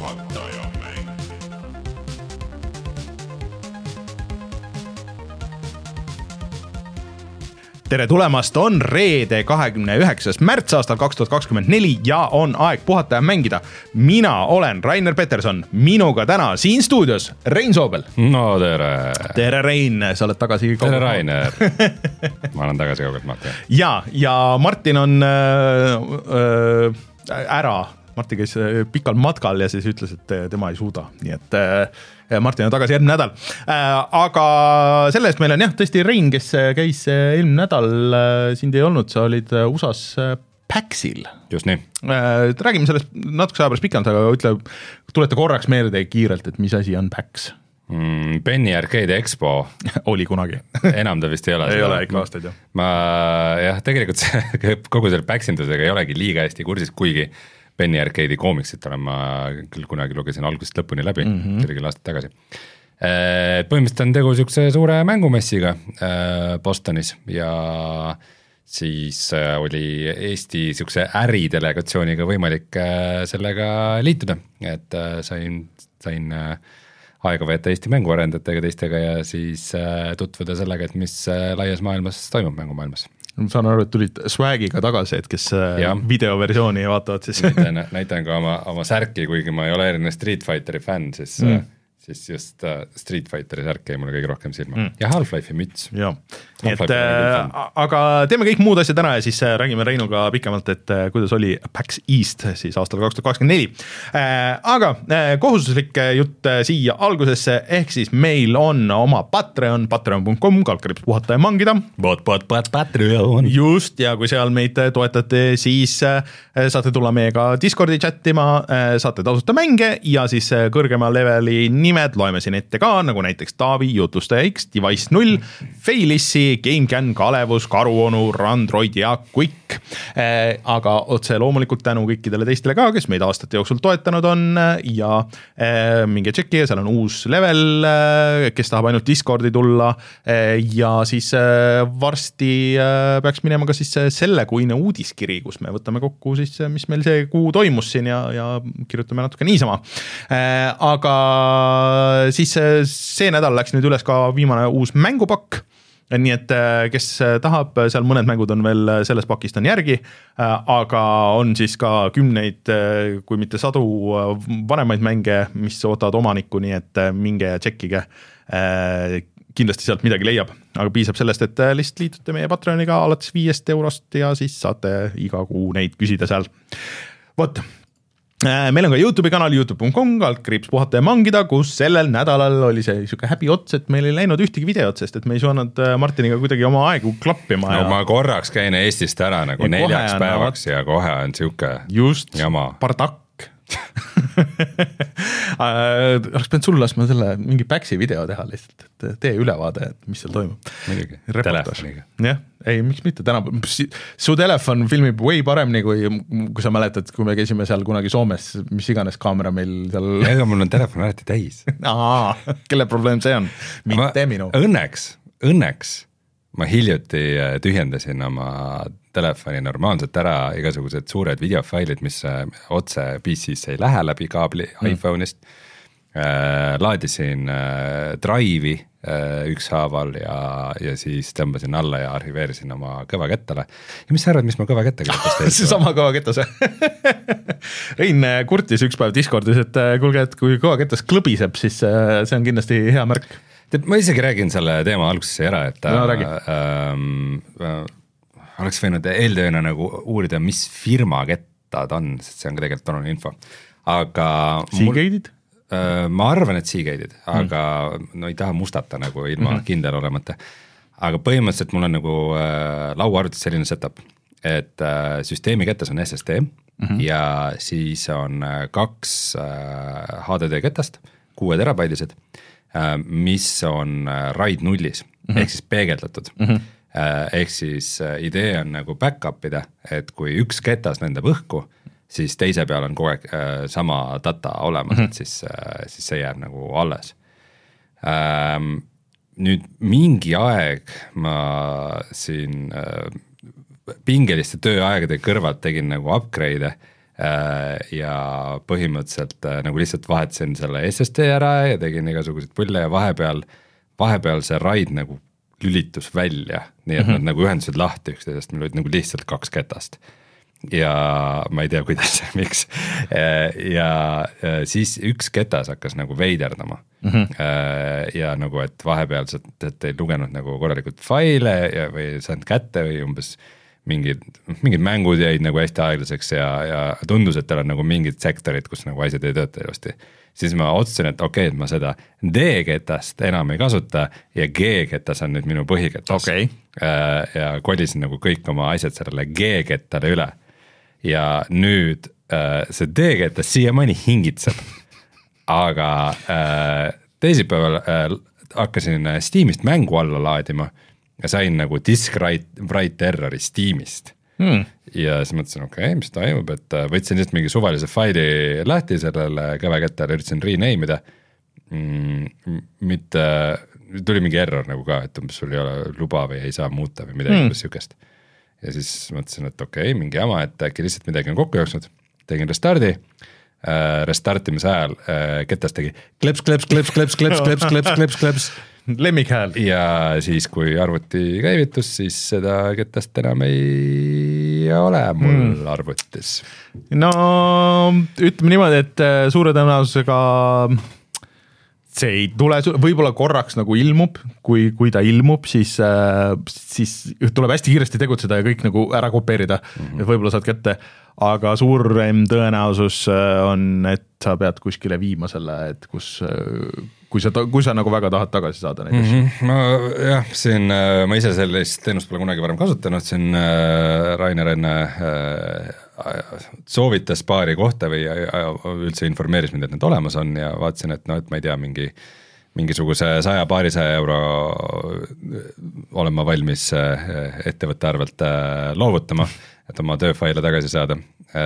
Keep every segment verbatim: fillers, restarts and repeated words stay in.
Puhataja mäng. Tere tulemast, on reede kahekümne üheksas märts aastal kaks tuhat kakskümmend neli ja on aeg puhata ja mängida. Mina olen Rainer Peterson, minuga täna siin stuudios Rein Soobel. No tere. Tere Rein, sa oled tagasi. Tere Rainer. Ma olen tagasi kaugelt maalt. Ja, ja Martin on äh, äh, ära. Martin käis pikal matkal ja siis ütles, et tema ei suuda. Nii et äh, Martin on tagasi eelmine nädal. Äh, aga sellest meil on jah, tõesti Rein, kes käis eelmine nädal, äh, sind ei olnud, sa olid U S A-s äh, PAXil. Just nii. Äh, räägime sellest natuke aja pärast pikalt, aga ütle, tulete korraks meelde kiirelt, et mis asi on PAX? Mm, Penny Arcade Expo. Oli kunagi. Enam ta vist ei ole. Ei ole ikka aastaid, jah. Ma jah, tegelikult see, kogu selle PAX-indusega ei olegi liiga hästi kursis, kuigi Penny Arcade'i koomiksit olen ma küll kunagi lugesin algusest lõpuni läbi, mm -hmm. tuli küll aastat tagasi. Põhimõtteliselt on tegu niisuguse suure mängumessiga Bostonis ja siis oli Eesti niisuguse äridelegatsiooniga võimalik sellega liituda, et sain, sain aega veeta Eesti mänguarendajatega teistega ja siis tutvuda sellega, et mis laias maailmas toimub mängumaailmas. Saan aru, et tulid swagiga tagasi, et kes ja. Videoversiooni vaatavad siis. Näitan, näitan ka oma, oma särki, kuigi ma ei ole erinev Street Fighteri fänn, siis, mm. siis just Street Fighteri särk jäi mulle kõige rohkem silma. Mm. Ja Half-Life'i müts. Ja. Et, äh, aga teeme kõik muud asjad täna ja siis räägime Reinuga pikemalt, et kuidas oli PAX East siis aastal kaks tuhat kakskümmend neli. Äh, aga äh, kohustuslik jutt siia algusesse, ehk siis meil on oma Patreon, patreon punkt com, kalkriips puhata ja mangida. Bot, bot, bot, Patreon. Just, ja kui seal meid toetate, siis äh, saate tulla meiega Discordi chattima, äh, saate tasuta mänge ja siis äh, kõrgema leveli nimed loeme siin ette ka, nagu näiteks Taavi, Jutustaja X, Device null, Failissi, GameCAN, Kalevus, Karuonu, Randroid ja Quick. Äh, aga otse loomulikult tänu kõikidele teistele ka, kes meid aastate jooksul toetanud on ja äh, minge tšekki, seal on uus level, äh, kes tahab ainult Discordi tulla äh, ja siis äh, varsti äh, peaks minema ka siis sellekuine uudiskiri, kus me võtame kokku siis, mis meil see kuu toimus siin ja, ja kirjutame natuke niisama. Äh, aga siis see nädal läks nüüd üles ka viimane uus mängupakk. Nii et kes tahab, seal mõned mängud on veel selles pakist on järgi, aga on siis ka kümneid, kui mitte sadu vanemaid mänge, mis ootavad omanikku, nii et minge ja tšekkige. Kindlasti sealt midagi leiab, aga piisab sellest, et lihtsalt liitute meie Patreoniga alates viiest eurost ja siis saate iga kuu neid küsida seal. Vot. Meil on ka YouTube'i kanal youtube punkt com, kalkriips puhata ja mangida, kus sellel nädalal oli see niisugune häbi ots, et meil ei läinud ühtegi videot, sest et me ei suunanud Martiniga kuidagi oma aegu klappima. No ja... ma korraks käin Eestist ära nagu ja neljaks kohe, päevaks no, ja kohe on siuke just, jama. Pardak. Oleks pidanud sulle laskma selle mingi PAXi video teha lihtsalt, et tee ülevaade, et mis seal toimub. Midagi, telefoniga. Jah, ei, miks mitte täna, su telefon filmib way paremini, kui, kui sa mäletad, kui me käisime seal kunagi Soomes, mis iganes kaamera meil seal... Ega mul on telefon alati täis. Aa, kelle probleem see on? Mitte minu. Õnneks, õnneks ma hiljuti tühjendasin oma telefoni normaalselt ära igasugused suured videofailid, mis otse P C-sse ei lähe läbi kaabli mm. iPhone'ist. Äh, laadisin äh, Drive'i äh, ükshaaval ja, ja siis tõmbasin alla ja arhiveerisin oma kõvakettale. Ja mis sa arvad, mis ma kõvakettaga lõpust teed? See sama kõvaketas. Rein kurtis üks päev Discordis, et kuulge, et kui kõvaketas klõbiseb, siis see on kindlasti hea märk. Tead, ma isegi räägin selle teema algusesse ära, et no, ähm, äh, oleks võinud eeltööna nagu uurida, mis firma kettad on, sest see on ka tegelikult oluline info. Aga Seagate'id? Äh, ma arvan, et Seagate'id, aga mm. no ei taha mustata nagu ilma mm-hmm. kindel olemata. Aga põhimõtteliselt mul on nagu äh, lauaarvutis selline setup, et äh, süsteemi ketas on S S D mm-hmm. ja siis on äh, kaks äh, H D D ketast, kuue terabaidised, mis on RAID nullis, mm-hmm. ehk siis peegeldatud. Mm-hmm. Ehk siis idee on nagu back-up ida, et kui üks ketas lendab õhku, siis teise peal on kogu aeg sama data olemas, mm-hmm. et siis, siis see jääb nagu alles. Nüüd mingi aeg ma siin pingeliste tööaegade kõrvalt tegin nagu upgrade'e ja põhimõtteliselt nagu lihtsalt vahetasin selle S S D ära ja tegin igasuguseid pulle ja vahepeal, vahepeal see RAID nagu lülitus välja, nii et mm -hmm. nad nagu ühendasid lahti üksteisest, meil olid nagu lihtsalt kaks ketast. Ja ma ei tea, kuidas, miks. Ja siis üks ketas hakkas nagu veiderdama mm -hmm. ja nagu, et vahepeal et ei lugenud nagu korralikult faile ja, või saanud kätte või umbes mingid, mingid mängud jäid nagu hästi aeglaseks ja, ja tundus, et tal on nagu mingid sektorid, kus nagu asjad ei tööta ilusti. Siis ma otsusin, et okei, okay, et ma seda D-ketast enam ei kasuta ja G-ketas on nüüd minu põhiketas okay. Ja kolisin nagu kõik oma asjad sellele G-kettale üle. Ja nüüd see D-ketas siiamaani hingitseb, aga teisipäeval hakkasin Steamist mängu alla laadima ja sain nagu disk write errori Steamist hmm. ja siis mõtlesin, okei, okay, mis toimub, et võtsin lihtsalt mingi suvalise faili lahti sellele kõvekettale, üritasin rename ida mm, mitte, tuli mingi error nagu ka, et umbes sul ei ole luba või ei saa muuta või midagi hmm. sükest. Ja siis mõtlesin, et okei, okay, mingi jama, et äkki lihtsalt midagi on kokku jooksnud, tegin restardi, äh, restartimise ajal äh, ketas tegi kleps, kleps, kleps, kleps, kleps, kleps, kleps, kleps, kleps. Lemmikhääl. Ja siis, kui arvuti käivitus, siis seda ketast enam ei ole mul hmm. arvutis. No ütleme niimoodi, et suure tõenäosusega see ei tule, võib-olla korraks nagu ilmub, kui, kui ta ilmub, siis, siis tuleb hästi kiiresti tegutseda ja kõik nagu ära kopeerida, mm-hmm. et võib-olla saad kätte, aga suurem tõenäosus on, et sa pead kuskile viima selle, et kus, kui sa, kui sa nagu väga tahad tagasi saada neid asju. Mm-hmm. No jah, siin ma ise sellist teenust pole kunagi varem kasutanud, siin Rainer enne soovitas paari kohta või üldse informeeris mind, et need olemas on ja vaatasin, et no, et ma ei tea, mingi mingisuguse saja, paarisaja euro olen ma valmis ettevõtte arvelt loovutama, et oma tööfaile tagasi saada.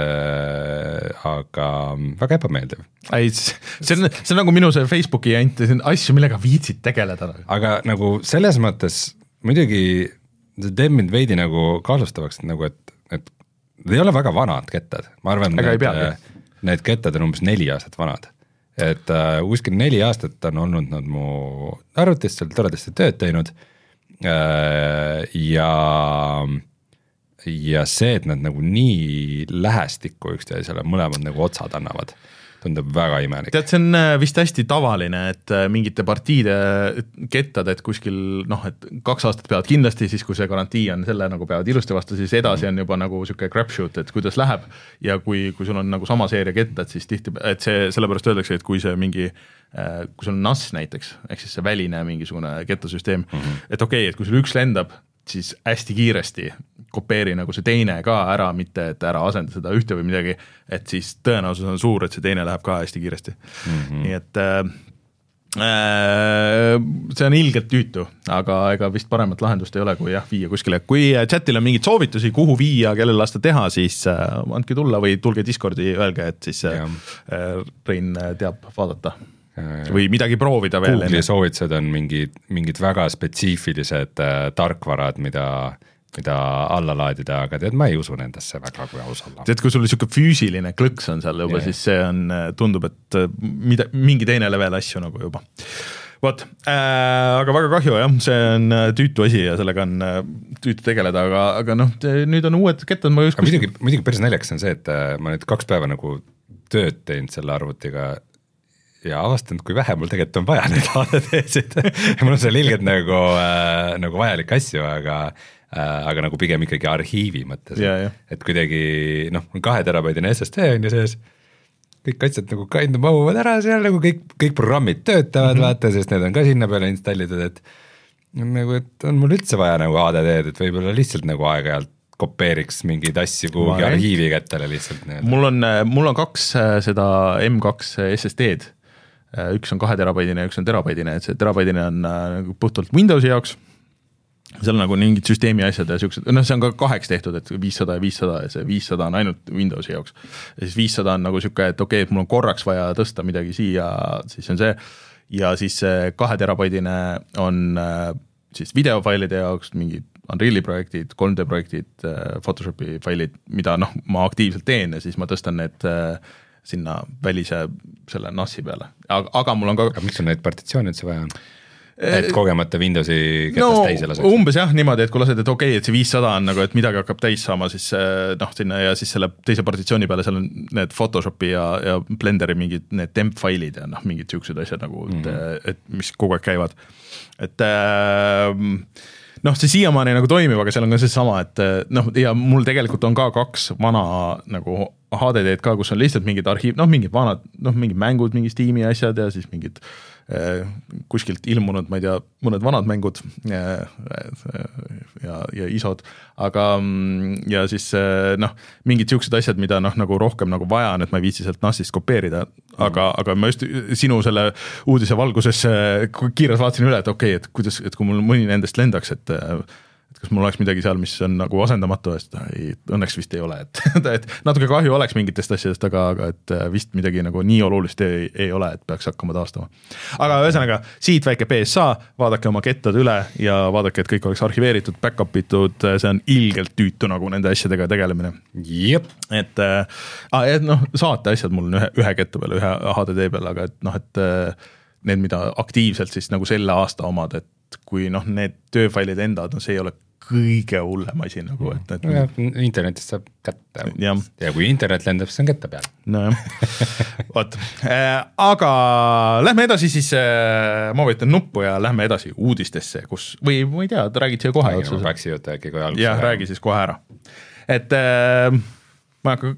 Aga väga ebameeldiv. Ei, see on, see on nagu minu see Facebooki jant, see on asju, millega viitsid tegeleda. Aga nagu selles mõttes muidugi see teeb mind veidi nagu kaalustavaks, nagu et, et need ei ole väga vanad kettad, ma arvan, need, need kettad on umbes neli aastat vanad, et uh, kuskil neli aastat on olnud nad mu arvutis seal toredasti tööd teinud uh, ja, ja see, et nad nagu nii lähestikku üksteisele mõlemad nagu otsad annavad, tundub väga imelik. Tead, see on vist hästi tavaline, et mingite partiide kettad, et kuskil, noh, et kaks aastat peavad kindlasti, siis kui see garantii on selle nagu peavad ilusti vastu, siis edasi on juba nagu siuke crapshoot, et kuidas läheb ja kui, kui sul on nagu sama seeria kettad, siis tihti, et see sellepärast öeldakse, et kui see mingi, kui sul on N A S näiteks, ehk siis see väline mingisugune kettasüsteem, mm-hmm. et okei, okay, et kui sul üks lendab, siis hästi kiiresti kopeeri nagu see teine ka ära, mitte et ära asenda seda ühte või midagi, et siis tõenäosus on suur, et see teine läheb ka hästi kiiresti. Mm-hmm. Nii et äh, see on ilgelt tüütu, aga ega vist paremat lahendust ei ole, kui jah, viia kuskile. Kui chatil on mingid soovitusi, kuhu viia, kellel lasta teha, siis äh, andke tulla või tulge Discordi, öelge, et siis äh, Rein teab vaadata. Või midagi proovida veel. Google'i soovitused on mingid, mingid väga spetsiifilised äh, tarkvarad, mida, mida alla laadida, aga tead, ma ei usu nendesse väga, kui aus olla. Tead, kui sul siuke füüsiline klõks on seal juba, yeah. siis see on, tundub, et mida, mingi teine level asju nagu juba. Vot, äh, aga väga kahju, jah, see on tüütu asi ja sellega on tüütu tegeleda, aga, aga noh, nüüd on uued kettad. Ma just muidugi, muidugi päris naljakas on see, et ma nüüd kaks päeva nagu tööd teinud selle arvutiga ja avastanud, kui vähe mul tegelikult on vaja neid A D D-sid. Mul on seal ilgelt nagu, äh, nagu vajalik asju, aga, äh, aga nagu pigem ikkagi arhiivi mõttes. Ja, ja. Et kuidagi, noh, kahe terabaidine S S D on ju sees, kõik asjad nagu kinda mahuvad ära seal, nagu kõik, kõik programmid töötavad, mm-hmm. vaata, sest need on ka sinna peale installitud, et, nagu, et on mul üldse vaja nagu A D D-d, et võib-olla lihtsalt nagu aeg-ajalt kopeeriks mingeid asju kuhugi arhiivi kättele lihtsalt. Mul on, mul on kaks seda M kaks S S D-d. Üks on kahe terabaidine ja üks on terabaidine, et see terabaidine on nagu puhtalt Windowsi jaoks, seal on nagu mingid süsteemi asjad ja siuksed, noh, see on ka kaheks tehtud, et viissada ja viissada ja see viissada on ainult Windowsi jaoks. Ja siis viissada on nagu siuke, et okei, et mul on korraks vaja tõsta midagi siia, siis on see, ja siis see kahe terabaidine on siis videofailide jaoks, mingi Unreali projektid, kolm D projektid, Photoshopi failid, mida noh, ma aktiivselt teen ja siis ma tõstan need sinna välise selle N A S-i peale, aga, aga mul on ka aga miks on neid partitsioone üldse vaja on? Et kogemata Windowsi kettas no, täis laseks? Umbes jah, niimoodi, et kui lased, et okei, okay, et see viissada on nagu, et midagi hakkab täis saama, siis noh, sinna ja siis selle teise partitsiooni peale seal on need Photoshopi ja, ja Blenderi mingid need temp-failid ja noh, mingid siuksed asjad nagu, et, mm-hmm. et mis kogu aeg käivad. Et noh, see siiamaani nagu toimib, aga seal on ka see sama, et noh, ja mul tegelikult on ka kaks vana nagu H D D-d ka, kus on lihtsalt mingid arhiiv, noh, mingid vanad, noh, mingid mängud, mingi Steam'i asjad ja siis mingid eh, kuskilt ilmunud, ma ei tea, mõned vanad mängud ja, ja, ja isod, aga ja siis noh, mingid siuksed asjad, mida noh, nagu rohkem nagu vaja on, et ma ei viitsi sealt N A S-ist kopeerida, aga, mm. aga ma just sinu selle uudise valguses kiires vaatasin üle, et okei, okay, et kuidas, et kui mul mõni nendest lendaks, et et kas mul oleks midagi seal, mis on nagu asendamatu, et ei, õnneks vist ei ole, et, et natuke kahju oleks mingitest asjadest, aga, aga et vist midagi nagu nii olulist ei, ei ole, et peaks hakkama taastama. Aga ühesõnaga, siit väike P S A, vaadake oma kettad üle ja vaadake, et kõik oleks arhiveeritud, back-up itud, see on ilgelt tüütu nagu nende asjadega tegelemine. Jep. Et, äh, et noh, saate asjad mul on ühe, ühe ketta peal, ühe H D D peal, aga et noh, et need, mida aktiivselt siis nagu selle aasta omad, et kui noh, need tööfailid endad, no see ei ole kõige hullem asi nagu, et, et ja, internetist saab kätte ja. ja kui internet lendab, siis on ketta peal. No jah, vot äh,. aga lähme edasi siis äh,, ma võitan nuppu ja lähme edasi uudistesse, kus, või ma ei tea, räägid siia kohe. Räägi, ma päksi juurde äkki kohe alguse. jah, räägi siis kohe ära. Et äh, ma hakka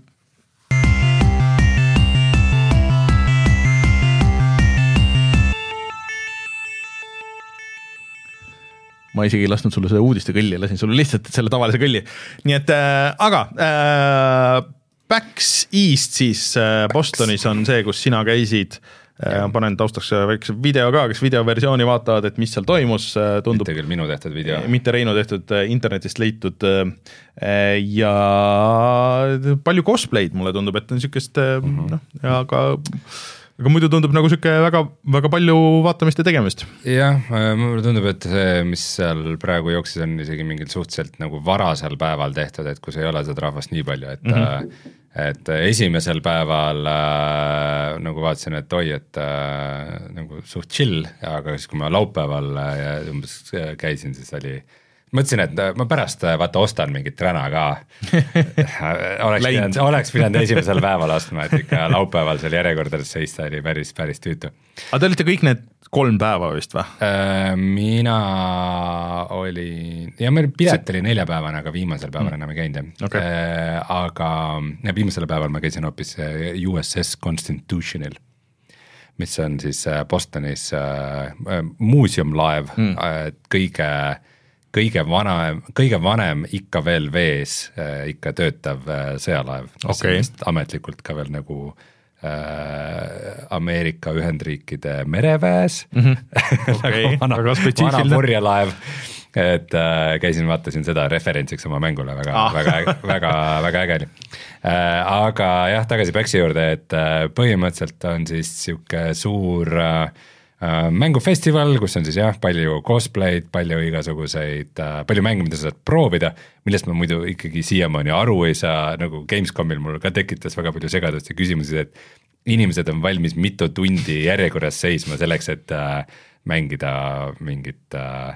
ma isegi ei lasknud sulle seda uudiste kõlli, lasin sulle lihtsalt selle tavalise kõlli. Nii et, äh, aga äh, PAX East siis äh, Bostonis on see, kus sina käisid. Äh, panen taustaks väikse video ka, kes videoversiooni vaatavad, et mis seal toimus. Äh, tundub, mitte küll minu tehtud video. Mitte Reino tehtud, äh, internetist leitud äh, ja palju cosplay'd mulle tundub, et on siukest äh, mm-hmm. noh, ja ka aga muidu tundub nagu siuke väga, väga palju vaatamist ja tegemist. Jah, mulle tundub, et see, mis seal praegu jooksis, on isegi mingil suhteliselt nagu varasel päeval tehtud, et kus ei ole seda rahvast nii palju, et mm-hmm. et esimesel päeval äh, nagu vaatasin, et oi, et äh, nagu suht chill, aga siis kui ma laupäeval äh, umbes käisin, siis oli mõtlesin, et ma pärast vaata ostan mingit räna ka. oleks, pidanud, oleks pidanud esimesel päeval ostma, et ikka laupäeval seal järjekordades seista oli päris, päris tüütu. Aga te olite kõik need kolm päeva vist või? Mina oli, ja meil pilet oli neljapäevane, aga viimasel päeval mm. enam ei käinud. Okay. Aga ja viimasel päeval ma käisin hoopis U S S Constitutionil, mis on siis Bostonis muuseumlaev, mm. kõige kõige vanem, kõige vanem ikka veel vees äh, ikka töötav äh, sõjalaev, okay. ametlikult ka veel nagu äh, Ameerika Ühendriikide mereväes mm-hmm. okay. vana, vana purjelaev, et äh, käisin, vaatasin seda referentsiks oma mängule, väga ah. väga, väga, väga äge oli äh, aga jah, tagasi PAX-i juurde, et äh, põhimõtteliselt on siis siuke suur äh, mängufestival, kus on siis jah, palju cosplay'd, palju igasuguseid, palju mänge, mida sa saad proovida, millest ma muidu ikkagi siiamaani aru ei saa, nagu Gamescomil mul ka tekitas väga palju segadust ja küsimusi, et inimesed on valmis mitu tundi järjekorras seisma selleks, et äh, mängida mingit äh,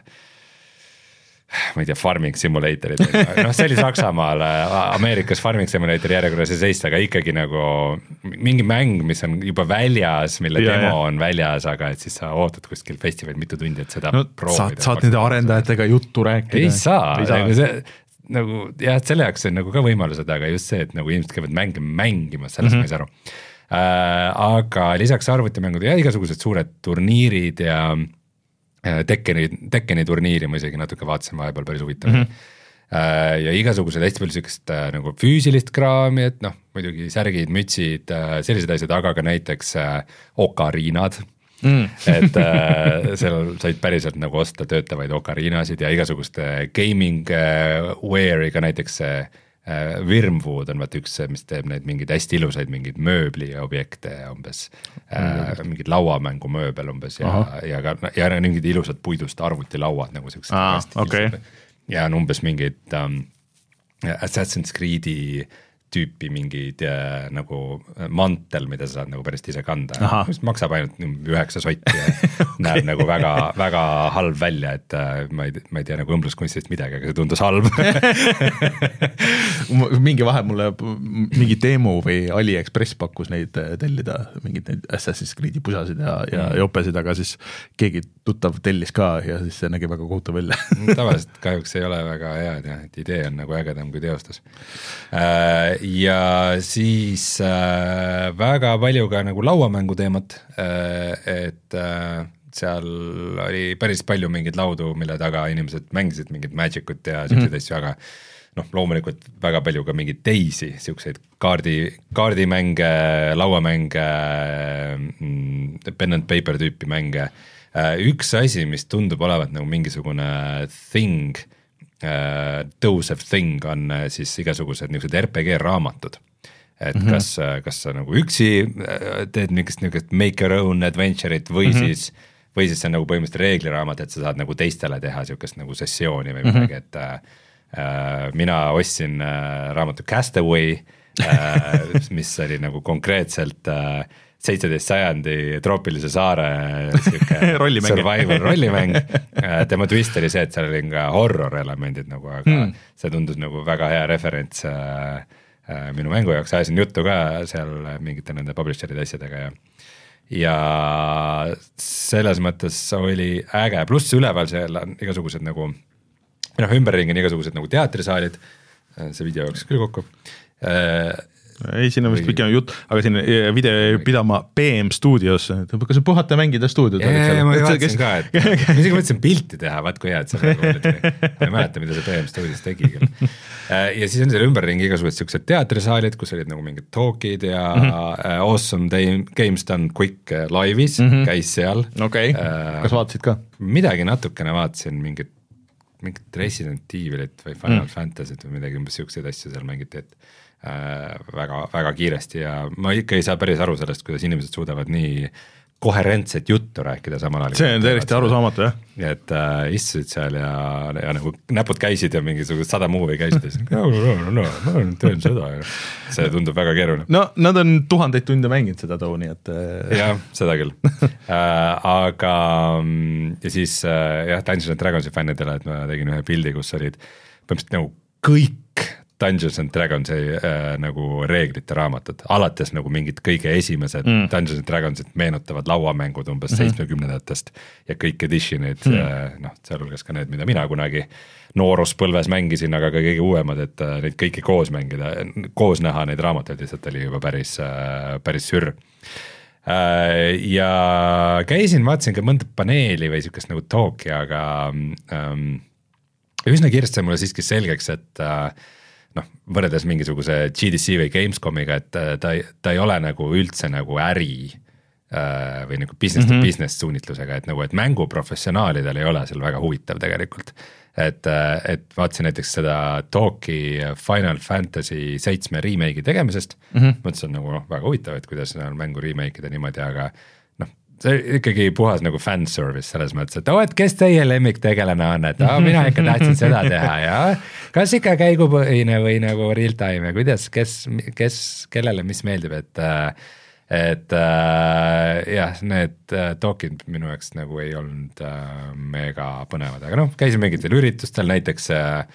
ma ei tea, farming simulatorid, noh see oli Saksamaal, Ameerikas farming simulator järjekorras ei seista, aga ikkagi nagu mingi mäng, mis on juba väljas, mille ja, demo ja. on väljas, aga et siis sa ootad kuskil festival mitu tundi, et seda no, proovida. Saad, saad nende arendajatega juttu rääkida. Ei saa, ei saa. Nagu see, nagu, jah, et selle jaoks on nagu ka võimalused, aga just see, et nagu inimesed käivad mänge mängimas, sellest mm-hmm. ma ei saa aru. Äh, aga lisaks arvutimängud ja igasugused suured turniirid ja Tekkeni, Tekkeni turniiri ma isegi natuke vaatasin vahepeal päris huvitav mm-hmm. äh, ja igasugused hästi palju sellist äh, nagu füüsilist kraami, et noh, muidugi särgid, mütsid äh,, sellised asjad, aga ka näiteks äh, okariinad mm. et äh, seal said päriselt nagu osta töötavaid okariinasid ja igasuguste gaming äh, wear'iga näiteks see äh, Virmwood on vaat üks, mis teeb neid mingeid hästi ilusaid mingeid mööbliobjekte umbes mm., äh, mingid lauamängu mööbel umbes ja, ja ka ja mingid ilusad puidust arvutilauad nagu sellised ah, okay. ja on umbes mingid um, Assassin's Creed'i tüüpi mingid äh, nagu mantel, mida sa saad nagu päris ise kanda, mis maksab ainult üheksa sotti ja okay. näeb nagu väga, väga halb välja, et äh, ma, ei, ma ei tea nagu õmbluskunstist midagi, aga see tundus halb mingi vahe mulle mingi Temu või AliExpress pakkus neid tellida, mingid neid Assassin's Creed'i pusasid ja, ja mm. jopesid, aga siis keegi tuttav tellis ka ja siis see nägi väga kohutav välja tavaliselt kahjuks ei ole väga head ja et idee on nagu ägedam kui teostus äh, ja siis äh, väga palju ka nagu lauamängu teemat äh,, et äh, seal oli päris palju mingeid laudu, mille taga inimesed mängisid mingit Magicut ja selliseid mm-hmm. asju, aga noh, loomulikult väga palju ka mingeid teisi siukseid kaardi, kaardimänge, lauamänge, pen and paper tüüpi mänge. Üks asi, mis tundub olevat nagu mingisugune thing, tõusev thing on siis igasugused niisugused R P G raamatud. Et mm-hmm. kas, kas sa nagu üksi teed mingist niisugust make your own adventure'it või mm-hmm. siis või siis see on nagu põhimõtteliselt reegliraamat, et sa saad nagu teistele teha niisugust nagu sessiooni või midagi, mm-hmm. et äh, mina ostsin äh, raamatu Castaway äh, mis oli nagu konkreetselt äh, seitseteist sajandi troopilise saare survival rollimäng. Tema twist oli see, et seal oli ka horror elemendid nagu, aga mm. see tundus nagu väga hea referents äh, äh, minu mängu jaoks, ajasin juttu ka seal mingite nende publisher'ide asjadega ja ja selles mõttes oli äge, pluss üleval seal on igasugused nagu noh, ümberringi on igasugused nagu teatrisaalid, see video jooksis küll kokku äh, ei, siin on vist pikem jutt, aga siin video pidama P M Studios, kas puhata mängida stuudiod? Ei, ma vaatasin kes... ka, et ma isegi mõtlesin pilti teha, vaat kui head see nagu ma ei mäleta, mida see P M Studios tegi küll. Ja siis on seal ümberringi igasugused siuksed teatrisaalid, kus olid nagu mingid talkid ja mm-hmm. Awesome Games Done Quick live'is mm-hmm. käis seal. Okei, okay. Kas vaatasid ka? Midagi natukene vaatasin, mingit, mingit Resident Evilit või Final mm. Fantasy't või midagi, umbes siukseid asju seal mängiti, et Äh, väga, väga kiiresti ja ma ikka ei saa päris aru sellest, kuidas inimesed suudavad nii koherentset juttu rääkida samal ajal. See on täiesti arusaamatu, jah. Et äh, istusid seal ja, ja nagu näpud käisid ja mingisugused sada muuvi käisid ja siis no, no, no, no, ma teen seda ja see tundub väga keeruline. No nad on tuhandeid tunde mänginud seda tooni, et jah, seda küll äh, aga ja siis äh, jah, Dungeons and Dragonsi fännidele, et ma tegin ühe pildi, kus olid põhimõtteliselt nagu kõik Dungeons and Dragonsi äh, nagu reeglite raamatud, alates nagu mingid kõige esimesed mm. Dungeons and Dragonsit meenutavad lauamängud umbes mm-hmm. seitsmekümnendatest ja kõik editionid mm. äh, noh, sealhulgas ka need, mida mina kunagi nooruspõlves mängisin, aga ka kõige uuemad, et äh, neid kõiki koos mängida, koos näha neid raamatuid lihtsalt oli juba päris äh,, päris sürr äh, ja käisin, vaatasin ka mõnda paneeli või siukest nagu talki, aga ähm, üsna kiiresti sai mulle siiski selgeks, et äh, noh, võrreldes mingisuguse G D C või Gamescomiga, et ta, ta ei ole nagu üldse nagu äri äh, või nagu business mm-hmm. to business suunitlusega, et nagu, et mänguprofessionaalidel ei ole seal väga huvitav tegelikult. Et, et vaatasin näiteks seda talki Final Fantasy seitse remake'i tegemisest, mm-hmm. mõtlesin nagu väga huvitav, et kuidas on mängu remake'ida niimoodi, aga see ikkagi puhas nagu fanservice selles mõttes, et oo, et kes teie lemmiktegelane on, et oo, mina ikka tahtsin seda teha ja kas ikka käigupõhine või nagu real time ja kuidas, kes, kes, kellele mis meeldib, et et jah, need talkid minu jaoks nagu ei olnud mega põnevad, aga noh, käisin mingitel üritustel, näiteks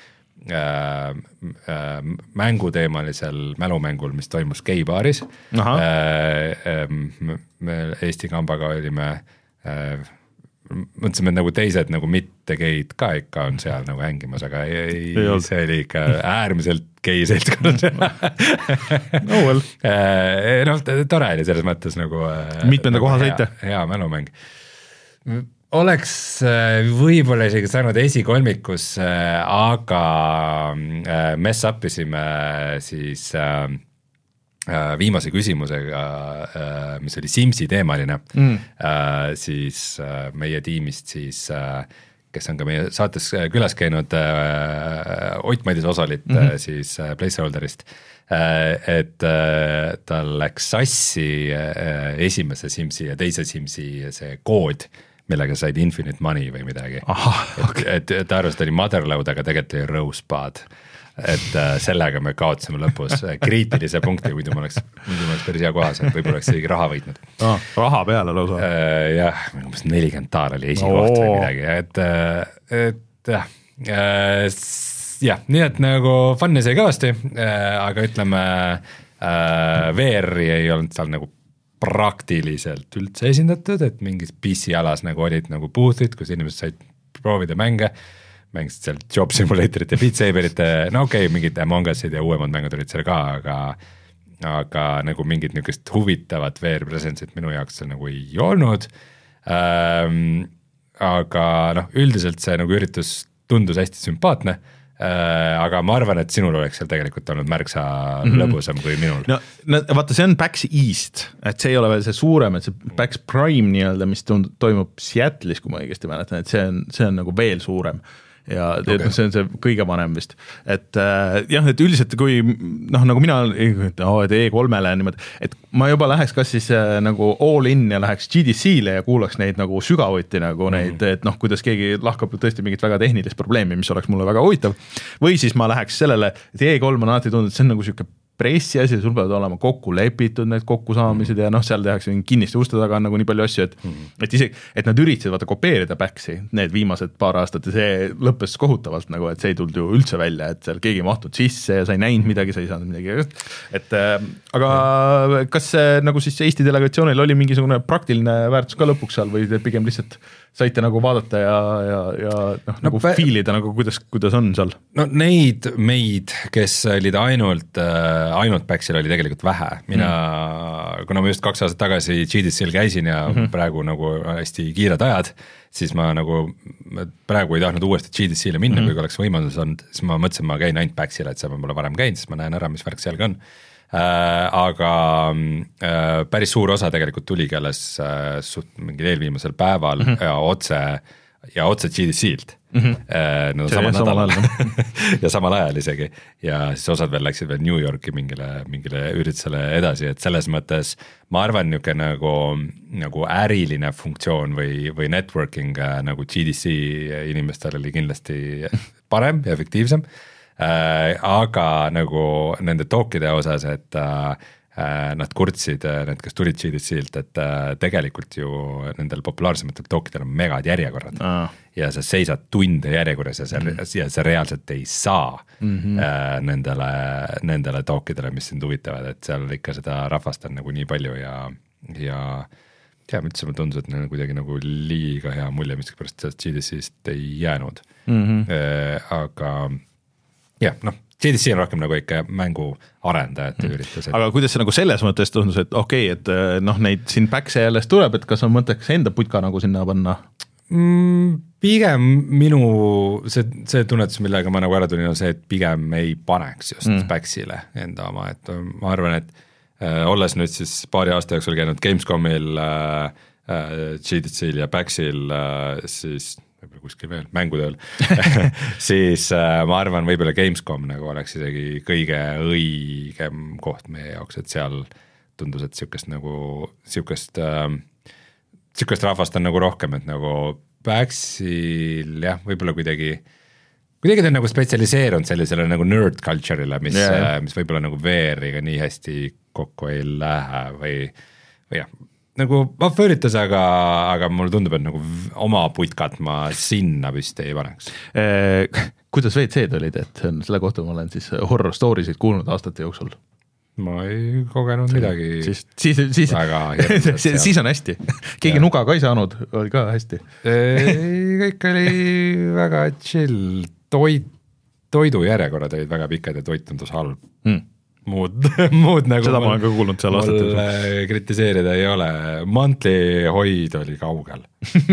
Äh, äh, mänguteemalisel mälumängul, mis toimus geibaaris äh, me, me Eesti kambaga olime äh, mõtlesime, et nagu teised nagu mitte geid ka ikka on seal nagu hängimas, aga ei, ei, see oli ikka äärmiselt gei seltskond no well. äh, noh, tore oli selles mõttes nagu mitmenda nagu koha saite? Hea, hea mälumäng oleks võib-olla isegi saanud esikolmikus, aga mess up isime siis viimase küsimusega, mis oli Simsi teemaline, mm. siis meie tiimist siis, kes on ka meie saates külas käinud, Ott Madis Osalit mm-hmm. siis Placeholderist, et tal läks sassi esimese Simsi ja teise Simsi see kood, millega said infinite money või midagi. Okay. et, et ta arvas, et oli motherload, aga tegelikult oli rosebud. Et äh, sellega me kaotasime lõpus kriitilise punkti, muidu ma oleks, muidu ma oleks päris hea kohas, et võib-olla oleks isegi raha võitnud ah,. Raha peale lausa äh,? Jah, umbes nelikümmend taar oli esikoht või midagi, et, et jah äh,, jah, nii et nagu fun'i sai kõvasti äh,, aga ütleme äh, V R-i ei olnud seal nagu praktiliselt üldse esindatud, et mingis P C-alas nagu olid nagu booth'id, kus inimesed said proovida mänge, mängisid seal Job Simulatorit ja Beat Saberit, no okei okay,, mingid Among Us'id ja uuemad mängud olid seal ka, aga aga nagu mingid niisugust huvitavat V R-presence'it minu jaoks seal nagu ei olnud ähm,, aga noh, üldiselt see nagu üritus tundus hästi sümpaatne, aga ma arvan, et sinul oleks seal tegelikult olnud märksa mm-hmm. lõbusam kui minul. No, no vaata, see on PAX East, et see ei ole veel see suurem, et see PAX Prime nii-öelda, mis tund, toimub Seattle'is, kui ma õigesti mäletan, et see on, see on nagu veel suurem. Ja okay. no, see on see kõige vanem vist, et äh, jah, et üldiselt kui noh, nagu mina oh, et E kolmele niimoodi, et ma juba läheks kas siis äh, nagu all in ja läheks G D C-le ja kuulaks neid nagu sügavuti nagu mm. neid, et noh, kuidas keegi lahkab tõesti mingit väga tehnilist probleemi, mis oleks mulle väga huvitav, või siis ma läheks sellele, et E kolm on alati tundnud, et see on nagu siuke pressi asi, sul peavad olema kokku lepitud need kokkusaamised mm. ja noh, seal tehakse kinniste uste taga on nagu nii palju asju, et mm. et isegi, et nad üritasid vaata kopeerida PAX-i need viimased paar aastat ja see lõppes kohutavalt nagu, et see ei tulnud ju üldse välja, et seal keegi mahtud sisse ja sa ei näinud midagi, sa ei saanud midagi, et äh, aga mm. kas see, nagu siis Eesti delegatsioonil oli mingisugune praktiline väärtus ka lõpuks seal või pigem lihtsalt saite nagu vaadata ja, ja, ja noh, nagu no, fiilida nagu kuidas, kuidas on seal? No neid meid, kes olid ainult äh, ainult PAX-il oli tegelikult vähe, mina mm. kuna ma just kaks aastat tagasi G D C-l käisin ja mm -hmm. praegu nagu hästi kiired ajad, siis ma nagu praegu ei tahtnud uuesti G D C-le minna mm, -hmm. kui oleks võimalus olnud, siis ma mõtlesin, ma käin ainult PAX-il, et seal ma pole varem käinud, siis ma näen ära, mis värk seal ka on äh,, aga äh, päris suur osa tegelikult tuligi alles äh, suht mingil eelviimasel päeval mm -hmm. ja otse ja otse G D C-lt mm -hmm. äh, no, sama nädal ja samal ajal isegi ja siis osad veel läksid veel New Yorki mingile, mingile üritusele edasi, et selles mõttes ma arvan, niisugune nagu, nagu äriline funktsioon või, või networking äh, nagu G D C inimestel oli kindlasti parem ja efektiivsem äh,, aga nagu nende talkide osas, et äh, nad kurtsid, need, kes tulid G D C-lt, et tegelikult ju nendel populaarsematel talkidel on megad järjekorrad ah. ja sa seisad tunde järjekorras ja sa, mm. ja sa reaalselt ei saa mm -hmm. nendele, nendele talkidele, mis sind huvitavad, et seal ikka seda rahvast on nagu nii palju ja, ja ja üldse ma tundus, et neil on kuidagi nagu liiga hea mulje, mis pärast sellest G D C-st ei jäänud mm. -hmm. aga jah, noh, G D C on rohkem nagu ikka mängu arendajate mm. üritus. Aga kuidas see nagu selles mõttes tundus, et okei okay,, et noh, neid siin PAX-e jällest tuleb, et kas on mõtteks enda putka nagu sinna panna? Mm, pigem minu, see, see tunnetus, millega ma nagu ära tulin, on see, et pigem ei paneks just mm. PAX-ile enda oma, et ma arvan, et äh, olles nüüd siis paari aasta jooksul käinud Gamescomil äh,, äh, G D C-l ja PAX-il äh,, siis võib-olla kuskil veel, mängutööl siis äh, ma arvan, võib-olla Gamescom nagu oleks isegi kõige õigem koht meie jaoks, et seal tundus, et sihukest nagu, sihukest äh, sihukest rahvast on nagu rohkem, et nagu PAX-il jah, võib-olla kuidagi kuidagi ta on nagu spetsialiseerunud sellisele nagu nerd culture'ile, mis yeah., mis võib-olla nagu V R-iga nii hästi kokku ei lähe või, või jah, nagu vahva üritus, aga, aga mulle tundub, et nagu oma putkat ma sinna püsti ei paneks eh,. Kuidas V C-d olid, et selle kohta ma olen siis horror story'sid kuulnud aastate jooksul? Ma ei kogenud midagi siis, siis, siis, siis, siis on hästi. Keegi ja. Nuga ka ei saanud, oli ka hästi. Ei, kõik oli väga chill, toit, toidu järjekorrad olid väga pikad ja toit tundus halb hmm. muud, muud nagu seda ma olen ka kuulnud seal aastatel. Kritiseerida ei ole, mantli hoid oli kaugel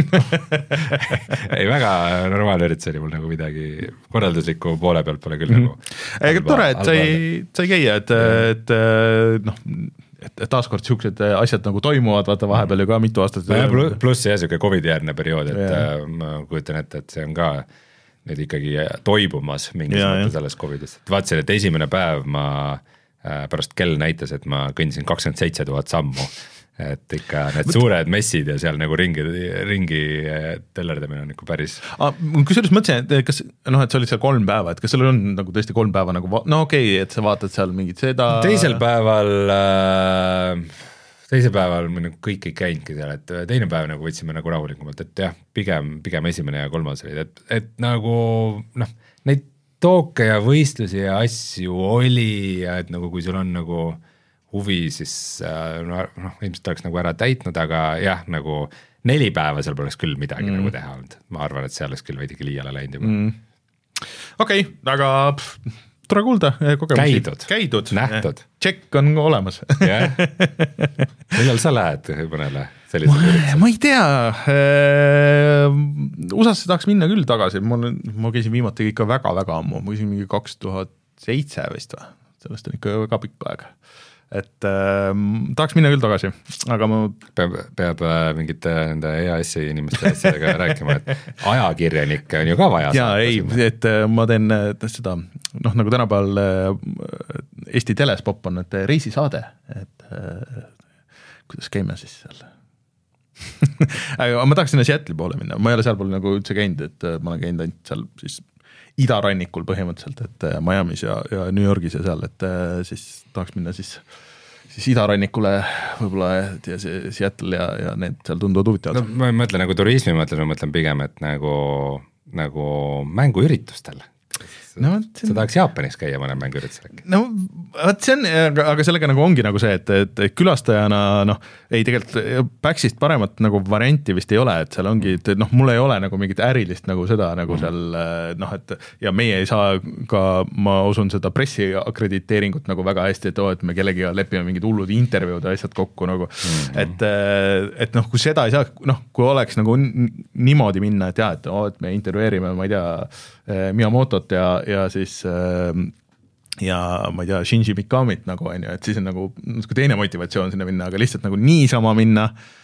ei, väga normaalne üritus oli mul nagu midagi korralduslikku poole pealt pole küll mm. nagu ega tore, et sai, sai käia, et, et noh, et taaskord siuksed asjad nagu toimuvad, vaata vahepeal ju ka mitu aastat pluss jah, siuke COVID-järgne periood, et ja. Ma kujutan ette, et see on ka nüüd ikkagi toibumas mingis mõttes sellest COVID-ist, et vaatasin, et esimene päev ma pärast kell näitas, et ma kõndisin kakskümmend seitse tuhat sammu, et ikka need suured messid ja seal nagu ringi, ringi tellerdamine on ikka päris. Kusjuures mõtlesin, et kas, noh, et sa olid seal kolm päeva, et kas sul on nagu tõesti kolm päeva nagu, no okei okay,, et sa vaatad seal mingit seda. Teisel päeval, teisel päeval me nagu kõik ei käinudki seal, et teine päev nagu võtsime nagu rahulikumalt, et jah, pigem, pigem esimene ja kolmas olid, et, et nagu noh, neid tooke ja võistlusi ja asju oli ja et nagu kui sul on nagu huvi, siis noh, no, ilmselt oleks nagu ära täitnud, aga jah, nagu neli päeva seal poleks küll midagi mm. nagu teha olnud. Ma arvan, et see oleks küll veidigi liiale läinud juba. Mm. Okei, okay, aga pff, tore kuulda. Käidud, Käidud, nähtud. Tšekk on olemas. Jah, millal sa lähed mõnele sellisele üritusele? Ma ei tea, U S A-sse tahaks minna küll tagasi, ma, ma käisin viimati ikka väga-väga ammu, ma käisin mingi kaks tuhat seitse vist või, sellest on ikka väga pikk aeg. Et äh, tahaks minna küll tagasi, aga ma peab, peab mingite nende E A S-i inimeste asjadega rääkima, et ajakirjanikke on ju ka vaja. Jaa, ei, et ma teen seda, noh, nagu tänapäeval Eesti Telespop on, et reisisaade, et äh, kuidas käime siis seal aga ma tahaks sinna Seattle'i poole minna, ma ei ole seal poole nagu üldse käinud, et ma olen käinud ainult seal siis idarannikul põhimõtteliselt, et Miamis ja, ja New Yorgis ja seal, et siis tahaks minna siis, siis idarannikule võib-olla ja see Seattle ja, ja need seal tunduvad huvitavad. No, ma mõtlen nagu turismi, mõtlen, ma mõtlen pigem, et nagu, nagu mänguüritustel. No, see... Sa tahaks Jaapanis käia mõne mänguüritusel? No, vaat see on, aga, aga sellega nagu ongi nagu see, et, et külastajana, noh, ei tegelikult Paxist paremat nagu varianti vist ei ole, et seal ongi, et noh, mul ei ole nagu mingit ärilist nagu seda nagu seal, noh, et ja meie ei saa ka, ma usun seda pressiakrediteeringut nagu väga hästi, et oo, et me kellegiga lepime mingid hullud intervjuud ja asjad kokku nagu, mm-hmm. et, et noh, kui seda ei saa, noh, kui oleks nagu niimoodi minna, et jah, et oo, et me intervjueerime, ma ei tea, Miyamotot ja, ja siis ja ma ei tea, Shinji Mikamit nagu on ju, et siis on nagu teine motivatsioon sinna minna, aga lihtsalt nagu niisama minna,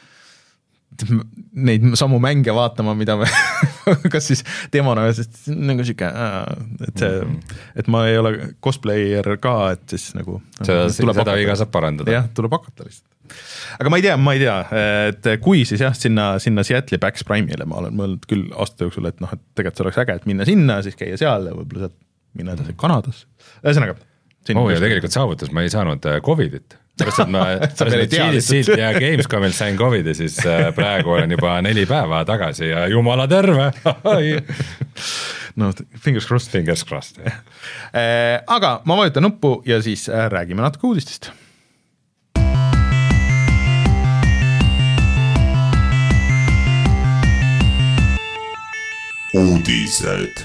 neid samu mänge vaatama, mida me kas siis demona, sest nagu siuke, et see, et ma ei ole cosplayer ka, et siis nagu seda, seda iga saab parandada. Jah, tuleb hakata lihtsalt. Aga ma ei tea, ma ei tea, et kui siis jah, sinna, sinna Seattle'i Pax Prime'ile ma olen mõelnud küll aastate jooksul, et noh, et tegelikult see oleks äge, et minna sinna, siis käia seal ja võib-olla sealt minna edasi Kanadas. Ühesõnaga. Oh, ja tegelikult saavutas, ma ei saanud Covidit. Pärast, et ma G D C-t ja Gamescomilt sain Covidi, siis praegu olen juba neli päeva tagasi ja jumala terve. No, fingers crossed. Fingers crossed. Aga ma vajutan nuppu ja siis räägime natuke uudistest. Uudised.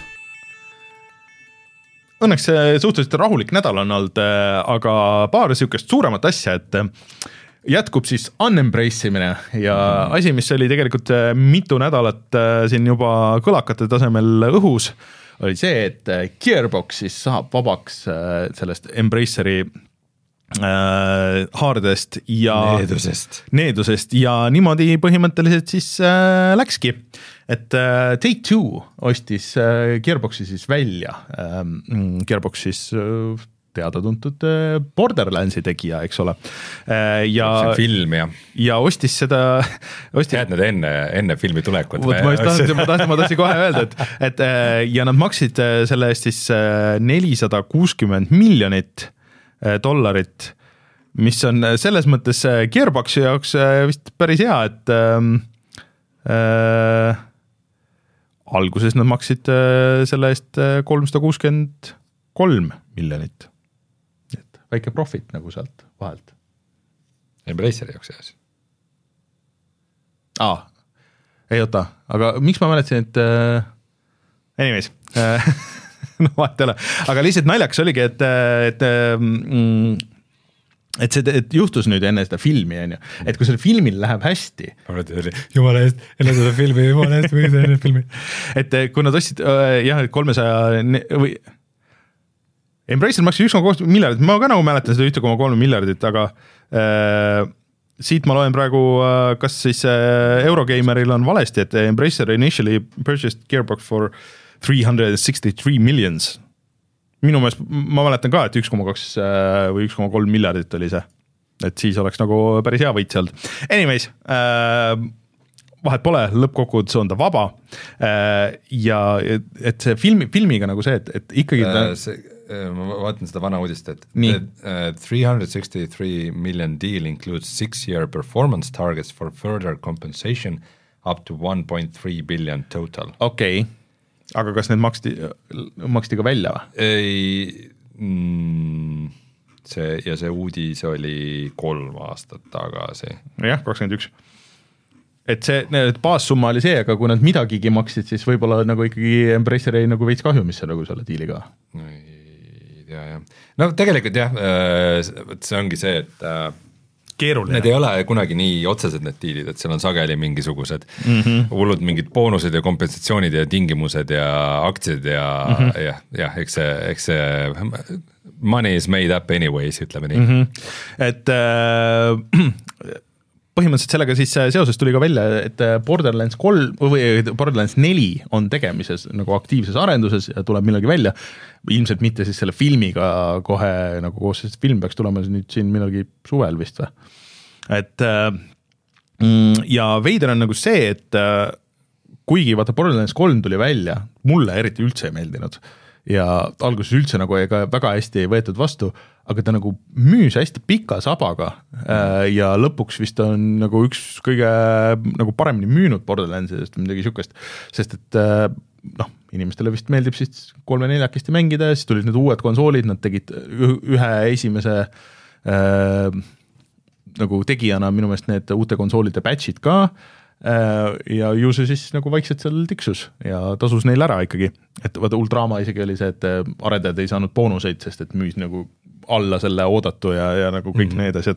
Õnneks suhteliselt rahulik nädal on olnud, aga paar sihukest suuremat asja, et jätkub siis unembrace'imine ja mm. asi, mis oli tegelikult mitu nädalat siin juba kõlakate tasemel õhus, oli see, et Gearbox siis saab vabaks sellest Embraceri äh, haardest ja needusest. needusest ja niimoodi põhimõtteliselt siis äh, läkski. Et uh, Take-Two ostis uh, Gearboxi siis välja, um, Gearbox siis uh, teada-tuntud uh, Borderlandsi tegija, eks ole. Uh, ja, film, ja. ja ostis seda... Ostis... Tead need enne, enne filmi tulekut? Võt, ma tahtsin, ma tahtsin, ma tahtsin kohe öelda, et, et uh, ja nad maksid uh, selle eest siis uh, nelisada kuuskümmend miljonit uh, dollarit, mis on selles mõttes uh, Gearboxi jaoks uh, vist päris hea, et... Um, uh, alguses nad maksid selle eest kolmsada kuuskümmend kolm miljonit. Et väike profit nagu sealt vahelt. Embraceri jaoks jäes. Aa, ei oota, aga miks ma mäletasin, et äh, anyways, äh, no vahet ei ole, aga lihtsalt naljakas oligi, et, et mm, et see et juhtus nüüd enne seda filmi, on ju. Et kui selle filmil läheb hästi... Jumala eest, enne seda filmi, jumala eest, või enne filmi. Et kui nad ostsid, jah, kolmesaja või... Embracer maksis üks koma kolm miljardit, ma ka nagu mäletan seda üks koma kolm miljardit, aga äh, siit ma loen praegu, äh, kas siis äh, Eurogameril on valesti, et Embracer initially purchased Gearbox for three hundred sixty-three millions. Minu meelest, ma mäletan ka, et üks koma kaks või üks koma kolm miljardit oli see. et siis oleks nagu päris hea võit sealt. Anyways äh,, vahet pole, lõppkokkuvõttes on ta vaba äh, ja et, et see filmi, filmiga nagu see, et, et ikkagi äh, ta... see, ma vaatan seda vana uudist, et Nii. uh, three hundred sixty-three million deal includes six-year performance targets for further compensation up to one point three billion total. Okei, okay. Aga kas need maksti, maksti ka välja või? Ei, mm, see, ja see uudis oli kolm aastat tagasi. Jah, kakskümmend üks. Et see et baassumma oli see, aga kui nad midagigi maksid, siis võib-olla nagu ikkagi Embracer ei nagu veits kahjumisse nagu selle diiliga. Ei tea, jah. No tegelikult jah, see ongi see, et keeruline. Need ei ole kunagi nii otsesed need diilid, et seal on sageli mingisugused mm -hmm. hullud mingid boonused ja kompensatsioonid ja tingimused ja aktsiad ja mm -hmm. jah, jah, eks see, eks see money is made up anyways, ütleme nii. Mm -hmm. Et äh, põhimõtteliselt sellega siis seoses tuli ka välja, et Borderlands kolm või Borderlands neli on tegemises nagu aktiivses arenduses ja tuleb millegi välja. Ilmselt mitte siis selle filmiga kohe nagu koos, sest film peaks tulema nüüd siin millegi suvel vist või. Et ja veider on nagu see, et kuigi vaata Borderlands kolm tuli välja, mulle eriti üldse ei meeldinud ja alguses üldse nagu ega väga hästi ei võetud vastu, aga ta nagu müüs hästi pika sabaga mm. ja lõpuks vist on nagu üks kõige nagu paremini müünud Borderlandsist midagi sükest, sest et noh, inimestele vist meeldib siis kolme-neljakesti mängida ja siis tulid need uued konsoolid, nad tegid ühe esimese äh, nagu tegijana minu meelest need uute konsoolide patchid ka äh, ja ju see siis nagu vaikselt seal tiksus ja tasus neil ära ikkagi, et vaata Ultrama isegi oli see, et arendajad ei saanud boonuseid, sest et müüs nagu alla selle oodatu ja, ja nagu kõik mm -hmm. need asjad.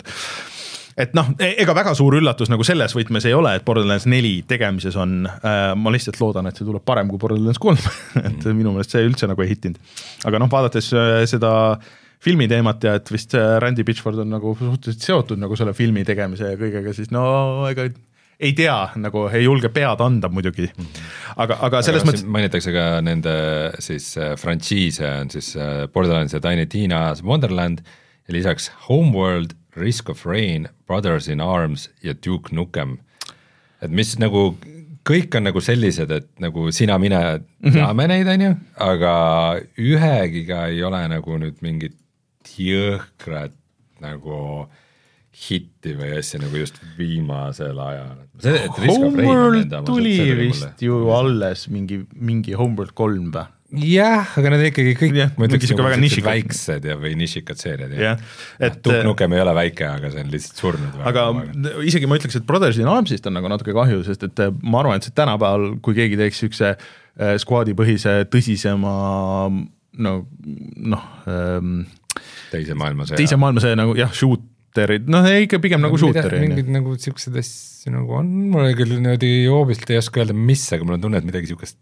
Et noh, ega väga suur üllatus nagu selles võtmes ei ole, et Borderlands neli tegemises on, äh, ma lihtsalt loodan, et see tuleb parem kui Borderlands kolm, et minu meelest see üldse nagu ei hittinud. Aga noh, vaadates äh, seda filmi teemat ja et vist Randy Pitchford on nagu suhteliselt seotud nagu selle filmi tegemise ja kõigega, siis no ega ei tea, nagu ei julge pead anda muidugi. Aga, aga selles aga mõttes... Mainitakse ka nende siis äh, frantsiise on siis äh, Borderlands ja Tiny Tina's Wonderland ja lisaks Homeworld, Risk of Rain, Brothers in Arms ja Duke Nukem. Et mis nagu, kõik on nagu sellised, et nagu sina mine teame neid, on ju, aga ühegiga ei ole nagu nüüd mingit jõhkrat nagu hitti või asja nagu just viimasel ajal. Homeworld tuli vist ju alles mingi, mingi Homeworld kolm või? Jah, aga need ikkagi kõik ja, ma ütleks nagu väga väiksed ja või nišikad seeriad. Ja, et Duke Nukem ei ole väike, aga see on lihtsalt surnud. Aga väga. Isegi ma ütleks, et Brothers in Armsist on nagu natuke kahju, sest et ma arvan, et see tänapäeval, kui keegi teeks ükse squadi põhise tõsisema no, noh ähm, teise maailmasõja teise maailmasõja nagu jah, shooterid, noh ikka pigem no, nagu shooter. Mingid nagu siuksed asju nagu on, mul oli küll niimoodi hoobilt ei oska öelda mis, aga mul on tunne, et midagi siukest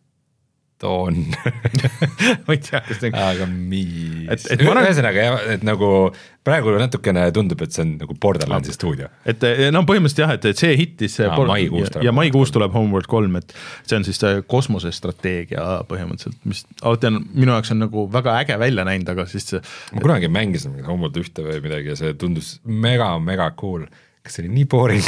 on ma ei tea, kas nagu aga mis ühesõnaga, et nagu praegu natukene tundub, et see on nagu Borderlandsi stuudio. Et no põhimõtteliselt jah, et see hittis Aa, Bord- maikuus ja, ja maikuus tuleb Homeworld kolm, et see on siis kosmosestrateegia põhimõtteliselt, mis alati on, minu jaoks on nagu väga äge välja näinud, aga siis see ma kunagi mängisin Homeworld ühte või midagi ja see tundus mega, mega cool. Kas see oli nii boring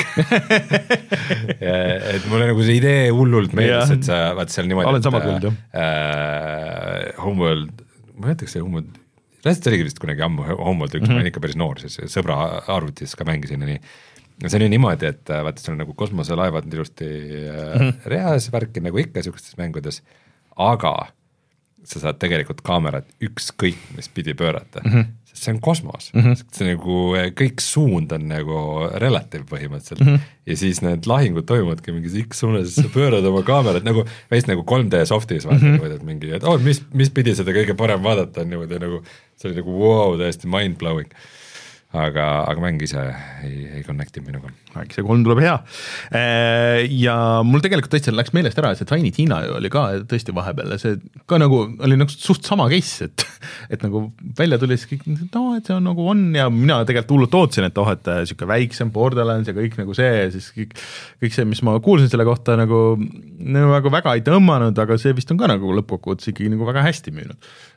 et mulle nagu see idee hullult meeldis, et sa vaat seal niimoodi olen sama küll, jah äh, Homeworld, ma ei ütleks see Homeworld lihtsalt oligi vist kunagi ammu Homeworld üks, mm -hmm. ma olen ikka päris noor, siis sõbra arvutis ka mängisin ja nii. See oli niimoodi, et vaata seal on nagu kosmoselaevad ilusti mm -hmm. reas värki nagu ikka siukestes mängudes, aga sa saad tegelikult kaamerat ükskõik, mis pidi pöörata mm, -hmm. sest see on kosmos mm, -hmm. see nagu kõik suund on nagu relatiiv põhimõtteliselt mm -hmm. ja siis need lahingud toimuvadki mingis X suunas, siis sa pöörad oma kaamerat nagu veist nagu kolm D softis vaata mm, -hmm. mingi, et oh, mis, mis pidi seda kõige parem vaadata on niimoodi nagu, see oli nagu wow, täiesti mind-blowing. Aga, aga mäng ise ei, ei connecti minuga. See kolm tuleb hea. Ja mul tegelikult tõesti läks meelest ära, et see Tiny Tina oli ka tõesti vahepeal. See ka nagu oli nagu suht sama case, et, et nagu välja tuli siis kõik, no, et see on nagu on ja mina tegelikult hullult ootsin, et oh, et siuke väiksem Borderlands ja kõik nagu see, siis kõik, kõik see, mis ma kuulsin selle kohta nagu, nagu väga ei tõmmanud, aga see vist on ka nagu lõppkokkuvõttes ikkagi nagu väga hästi müünud.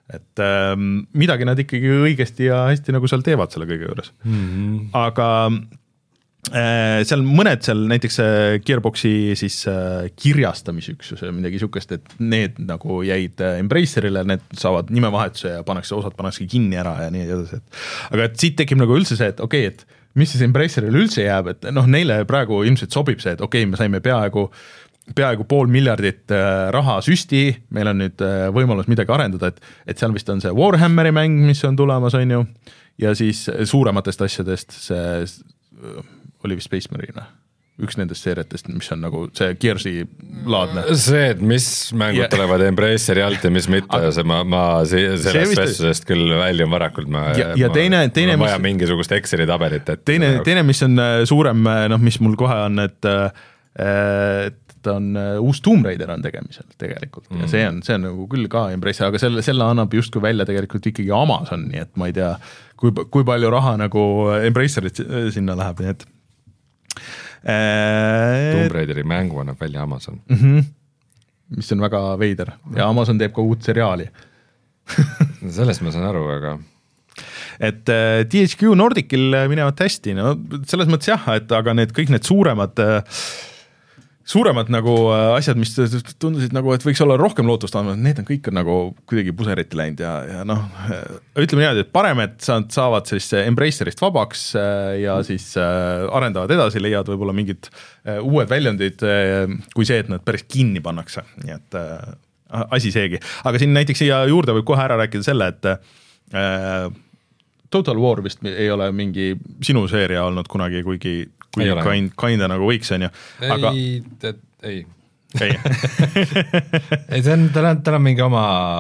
et äh, midagi nad ikkagi õigesti ja hästi nagu seal teevad selle kõige juures mm-hmm. aga äh, seal mõned seal näiteks Gearboxi siis äh, kirjastamisüksuse midagi sihukest, et need nagu jäid Embracerile, need saavad nimevahetuse ja pannakse, osad pannakse kinni ära ja nii edasi, et aga et siit tekib nagu üldse see, et okei okay,, et mis siis Embracerile üldse jääb, et noh, neile praegu ilmselt sobib see, et okei okay,, me saime peaaegu peaaegu pool miljardit raha süsti, meil on nüüd võimalus midagi arendada, et, et seal vist on see Warhammeri mäng, mis on tulemas, on ju, ja siis suurematest asjadest see oli vist Space Marine, üks nendest seeriatest, mis on nagu see Gearsi laadne. See, et mis mängud ja. Tulevad Embraceri alt ja mis mitte, see ma, ma sellest vestlusest küll väljun varakult, ma, ja, ja ma, teine, teine, ma vaja mis, mingisugust Exceli tabelit. Et teine, teine, mis on suurem, noh, mis mul kohe on, et, et on uh, uus Tomb Raider on tegemisel tegelikult mm. ja see on, see on nagu küll ka Embrace, aga selle, selle annab justkui välja tegelikult ikkagi Amazon, nii et ma ei tea, kui, kui palju raha nagu Embracerit sinna läheb, nii et äh, Tomb Raideri mängu annab välja Amazon mm-hmm. mis on väga veider ja Amazon teeb ka uut seriaali sellest ma saan aru, aga et uh, T H Q Nordicil minevad hästi, no selles mõttes jah, et aga need kõik need suuremad uh, suuremad nagu asjad, mis tundusid nagu, et võiks olla rohkem lootust andma, need on kõik nagu kuidagi puseriti läinud ja, ja noh, ütleme niimoodi, et parem, et sa saavad siis Embracerist vabaks ja siis arendavad edasi, leiavad võib-olla mingid uued väljundid, kui see, et nad päris kinni pannakse, nii et asi seegi. Aga siin näiteks siia juurde võib kohe ära rääkida selle, et äh, Total War vist ei ole mingi sinu seeria olnud kunagi, kuigi kui kind, kinda nagu võiks, on ju. Aga... ei, ei. ei. ei, see on, tal on, tal on mingi oma,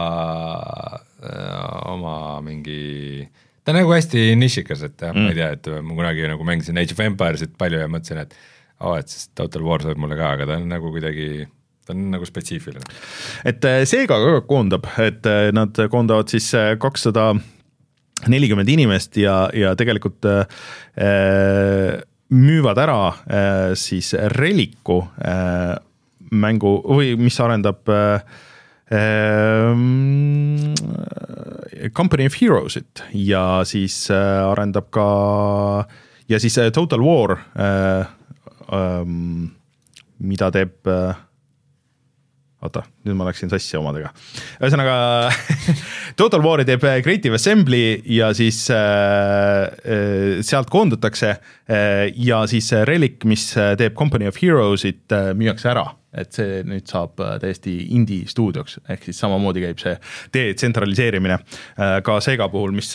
oma mingi, ta on nagu hästi nišikas, et mm. ma ei tea, et ma kunagi nagu mängisin Age of Empiresit palju ja mõtlesin, et oh, et siis Total War sobib mulle ka, aga ta on nagu kuidagi, ta on nagu spetsiifiline. Et Sega ka koondab, et nad koondavad siis kakssada nelikümmend inimest ja, ja tegelikult äh, müüvad ära äh, siis Relicu äh, mängu või mis arendab äh, Company of Heroesit ja siis äh, arendab ka ja siis äh, Total War äh, äh, mida teeb äh, oota, nüüd ma läksin sassi omadega. Ühesõnaga Total War'i teeb Creative Assembly ja siis äh, sealt koondutakse äh, ja siis Relic, mis teeb Company of Heroesit, äh, müüakse ära, et see nüüd saab täiesti indie stuudioks, ehk siis samamoodi käib see detsentraliseerimine äh, ka Sega puhul, mis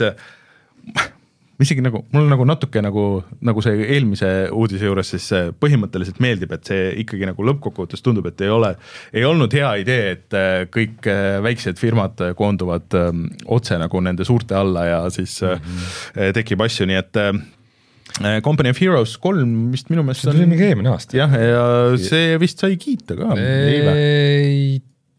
isegi nagu, mul nagu natuke nagu, nagu see eelmise uudise juures siis põhimõtteliselt meeldib, et see ikkagi nagu lõppkokkuvõttes tundub, et ei ole, ei olnud hea idee, et kõik väiksed firmad koonduvad otse nagu nende suurte alla ja siis mm-hmm. tekib asju, nii et Company of Heroes kolm vist minu meelest see tuli mingi eelmine aasta. Jah, ja see vist sai kiita ka. Ei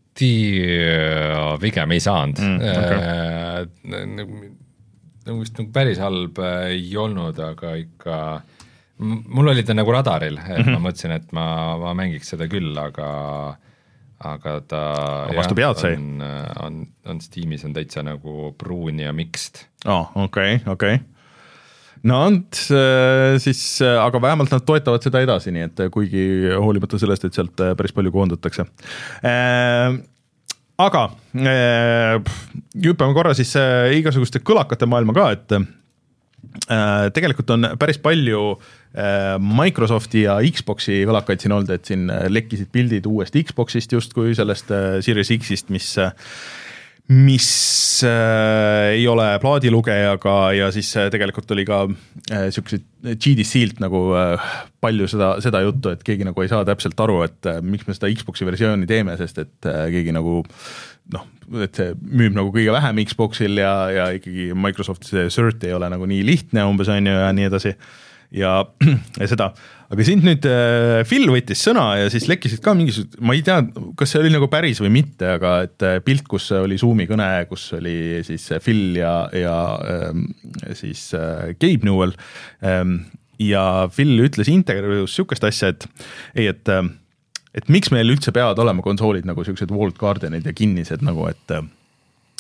tea, pigem ei saanud. Mm, okay. Nagu vist nagu päris halb ei olnud, aga ikka mul oli ta nagu radaril, et mm-hmm. ma mõtlesin, et ma, ma mängiks seda küll, aga aga ta vastu pead sai? On, on, on Steamis on täitsa nagu pruun ja mixed. Oh, okei, okay, okei okay. No siis, aga vähemalt nad toetavad seda edasi, nii et kuigi hoolimata sellest, et sealt päris palju koondatakse eee aga äh, hüppame korra siis äh, igasuguste kõlakate maailma ka, et äh, tegelikult on päris palju äh, Microsofti ja Xboxi kõlakaid siin olnud, et siin lekkisid pildid uuest Xboxist justkui sellest äh, Series X-ist, mis äh, mis äh, ei ole plaadilugejaga ja siis äh, tegelikult oli ka äh, siuksed G D C-lt nagu äh, palju seda, seda juttu, et keegi nagu ei saa täpselt aru, et äh, miks me seda Xboxi versiooni teeme, sest et äh, keegi nagu noh, et see müüb nagu kõige vähem Xboxil ja, ja ikkagi Microsofti see cert ei ole nagu nii lihtne umbes on ju ja nii edasi ja, ja seda, aga siin nüüd äh, Phil võttis sõna ja siis lekkisid ka mingisugused, ma ei tea, kas see oli nagu päris või mitte, aga et äh, pilt, kus oli Zoomi kõne, kus oli siis Phil ja, ja ähm, siis äh, Gabe Newell ähm, ja Phil ütles intervjuus sihukest asja, et ei, et, äh, et miks meil üldse peavad olema konsoolid nagu siuksed walled gardenid ja kinnised nagu, et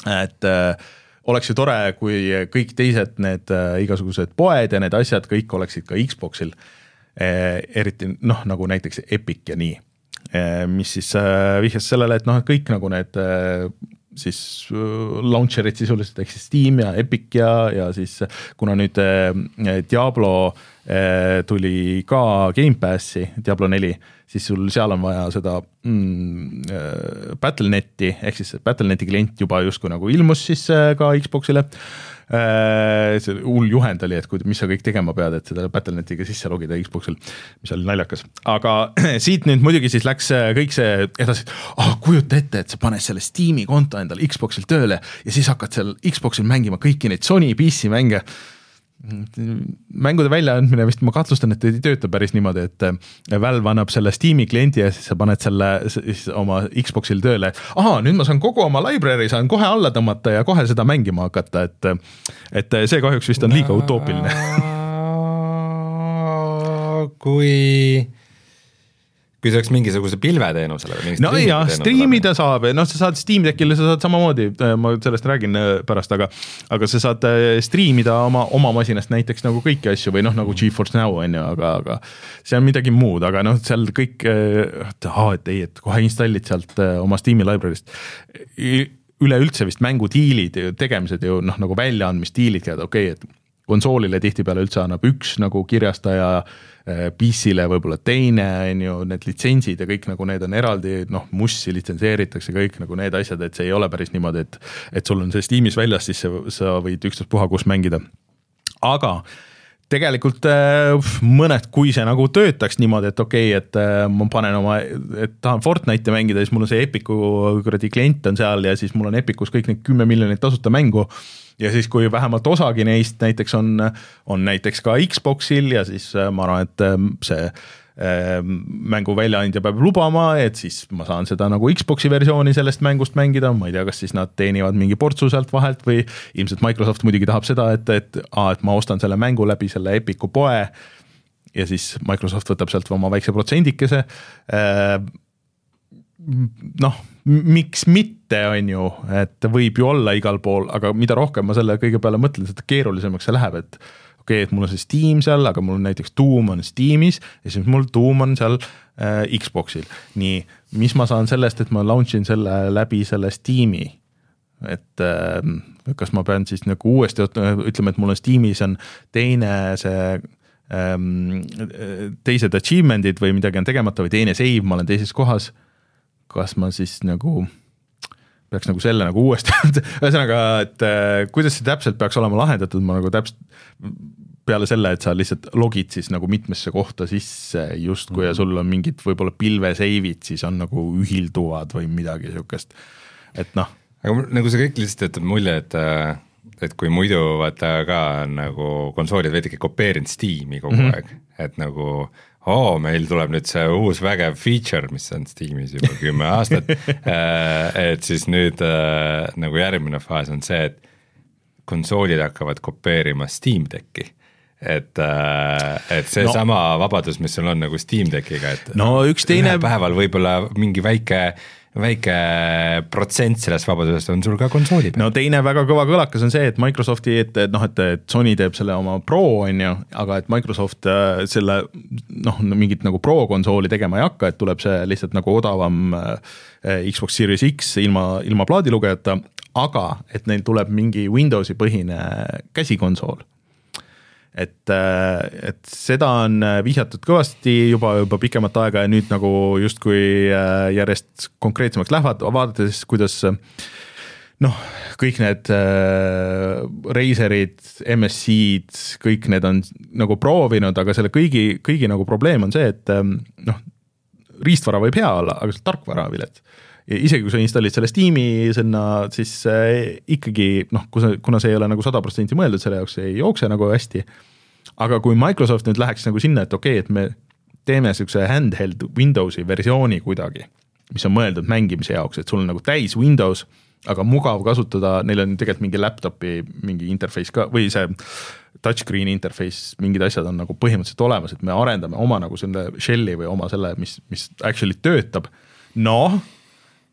et äh, oleks ju tore, kui kõik teised need äh, igasugused poed ja need asjad kõik oleksid ka Xboxil, äh, eriti noh, nagu näiteks Epic ja nii, äh, mis siis äh, vihjas sellele, et noh, kõik nagu need äh, siis äh, launcherid sisuliselt, ehk siis Steam ja Epic ja, ja siis kuna nüüd äh, Diablo äh, tuli ka Gamepassi, Diablo neli, siis sul seal on vaja seda mm, äh, Battle.neti, ehk siis Battle.neti klient juba justkui nagu ilmus siis äh, ka Xboxile. Äh, see hull juhend oli, et kui, mis sa kõik tegema pead, et seda Battle.netiga sisse logida Xboxil, mis oli naljakas. Aga siit nüüd muidugi siis läks kõik see edasi, oh, kujuta ette, et sa paned selle Steam'i konto endal Xboxil tööle ja siis hakkad seal Xboxil mängima kõiki neid Sony P C mänge. Mängude väljaandmine vist ma kahtlustan, et ei tööta päris niimoodi, et Valve annab selle Steam'i kliendi ja siis sa paned selle siis oma Xboxil tööle. Aha, nüüd ma saan kogu oma library, saan kohe alla tõmmata ja kohe seda mängima hakata, et, et see kahjuks vist on liiga utoopiline. Kui... kui see oleks mingisuguse pilveteenusele või no jah, streamida saab, noh sa saad Steam Deckile, sa saad samamoodi, ma sellest räägin pärast, aga aga sa saad streamida oma, oma masinast näiteks nagu kõiki asju või noh, nagu GeForce Now on ju, aga, aga see on midagi muud, aga noh, seal kõik, aha, et ei, et kohe installid sealt oma Steam'i library'st. Üleüldse vist mängudiilid, tegemised ju noh, nagu väljaandmisdiilid käid, okei, okay, et konsoolile tihtipeale üldse annab üks nagu kirjastaja, P C-le võib-olla teine, on ju, need litsentsid ja kõik nagu need on eraldi, noh, mussi litsenseeritakse kõik nagu need asjad, et see ei ole päris niimoodi, et, et sul on see Steamis väljas, siis sa võid üksteist puha kus mängida. Aga tegelikult mõned, kui see nagu töötaks niimoodi, et okei, okay, et ma panen oma, et tahan Fortnite'i mängida, siis mul on see Epiku kuradi klient on seal ja siis mul on Epicus kõik need kümme miljonit tasuta mängu ja siis kui vähemalt osagi neist näiteks on, on näiteks ka Xboxil ja siis ma arvan, et see mängu väljaandja peab lubama, et siis ma saan seda nagu Xboxi versiooni sellest mängust mängida, ma ei tea, kas siis nad teenivad mingi portsu sealt vahelt või ilmselt Microsoft muidugi tahab seda, et, et, a, et ma ostan selle mängu läbi selle Epiku poe ja siis Microsoft võtab sealt oma väikse protsendikese. Noh, miks mitte on ju, et võib ju olla igal pool, aga mida rohkem ma selle kõige peale mõtlen, seda keerulisemaks see läheb, et okei, okay, et mul on see Steam seal, aga mul on näiteks Doom on Steamis ja siis mul Doom on seal äh, Xboxil. Nii, mis ma saan sellest, et ma launchin selle läbi selle Steami, et äh, kas ma pean siis nagu uuesti ütlema, et mul on Steamis on teine see ähm, teised achievement'id või midagi on tegemata või teine save, ma olen teises kohas, kas ma siis nagu peaks nagu selle nagu uuesti ühesõnaga, et äh, kuidas see täpselt peaks olema lahendatud, ma nagu täpselt peale selle, et sa lihtsalt logid siis nagu mitmesse kohta sisse just kui ja sul on mingid võib-olla pilve seivid, siis on nagu ühilduvad või midagi sihukest, et noh. Aga nagu see kõik lihtsalt jätab mulje, et et kui muidu vaata ka nagu konsoolid veidike kopeerinud Steam'i kogu mm-hmm. aeg, et nagu oo, meil tuleb nüüd see uus vägev feature, mis on Steamis juba kümme aastat, et siis nüüd nagu järgmine faas on see, et konsoolid hakkavad kopeerima Steam Decki. Et, et see no. sama vabadus, mis sul on nagu Steam Deckiga, et no, üks teine... päeval võib-olla mingi väike väike protsent sellest vabadusest on sul ka konsooli peal. No teine väga kõva kõlakas on see, et Microsofti, et, et noh, et, et Sony teeb selle oma Pro on ju, aga et Microsoft äh, selle noh, mingit nagu Pro konsooli tegema ei hakka, et tuleb see lihtsalt nagu odavam äh, Xbox Series X ilma, ilma plaadilugejata, aga et neil tuleb mingi Windowsi põhine käsikonsool. Et, et seda on vihjatud kõvasti juba, juba pikemat aega ja nüüd nagu justkui järjest konkreetsemaks lähevad, vaadates kuidas noh, kõik need Razerid, M S C-d, kõik need on nagu proovinud, aga selle kõigi, kõigi nagu probleem on see, et noh, riistvara võib hea olla, aga see tarkvara vilet. Ja isegi kui sa installid selle Steam'i sinna, siis ikkagi, noh, kuna see ei ole nagu sada protsenti mõeldud selle jaoks, ei jookse nagu hästi, aga kui Microsoft nüüd läheks nagu sinna, et okei, okay, et me teeme sellise handheld Windowsi versiooni kuidagi, mis on mõeldud mängimise jaoks, et sul on nagu täis Windows, aga mugav kasutada, neil on tegelikult mingi laptopi mingi interface ka, või see touchscreen interface, mingid asjad on nagu põhimõtteliselt olemas, et me arendame oma nagu selle shell'i või oma selle, mis, mis actually töötab, noh,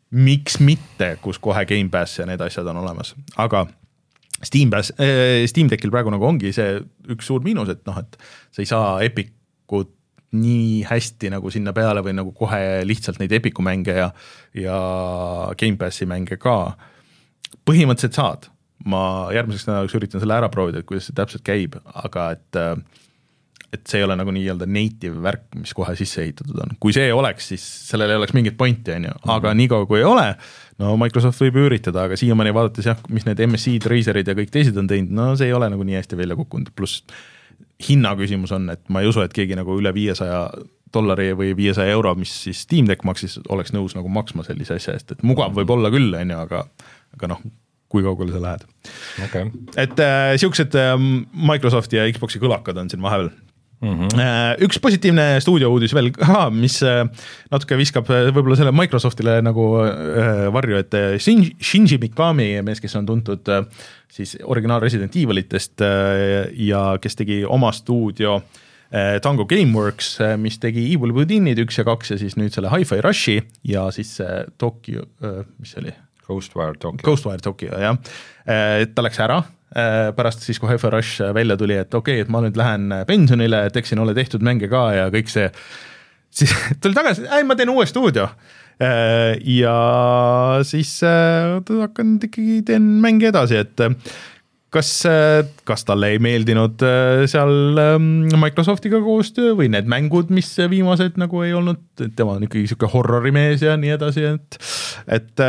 miks mitte, kus kohe Gamepass ja need asjad on olemas, aga Steam, Pass, äh, Steam Deckil praegu nagu ongi see üks suur miinus, et noh, et sa ei saa Epicut nii hästi nagu sinna peale või nagu kohe lihtsalt neid Epicu mänge ja, ja Gamepassi mänge ka. Põhimõtteliselt saad. Ma järgmiseks nädalaks üritan selle ära proovida, et kuidas see täpselt käib, aga et et see ei ole nagu nii-öelda native värk, mis kohe sisse ehitatud on. Kui see oleks, siis sellel ei oleks mingit pointi, on ju. Aga mm-hmm. nii kaua kui ei ole, no Microsoft võib üritada, aga siiamaani vaadates jah, mis need M S I, Razerid ja kõik teised on teinud, no see ei ole nagu nii hästi välja kukkunud. Plus hinna küsimus on, et ma ei usu, et keegi nagu üle viiesaja dollari või viiesaja euro, mis siis Steam Deck maksis, oleks nõus nagu maksma sellise asja eest. Et mugav võib olla küll, on ju, aga, aga noh, kui kaugele sa lähed. Okay. Et äh, siuksed äh, Microsofti ja Xboxi kõlakad on siin vahepeal. Mm-hmm. Üks positiivne stuudio uudis veel ka, mis natuke viskab võib-olla selle Microsoftile nagu varju, et Shinji Mikami, mees, kes on tuntud siis originaal Resident Evilitest ja kes tegi oma stuudio Tango Gameworks, mis tegi Evil Withinid üks ja kaks ja siis nüüd selle Hi-Fi Rushi ja siis Tokyo, mis see oli? Ghostwire Tokyo. Ghostwire Tokyo, jah. Ta läks ära. Pärast siis, kui Hi-Fi Rush välja tuli, et okei, okay, et ma nüüd lähen pensionile, et eks siin ole tehtud mänge ka ja kõik see, siis tuli tagasi, ei, ma teen uue stuudio. Ja siis hakkan ikkagi teen mänge edasi, et kas, kas talle ei meeldinud seal Microsoftiga koostöö või need mängud, mis viimased nagu ei olnud, tema on ikkagi siuke horrorimees ja nii edasi, et, et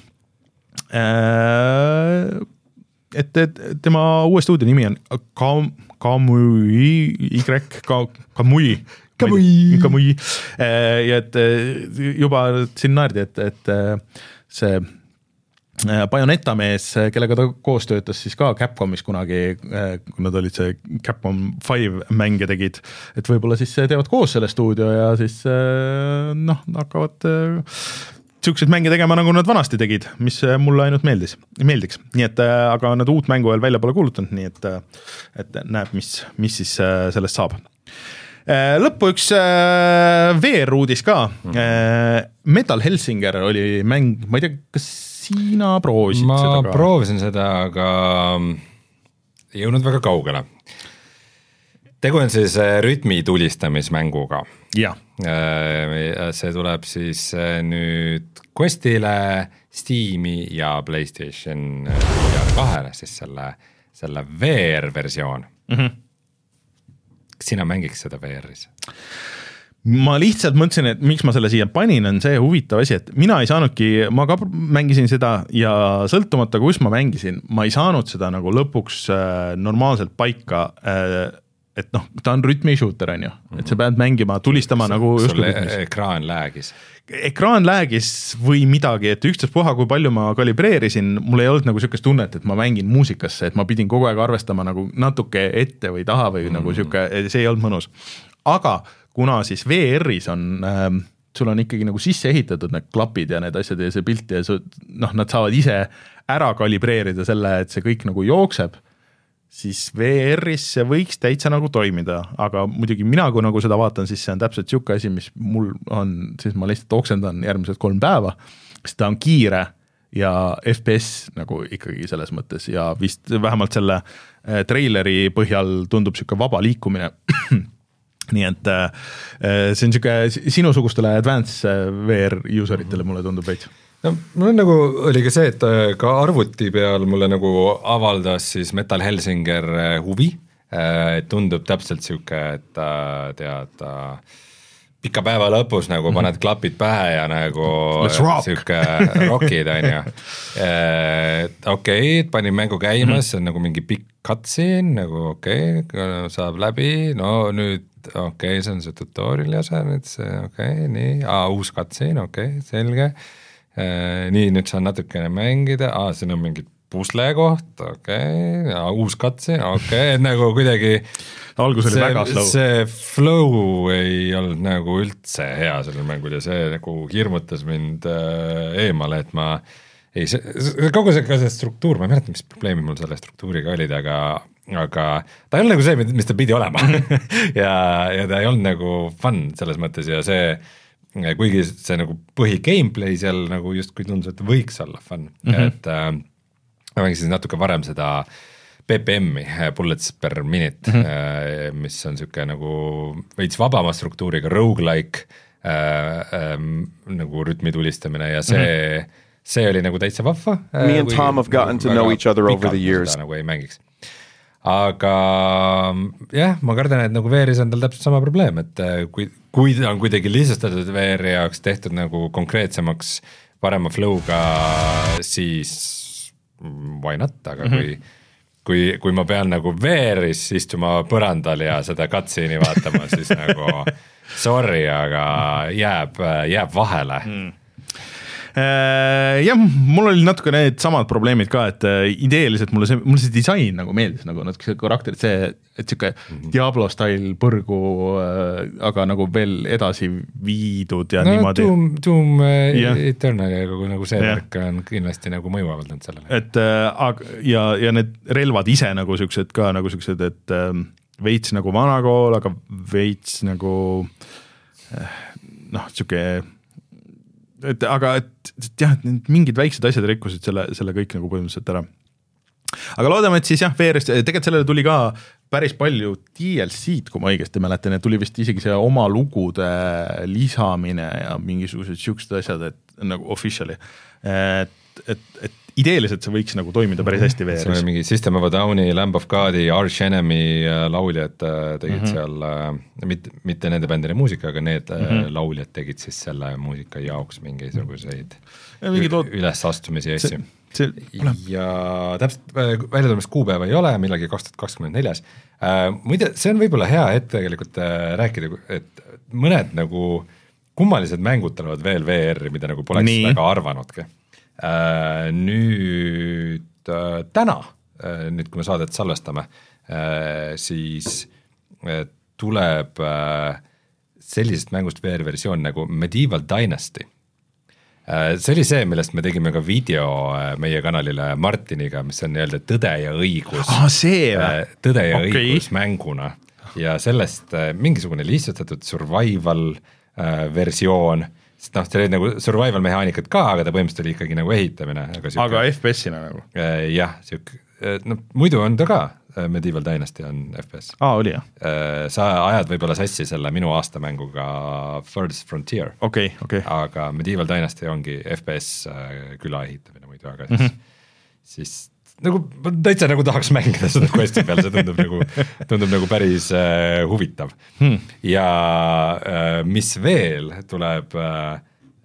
äh, et, et tema uue stuudio nimi on Kamui, Y, Kamui, Kamui, Kamui, ja et juba siin naerdi, et, et see Bayonetta mees, kellega ta koos töötas siis ka Capcomis kunagi, kui nad olid see Capcom viis mänge tegid, et võib-olla siis teevad koos selle stuudio ja siis noh, hakkavad siukseid mänge tegema, nagu nad vanasti tegid, mis mulle ainult meeldis, meeldiks. Nii et, aga nad uut mängu veel välja pole kuulutanud, nii et, et näeb, mis, mis siis sellest saab. Lõppu üks V R-uudis ka. Metal Hellsinger oli mäng, ma ei tea, kas sina proovisid ma seda ka? Ma proovisin seda, aga ei jõudnud väga kaugele. Tegu on siis rütmi tulistamismänguga. Jah. See tuleb siis nüüd Questile, Steam'i ja PlayStation kahele, siis selle, selle V R-versioon. Mm-hmm. Kas sina mängiks seda V R-is? Ma lihtsalt mõtlesin, et miks ma selle siia panin, on see huvitav asi, et mina ei saanudki, ma ka mängisin seda ja sõltumata, kus ma mängisin, ma ei saanud seda nagu lõpuks normaalselt paika, et noh, ta on rütmi shooter, on ju, et sa pead mängima, tulistama S nagu sul ekraan läägis. Ekraan läägis või midagi, et üksteist puha, kui palju ma kalibreerisin, mul ei olnud nagu siukest tunnet, et ma mängin muusikasse, et ma pidin kogu aeg arvestama nagu natuke ette või taha või mm. nagu siuke, see ei olnud mõnus. Aga kuna siis V R-is on, äh, sul on ikkagi nagu sisse ehitatud need klapid ja need asjad ja see pilt ja su, noh, nad saavad ise ära kalibreerida selle, et see kõik nagu jookseb, siis V R-is see võiks täitsa nagu toimida, aga muidugi mina, kui nagu seda vaatan, siis see on täpselt siuke asi, mis mul on, siis ma lihtsalt oksendan järgmised kolm päeva, sest ta on kiire ja F P S nagu ikkagi selles mõttes ja vist vähemalt selle treileri põhjal tundub siuke vaba liikumine. Nii et see on siuke sinusugustele advanced V R useritele mulle tundub veits. No, mul on nagu, oli ka see, et ka arvuti peal mulle nagu avaldas siis Metal Hellsinger huvi, tundub täpselt siuke, et tead, pika päeva lõpus nagu paned klapid pähe ja nagu siuke rockid, on ju. Okei, panin mängu käimas, see on nagu mingi pikk cutscene, nagu okei, okay, saab läbi, no nüüd okei, okay, see on see tutorial ja see nüüd see, okei, okay, nii, aa, uus cutscene, okei, okay, selge. Nii, nüüd saan natukene mängida, aa, siin on mingid pusle koht, okei, okay, uus katse, okei, okay, nagu kuidagi algus oli see, väga slow. See flow ei olnud nagu üldse hea sellel mängul ja see nagu hirmutas mind eemale, et ma ei, see, kogu see, see struktuur, ma ei mäleta, mis probleemi mul selle struktuuriga olid, aga aga ta ei olnud nagu see, mis ta pidi olema ja, ja ta ei olnud nagu fun selles mõttes ja see kuigi see nagu põhi gameplay seal nagu justkui tundus, et võiks olla fun mm, -hmm. et äh, ma mängisin natuke varem seda B P M-i, Bullets per minute mm, -hmm. mis on niisugune nagu veits vabama struktuuriga roguelike äh, äh, nagu rütmi tulistamine ja see mm, -hmm. see oli nagu täitsa vahva. Me and Tom have gotten to know each other over the years. Nagu ei mängiks. Aga jah, ma kardan, et nagu V R-is on tal täpselt sama probleem, et kui, kui ta on kuidagi lihtsustatud V R-i jaoks tehtud nagu konkreetsemaks parema flow'ga, siis why not, aga mm -hmm. kui kui, kui ma pean nagu V R-is istuma põrandal ja seda cutscene'i vaatama, siis nagu sorry, aga jääb, jääb vahele mm. Jah, mul oli natuke need samad probleemid ka, et ideeliselt mulle see, mulle see disain nagu meeldis, nagu natuke see karakter, et see, et siuke mm-hmm. Diablo-style põrgu, aga nagu veel edasi viidud ja no, niimoodi. Doom, Doom yeah. Eternal ja nagu, nagu see värk yeah. on kindlasti nagu mõju avaldanud sellele. Et ja, ja need relvad ise nagu siuksed ka nagu siuksed, et veits nagu vanakool, aga veits nagu noh, siuke et aga, et, et jah, et mingid väiksed asjad rikkusid selle, selle kõik nagu põhimõtteliselt ära. Aga loodame, et siis jah, V R-ist, tegelikult sellele tuli ka päris palju D L C-d, kui ma õigesti mäletan, et tuli vist isegi see oma lugude lisamine ja mingisugused siuksed asjad, et nagu officially, et, et, et ideeliselt see võiks nagu toimida päris hästi V R-is. See oli mingi System of a Downi, Lamb of Godi, Arch Enemy lauljad tegid mm -hmm. seal, mitte, mitte nende bändide muusika, aga need mm -hmm. lauljad tegid siis selle muusika jaoks mingisuguseid lood... ülesastumisi ja asju. Ja täpselt väljatulemist kuupäeva ei ole, millalgi kaks tuhat kakskümmend neli. Muide, see on võib-olla hea hetk tegelikult rääkida, et mõned nagu kummalised mängud tulevad veel V R-i, mida nagu poleks Nii. väga arvanudki. Äh, nüüd äh, täna, äh, nüüd kui me saadet salvestame, äh, siis äh, tuleb äh, sellisest mängust V R-versioon nagu Medieval Dynasty. Äh, see oli see, millest me tegime ka video äh, meie kanalile Martiniga, mis on nii-öelda tõde ja õigus. Ah, see äh, tõde ja okay. õigus mänguna ja sellest äh, mingisugune lihtsustatud survival äh, versioon, sest noh, see oli nagu survival mehaanikad ka, aga ta põhimõtteliselt oli ikkagi nagu ehitamine. Aga, siuke, aga F P S-ina nagu? Äh, jah, siuke, no muidu on ta ka, Medieval Dynasty on F P S. Aa, oli jah? Äh, sa ajad võib-olla sassi selle minu aastamänguga Furthest Frontier. Okay, okay. Aga Medieval Dynasty ongi F P S küla ehitamine muidu, aga siis, mm -hmm. siis nagu täitsa nagu tahaks mängida seda questi peal, see tundub nagu, tundub nagu päris äh, huvitav hmm. ja äh, mis veel tuleb äh,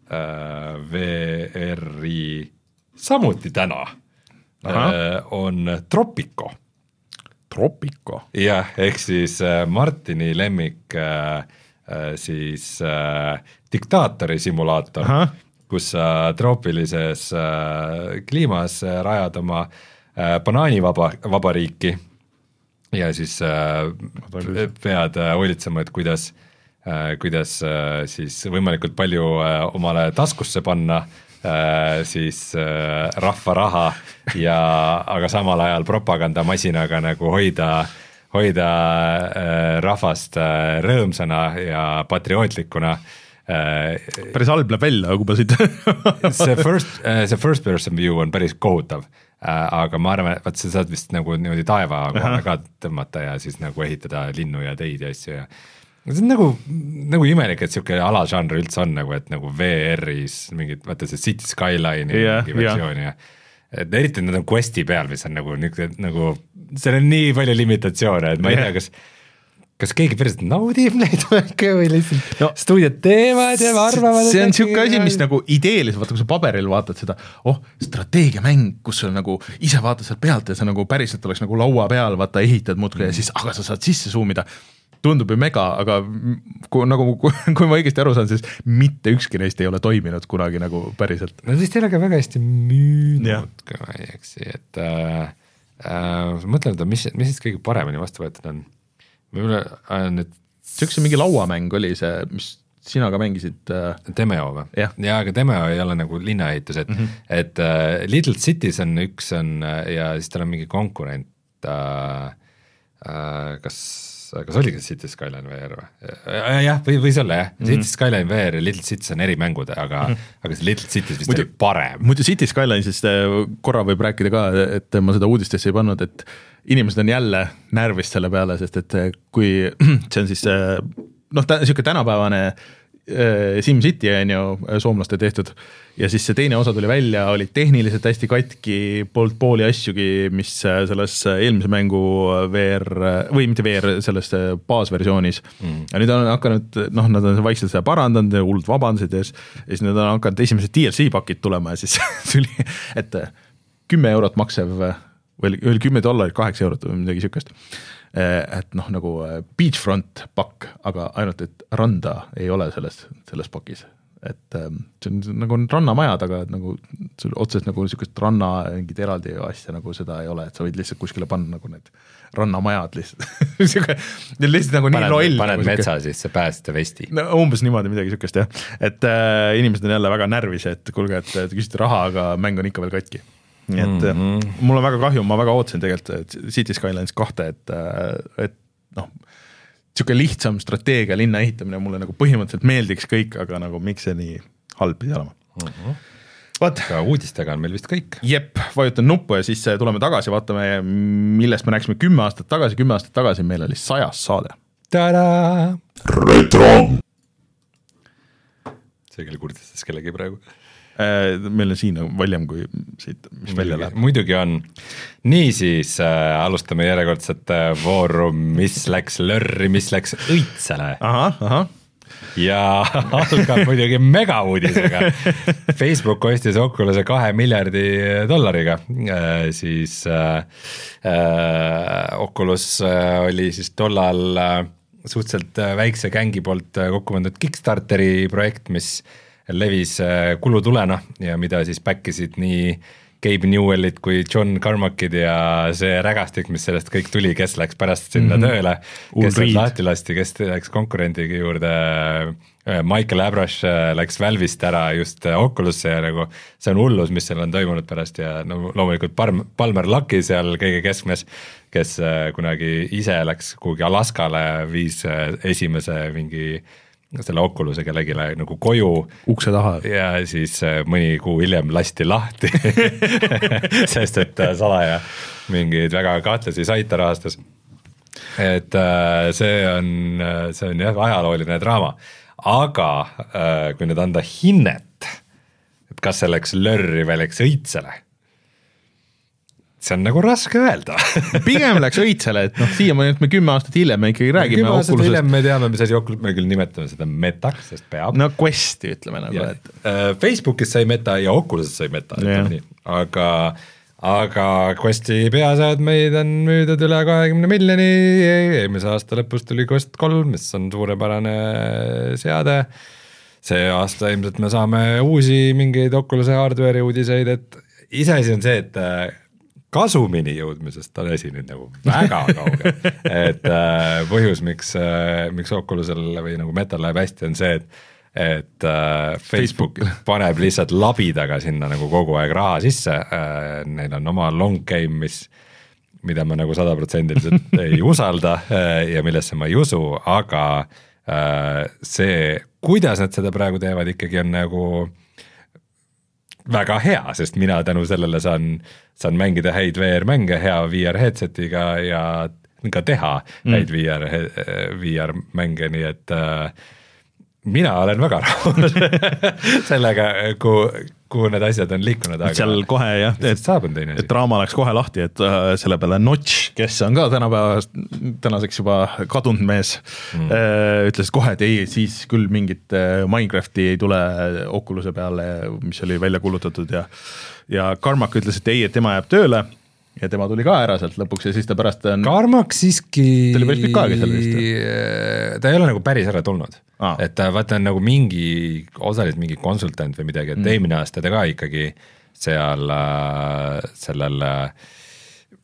V R-i samuti täna äh, on Tropico. Tropico? jah, ehk siis äh, Martini lemmik äh, äh, siis äh, diktaatori simulaator, Aha. kus sa äh, troopilises äh, kliimas äh, rajad oma banaanivaba, vabariiki ja siis äh, pead äh, hoolitsema, et kuidas, äh, kuidas äh, siis võimalikult palju äh, omale taskusse panna äh, siis äh, rahva raha ja aga samal ajal propagandamasinaga nagu hoida, hoida äh, rahvast äh, rõõmsana ja patriootlikuna. Päris halb läheb välja, kui ma siit see first, see first person view on päris kohutav. Äh, aga ma arvan, et sa saad vist nagu niimoodi taeva kohale ka tõmmata ja siis nagu ehitada linnu ja teid ja asju ja see on nagu, nagu imelik, et siuke alažanr üldse on nagu, et nagu V R-is mingid, vaata see City Skyline'i yeah, mingi versioon yeah. ja et eriti nad on questi peal, mis on nagu, nagu seal on nii palju limitatsioone, et ma ei yeah. tea, kas kas keegi päriselt naudib neid mänge või lihtsalt no, stuudiod teevad ja arvavad. See on siuke asi, mis nagu ideelis, vaata kui sa paberil vaatad seda, oh, strateegiamäng, kus sul nagu ise vaatad sealt pealt ja sa nagu päriselt oleks nagu laua peal, vaata ehitad muudkui mm. ja siis, aga sa saad sisse zoomida. Tundub ju mega, aga kui, nagu, kui ma õigesti aru saan, siis mitte ükski neist ei ole toiminud kunagi nagu päriselt. No siis teil aga väga hästi müünud, kui ma ei eksi, et äh, äh, mõtlen, mis, mis siis kõige paremini vastu võetud on? Nüüd... Siukse mingi lauamäng oli see, mis sina ka mängisid äh... Demeo või? Ja, aga Demeo ei ole nagu linnaehitus, et, mm -hmm. et uh, Little Cities on üks on ja siis tal on mingi konkurent uh, uh, kas kas oligi City Skyline V R või? Jah, või võis olla jah, City mm. Skyline V R ja Little Cities on eri mängud, aga mm., aga see Little Cities vist muidu, oli parem. Muidu City Skyline'ist korra võib rääkida ka, et ma seda uudistesse ei pannud, et inimesed on jälle närvist selle peale, sest et kui see on siis noh, ta, niisugune tänapäevane SimCity on ju soomlaste tehtud ja siis see teine osa tuli välja, oli tehniliselt hästi katki, poolt pooli asjugi, mis selles eelmise mängu V R, või mitte V R, selles baasversioonis mm. ja nüüd on hakanud, noh, nad on vaikselt seda parandanud ja hullult vabandasid ja siis nad on hakanud esimesed D L C pakid tulema ja siis tuli, et kümme eurot maksev või kümme dollarit, kaheksa eurot või midagi sükest. Et noh, nagu beachfront pakk, aga ainult, et randa ei ole selles, selles pakis. Et see on nagu rannamajad, aga nagu otseselt nagu niisugust ranna mingid eraldi asja nagu seda ei ole, et sa võid lihtsalt kuskile panna nagu need rannamajad lihtsalt. lihtsalt nagu paned, nii loll. Paned nagu metsa siis see pääste vesti. No, umbes niimoodi midagi sükest, jah. Et äh, inimesed on jälle väga närvis, et kulge, et te küsite raha, aga mäng on ikka veel katki. Nii et mm-hmm. mul on väga kahju, ma väga ootasin tegelikult City Skylines kahte, et, et noh, niisugune lihtsam strateegia linna ehitamine mulle nagu põhimõtteliselt meeldiks kõik, aga nagu miks see nii halb pidi olema. Mm-hmm. Aga uudistega on meil vist kõik. Jep, vajutan nuppu ja siis tuleme tagasi, vaatame, millest me rääkisime kümme aastat tagasi, kümme aastat tagasi meil oli sajas saade. Tada! Retro! See küll kurdistas kellegi praegu. Meil on siin valjem kui siit, mis muidugi, välja läheb. Muidugi on. Nii siis äh, alustame järjekordset äh, vooru, mis läks lörri, mis läks õitsele. Aha, aha. Ja algab muidugi megauudisega. Facebook ostis Oculus'e kahe miljardi dollariga. Äh, siis äh, äh, Oculus äh, oli siis tollal äh, suhteliselt äh, väikse gängi poolt äh, kokku pandud Kickstarteri projekt, mis levis kulutulena ja mida siis päkkisid nii Gabe Newellit kui John Carmackid ja see rägastik, mis sellest kõik tuli, kes läks pärast sinna mm-hmm. tööle, kes sealt lahti lasti, kes läks konkurendigi juurde, Michael Abrash läks Valve'ist ära just Oculusse ja nagu see on hullus, mis seal on toimunud pärast ja no, loomulikult Palmer Lucky seal kõige keskmes, kes kunagi ise läks kuhugi Alaskale, viis esimese mingi selle Oculus'e kellegile nagu koju ukse taha ja siis mõni kuu hiljem lasti lahti sest et salaja mingeid väga kahtlasi saite rahastas. Et see on, see on jah ajalooline draama, aga kui nüüd anda hinnet, et kas see läks lörri või läks õitsele, see on nagu raske öelda. Pigem läks õitsele, et noh, siia me, me kümme aastat hiljem me ikkagi räägime kümme aastat Oculusest. Hiljem me teame, mis asi Oculus, me küll nimetame seda metaks, sest peab. No Questi ütleme nagu. Et... Facebookis sai meta ja Oculusest sai meta, aga, aga Questi peasajad meid on müüdud üle kahekümne miljoni, eelmise aasta lõpus tuli Quest kolm, mis on suurepärane seade. See aasta ilmselt me saame uusi mingeid Oculus'e hardware'i uudiseid, et iseasi on see, et kasumini jõudmisest on esi nüüd nagu väga kauge, et äh, põhjus, miks, äh, miks Oculusel või nagu Metal läheb hästi on see, et, et äh, Facebook, Facebook paneb lihtsalt labidaga sinna nagu kogu aeg raha sisse, äh, neil on oma long game, mis, mida ma nagu sada protsendiliselt ei usalda äh, ja millesse ma ei usu, aga äh, see, kuidas nad seda praegu teevad, ikkagi on nagu väga hea, sest mina tänu sellele saan, saan mängida häid V R mänge hea V R headsetiga ja ka teha mm. häid V R, V R mänge, nii et äh, mina olen väga rahul sellega, kuhu, kuhu need asjad on liikunud. Aga seal kohe jah, et, et draama läks kohe lahti, et äh, selle peale Notch, kes on ka tänapäeva, tänaseks juba kadunud mees mm., äh, ütles kohe, et ei, siis küll mingit äh, Minecrafti ei tule Oculus'e peale, mis oli välja kulutatud ja, ja Carmack ütles, et ei, et tema jääb tööle ja tema tuli ka ära sealt lõpuks ja siis ta pärast on... Carmack siiski... Ta oli päris pikka aega selle vist. Ta ei ole nagu päris ära tulnud. Ah. Et ta vaata on nagu mingi, osaliselt mingi konsultant või midagi, et mm. eelmine aasta ta ka ikkagi seal sellel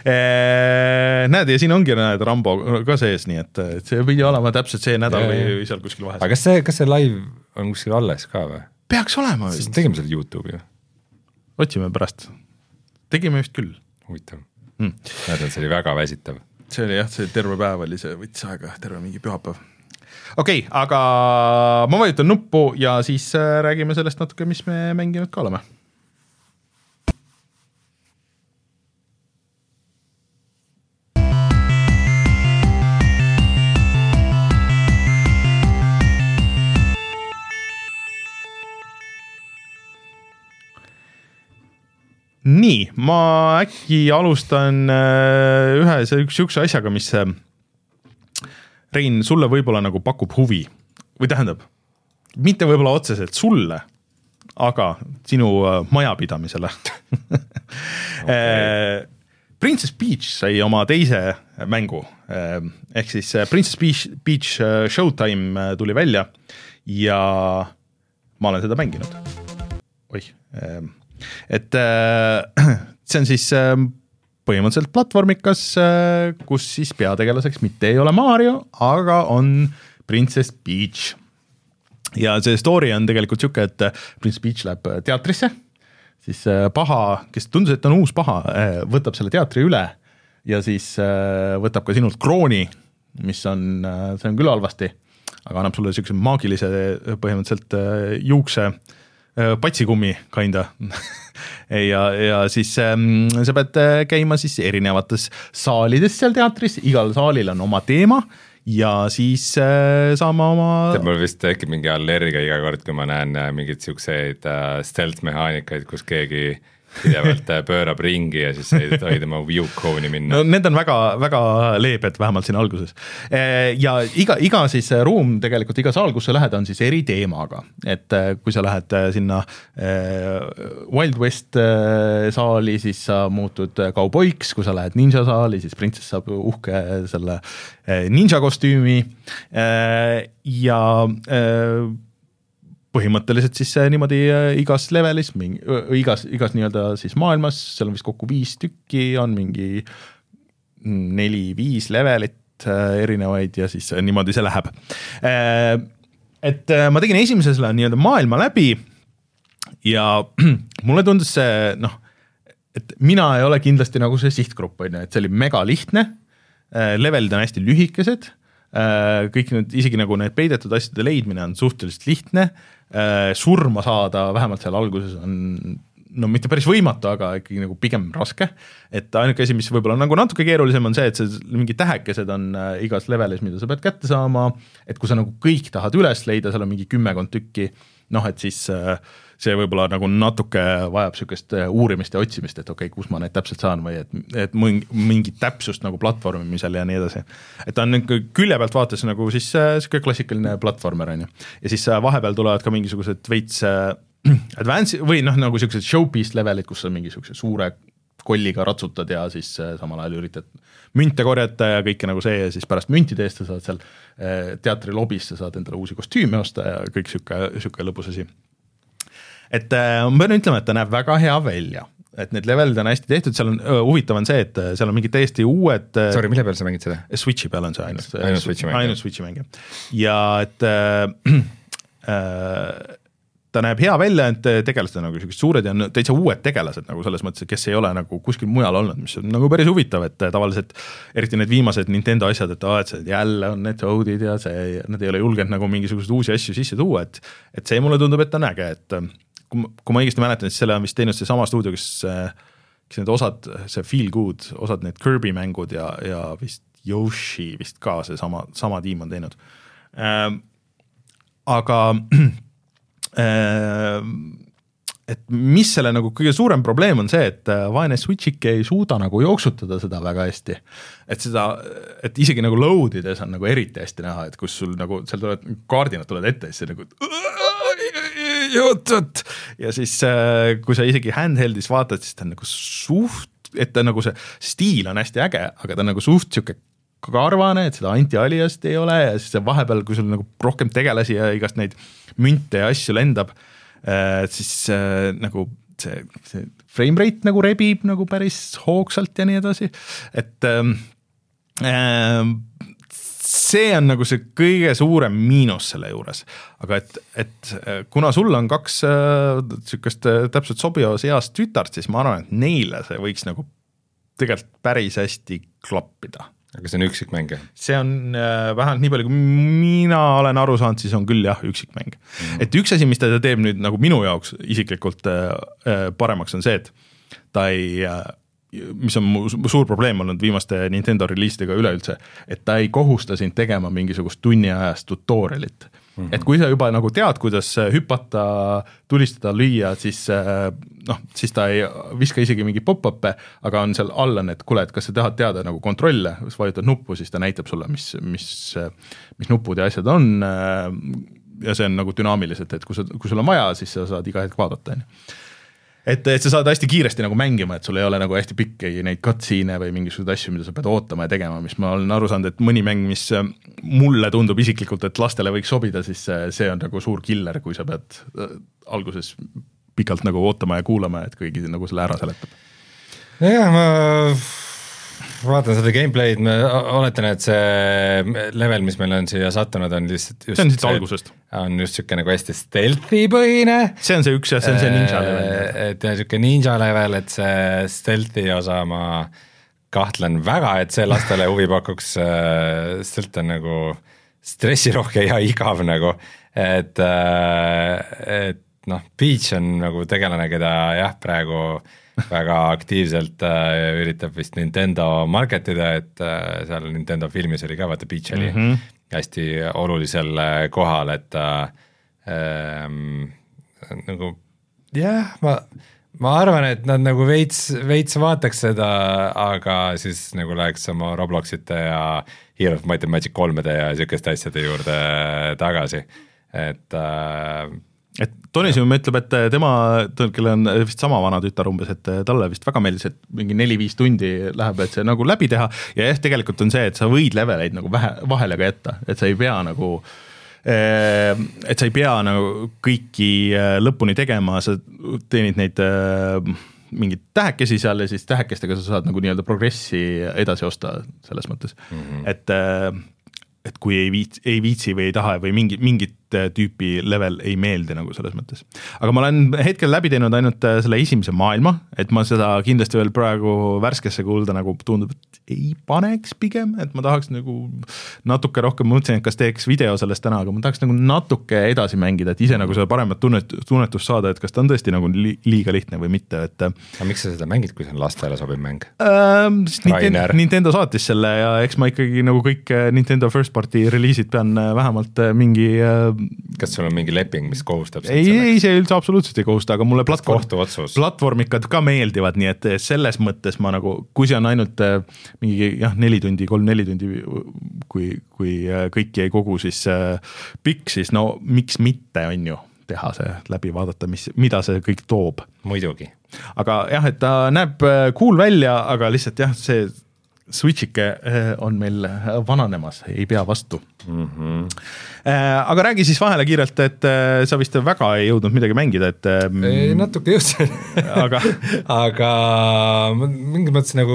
näed, ja siin ongi näed Rambo ka sees, nii et, et see pidi olema täpselt see nädal ja, või seal kuskil vahes. Aga kas see, kas see live on kuskil alles ka või? Peaks olema. Siis tegime selle YouTube'i ju. Otsime pärast. Tegime vist küll. Huvitav. Hmm. Näed, see oli väga väsitav. See oli jah, see terve päev oli see võttis aega, terve mingi pühapäev. Okei, okay, aga ma vajutan nuppu ja siis räägime sellest natuke, mis me mänginud ka oleme. Nii, ma äkki alustan ühe sihukese asjaga, mis Rein, sulle võib-olla nagu pakub huvi või tähendab, mitte võib-olla otseselt sulle, aga sinu majapidamisele. Okay. Princess Peach sai oma teise mängu, ehk siis Princess Peach, Peach Showtime tuli välja ja ma olen seda mänginud. Oih, et see on siis põhimõtteliselt platvormikas, kus siis peategelaseks mitte ei ole Mario, aga on Princess Peach. Ja see story on tegelikult siuke, et Princess Peach läheb teatrisse, siis paha, kes tundus, et on uus paha, võtab selle teatri üle ja siis võtab ka sinult krooni, mis on, see on küll halvasti, aga annab sulle siukse maagilise põhimõtteliselt juukse patsikummi kinda ja, ja siis ähm, sa pead käima siis erinevates saalides seal teatris, igal saalil on oma teema ja siis äh, saama oma Tead, mul vist tekib mingi allergia iga kord, kui ma näen mingid siukseid äh, stealth-mehaanikaid, kus keegi pidevalt pöörab ringi ja siis ei tohi tema viewcone'i minna. No need on väga, väga leebed, vähemalt siin alguses. Ja iga, iga siis ruum, tegelikult iga saal, kus sa lähed, on siis eri teemaga. Et kui sa lähed sinna Wild West saali, siis sa muutud kauboiks, kui sa lähed ninja saali, siis printsess saab uhke selle ninja kostüümi ja põhimõtteliselt siis niimoodi igas levelis, mingi, igas, igas nii-öelda siis maailmas, seal on vist kokku viis tükki, on mingi neli-viis levelit erinevaid ja siis niimoodi see läheb. Et ma tegin esimese selle nii-öelda maailma läbi ja mulle tundus see, noh, et mina ei ole kindlasti nagu see sihtgrupp, et see oli mega lihtne, levelid on hästi lühikesed, kõik need, isegi nagu need peidetud asjade leidmine on suhteliselt lihtne, surma saada vähemalt seal alguses on no mitte päris võimatu, aga ikkagi nagu pigem raske, et ainuke asi, mis võib-olla nagu natuke keerulisem on see, et see mingi tähekesed on igas levelis, mida sa pead kätte saama, et kui sa nagu kõik tahad üles leida, seal on mingi kümmekond tükki, noh, et siis see võib-olla nagu natuke vajab sükest uurimist ja otsimist, et okei, okay, kus ma need täpselt saan või et, et mingi täpsust nagu platvormimisel ja nii edasi. Et ta on külje pealt vaates nagu siis siuke klassikaline platvormer on ju. Ja siis vahepeal tulevad ka mingisugused veits advance või noh, nagu siuksed showpiece levelid, kus sa mingi siukse suure kolliga ratsutad ja siis samal ajal üritad münte korjata ja kõike nagu see ja siis pärast müntide eest sa saad seal teatri lobis, sa saad endale uusi kostüüme osta ja kõik siuke, siuke lõbus asi. Et ma pean ütlema, et ta näeb väga hea välja, et need levelid on hästi tehtud, seal on huvitav on see, et seal on mingid täiesti uued Sorry, mille peal sa mängid seda? Switchi peal on see ainult, ainult Switchi mäng. Ainult Switchi mäng. Ja et äh, ta näeb hea välja, et tegelased on nagu sellised suured ja täitsa uued tegelased nagu selles mõttes, kes ei ole nagu kuskil mujal olnud, mis on nagu päris huvitav, et tavaliselt eriti need viimased Nintendo asjad, et, ah, et jälle on need Toadid ja see, nad ei ole julgenud nagu mingisuguseid uusi asju sisse tuua, et, et see mulle tundub, et on äge, et kui, kui ma õigesti mäletan, siis selle on vist teinud see sama stuudio, kes, kes need osad, see Feel Good, osad need Kirby mängud ja, ja vist Yoshi vist ka see sama, sama tiim on teinud. Äh, aga et mis selle nagu kõige suurem probleem on see, et vaene Switchike ei suuda nagu jooksutada seda väga hästi, et seda, et isegi nagu loadides on nagu eriti hästi näha, et kus sul nagu, seal tulevad kaardinad tulevad ette, siis nagu jutut ja siis kui sa isegi handheldis vaatad, siis ta on nagu suht, et ta nagu see stiil on hästi äge, aga ta on nagu suht siuke karvane, et seda anti-aliast ei ole ja siis vahepeal, kui sul nagu rohkem tegelasi ja igast neid münte ja asju lendab, siis nagu see, see frame rate nagu rebib nagu päris hoogsalt ja nii edasi, et ähm, ähm, see on nagu see kõige suurem miinus selle juures, aga et, et kuna sul on kaks niisugust äh, täpselt sobivas eas tütart, siis ma arvan, et neile see võiks nagu tegelikult päris hästi klappida. Aga see on üksikmäng? See on äh, vähemalt nii palju, kui mina olen aru saanud, siis on küll jah, üksikmäng. Mm. Et üks asi, mis ta teeb nüüd nagu minu jaoks isiklikult äh, paremaks on see, et ta ei äh, mis on mu suur probleem olnud viimaste Nintendo releasidega üleüldse, et ta ei kohusta sind tegema mingisugust tunniajast tutorialit. Mm-hmm. Et kui sa juba nagu tead, kuidas hüpata, tulistada, lüüa, siis, noh, siis ta ei viska isegi mingi pop-up'e, aga on seal alla need, kuule, et kas sa tahad teada nagu kontrolle, siis vajutad nuppu, siis ta näitab sulle, mis, mis, mis nupud ja asjad on ja see on nagu dünaamiliselt, et kui, sa, kui sul on vaja, siis sa saad iga hetk vaadata. Et, et sa saad hästi kiiresti nagu mängima, et sul ei ole nagu hästi pikki neid cutscene või mingisugused asju, mida sa pead ootama ja tegema, mis ma olen aru saanud, et mõni mäng, mis mulle tundub isiklikult, et lastele võiks sobida, siis see on nagu suur killer, kui sa pead alguses pikalt nagu ootama ja kuulama, et kõigi nagu selle ära seletab. Ja ma vaatan seda gameplay'd, ma oletan, et see level, mis meil on siia sattunud, on lihtsalt just see on siit algusest. On just siuke nagu hästi stealthy põhine. See on see üks ja see on see ninja level. Et ja siuke ninja level, et see stealthy osa ma kahtlen väga, et see lastele huvi pakuks, sest on nagu stressirohke ja igav nagu, et, et noh, Peach on nagu tegelane, keda jah, praegu väga aktiivselt äh, üritab vist Nintendo marketida, et äh, seal Nintendo filmis oli ka, vaata Peach oli mm -hmm. hästi olulisel kohal, et äh, nagu jah, ma, ma arvan, et nad nagu veits, veits vaataks seda, aga siis nagu läheks oma Robloxite ja Hero of Might and Magic kolmede ja niisugust asjade juurde tagasi, et äh, et Tony Simm ütleb, et tema, kellel on vist sama vana tütar umbes, et talle vist väga meeldis, et mingi neli-viis tundi läheb, et see nagu läbi teha ja jah, tegelikult on see, et sa võid leveleid nagu vähe, vahele ka jätta, et sa ei pea nagu et sa ei pea nagu kõiki lõpuni tegema, sa teenid neid mingid tähekesi seal ja siis tähekestega sa saad nagu nii-öelda progressi edasi osta selles mõttes, mm -hmm. et et kui ei viitsi, ei viitsi või ei taha või mingi, mingit tüüpi level ei meeldi nagu selles mõttes. Aga ma olen hetkel läbi teinud ainult selle esimese maailma, et ma seda kindlasti veel praegu värskesse kulda nagu tundub, et ei paneks pigem, et ma tahaks nagu natuke rohkem, mõtlesin, et kas teeks video sellest täna, aga ma tahaks nagu natuke edasi mängida, et ise nagu seda paremat tunnet, tunnetust saada, et kas ta on tõesti nagu liiga lihtne või mitte. Et, aga miks sa seda mängid, kui see on lastele sobib mäng? Äh, Nintendo, Nintendo saatis selle ja eks ma ikkagi nagu kõik Nintendo first party release'id pean vähemalt mingi kas sul on mingi leping, mis kohustab? Ei, ei, see üldse absoluutselt ei kohusta, aga mulle platvorm, platvormikad ka meeldivad, nii et selles mõttes ma nagu, kui see on ainult mingi jah, neli tundi, kolm-neli tundi, kui, kui kõiki ei kogu, siis pikk, siis no miks mitte on ju teha see läbi, vaadata, mis, mida see kõik toob. Muidugi. Aga jah, et ta näeb cool välja, aga lihtsalt jah, see Switchike on meil vananemas, ei pea vastu. Mm-hmm. Aga räägi siis vahele kiirelt, et sa vist väga ei jõudnud midagi mängida, et ei, natuke jõudsin. aga, aga mingi mõttes nagu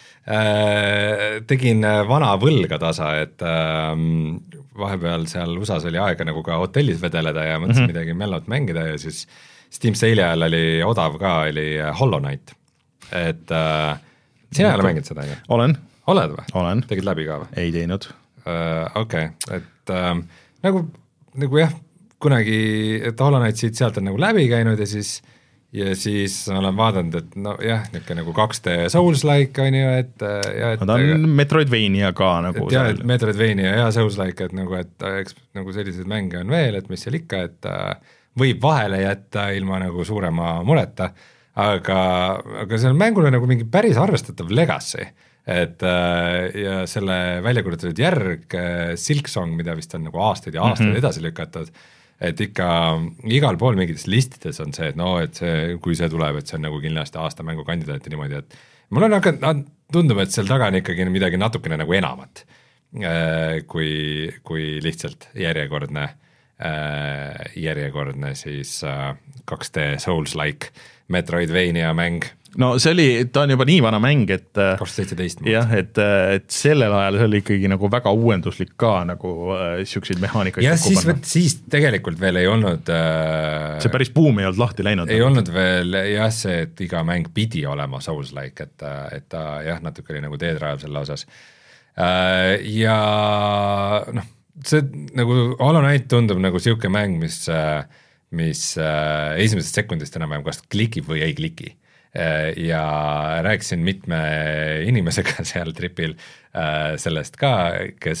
äh, tegin vana võlga tasa, et äh, vahepeal seal U S A-s oli aega nagu ka hotellis vedeleda ja mõtlesin mm-hmm. midagi mellot mängida ja siis Steam Sale'i ajal oli odav ka, oli Hollow Knight, et äh, sina ei ole mänginud seda, ju? Olen. Oled või? Olen. Tegid läbi ka või? Ei teinud. Uh, Okei, okay. et uh, nagu, nagu jah, kunagi, et Hollow Knight siit sealt on nagu läbi käinud ja siis, ja siis olen vaadanud, et no jah, niisugune nagu kaks D Souls-like on ju, et ja et ta on Metroidvania ka nagu. Et jah, et Metroidvania ja Souls-like, et nagu, et eks nagu selliseid mänge on veel, et mis seal ikka, et uh, võib vahele jätta ilma nagu suurema mureta, aga, aga seal mängul on nagu mingi päris arvestatav legacy, et ja selle välja kuulutatud järg Silksong, mida vist on nagu aastaid ja aastaid mm-hmm. edasi lükatud, et ikka igal pool mingites listides on see, et no, et see, kui see tuleb, et see on nagu kindlasti aasta mängukandidaat ja niimoodi, et mul on aga tundub, et seal taga on ikkagi midagi natukene nagu enamat, kui, kui lihtsalt järjekordne äh, järjekordne siis äh, kaks D Souls-like Metroidvania mäng. no see oli, ta on juba nii vana mäng, et kaks tuhat seitseteist jah, et, et sellel ajal see oli ikkagi nagu väga uuenduslik ka nagu äh, siukseid mehaanikaid. ja siis, võt, siis tegelikult veel ei olnud äh, see päris buum ei olnud lahti läinud. ei olnud veel jah see, et iga mäng pidi olema Souls-like, et, et ta jah, natuke oli nagu teedraev selle osas äh, ja noh, see nagu Hollow Knight tundub nagu siuke mäng, mis mis äh, esimesest sekundist enam-vähem kas klikib või ei kliki. Ja rääkisin mitme inimesega seal tripil äh, sellest ka, kes,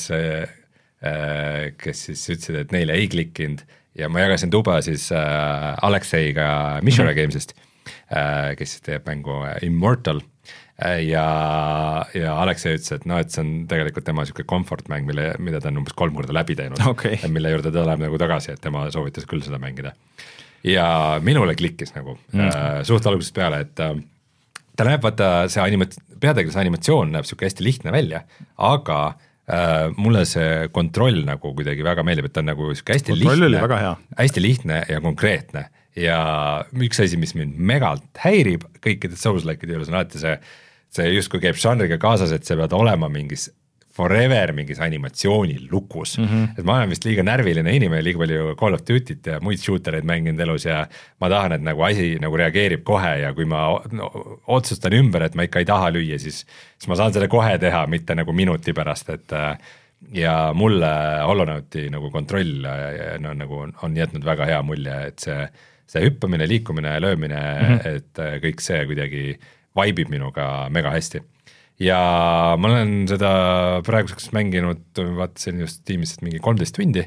äh, kes siis ütlesid, et neile ei klikkinud ja ma jagasin tuba siis äh, Alekseiga Mishra mm-hmm. Gamesist, äh, kes teeb mängu Immortal äh, ja, ja Aleksei ütles, et noh, et see on tegelikult tema siuke comfort mäng, mille, mida ta on umbes kolm korda läbi teinud okay. mille juurde ta läheb nagu tagasi, et tema soovitas küll seda mängida. Ja minule klikkis nagu mm. äh, suht algusest peale, et äh, ta näeb, vaata see anima-, peategelase animatsioon näeb siuke hästi lihtne välja, aga äh, mulle see kontroll nagu kuidagi väga meeldib, et ta on nagu siuke hästi kontroll lihtne, hästi lihtne ja konkreetne ja üks asi, mis mind megalt häirib kõikides Souls-like'ide juures on alati see, see justkui käib žanriga kaasas, et see pead olema mingis forever mingis animatsiooni lukus mm-hmm. et ma olen vist liiga närviline inimene, liiga palju Call of Duty't ja muid shootereid mänginud elus ja ma tahan, et nagu asi nagu reageerib kohe ja kui ma no, otsustan ümber, et ma ikka ei taha lüüa, siis, siis ma saan selle kohe teha, mitte nagu minuti pärast, et ja mulle Hollow Knighti nagu kontroll no, nagu on, on jätnud väga hea mulje, et see, see hüppamine, liikumine, löömine mm-hmm. et kõik see kuidagi vaibib minuga mega hästi. Ja ma olen seda praeguseks mänginud, vaatasin just tiimist mingi kolmteist tundi,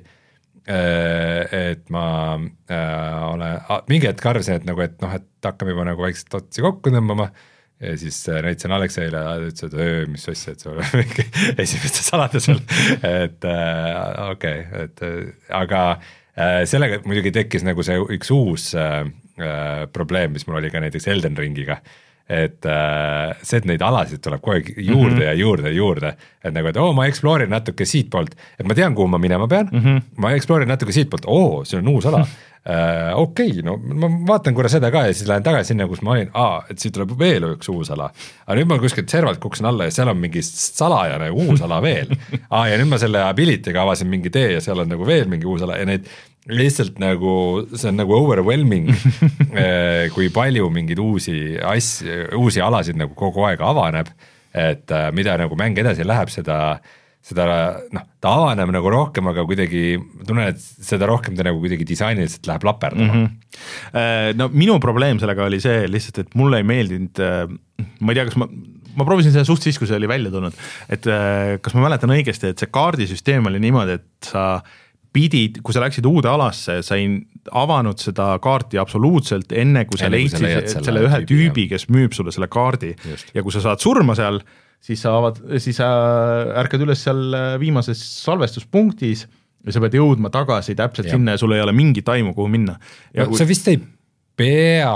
et ma äh, olen, mingi hetk arvasin, et nagu, et noh, et hakkame juba nagu väikselt otsi kokku tõmbama ja siis näitasin Alekseile ja ütles, et öö, mis asja, et see on mingi esimeste saladusel, et äh, okei okay,, et aga äh, sellega muidugi tekkis nagu see üks uus äh, probleem, mis mul oli ka näiteks Elden Ringiga, et äh, see, et neid alasid tuleb kogu aeg juurde mm-hmm. ja juurde ja juurde, et nagu, et oo, ma eksplorin natuke siit poolt, et ma tean, kuhu ma minema pean mm-hmm. ma eksplorin natuke siit poolt, oo, see on uus ala äh, okei okay,, no ma vaatan korra seda ka ja siis lähen tagasi sinna, kus ma olin, aa, et siit tuleb veel üks uus ala, aga nüüd ma kuskilt servalt kuksin alla ja seal on mingi salajane uus ala veel aa, ja nüüd ma selle ability'ga avasin mingi tee ja seal on nagu veel mingi uus ala ja neid lihtsalt nagu, see on nagu overwhelming kui palju mingeid uusi asju, uusi alasid nagu kogu aeg avaneb, et mida nagu mäng edasi läheb, seda, seda noh, ta avaneb nagu rohkem, aga kuidagi tunnen, et seda rohkem ta nagu kuidagi disainiliselt läheb laperdama mm-hmm. No minu probleem sellega oli see lihtsalt, et mulle ei meeldinud, ma ei tea, kas ma ma proovisin seda suht siis, kui see oli välja tulnud, et kas ma mäletan õigesti, et see kaardisüsteem oli niimoodi, et sa pidid, kui sa läksid uude alasse, sa ei avanud seda kaarti absoluutselt enne, kui sa enne, leidsid kui sa selle, selle ühe tüübi, tüübi, kes müüb sulle selle kaardi. Just. Ja kui sa saad surma seal, siis sa, avad, siis sa ärkad üles seal viimases salvestuspunktis ja sa pead jõudma tagasi täpselt ja. Sinna ja sul ei ole mingi taimu, kuhu minna. Ja no, kui... sa vist ei pea,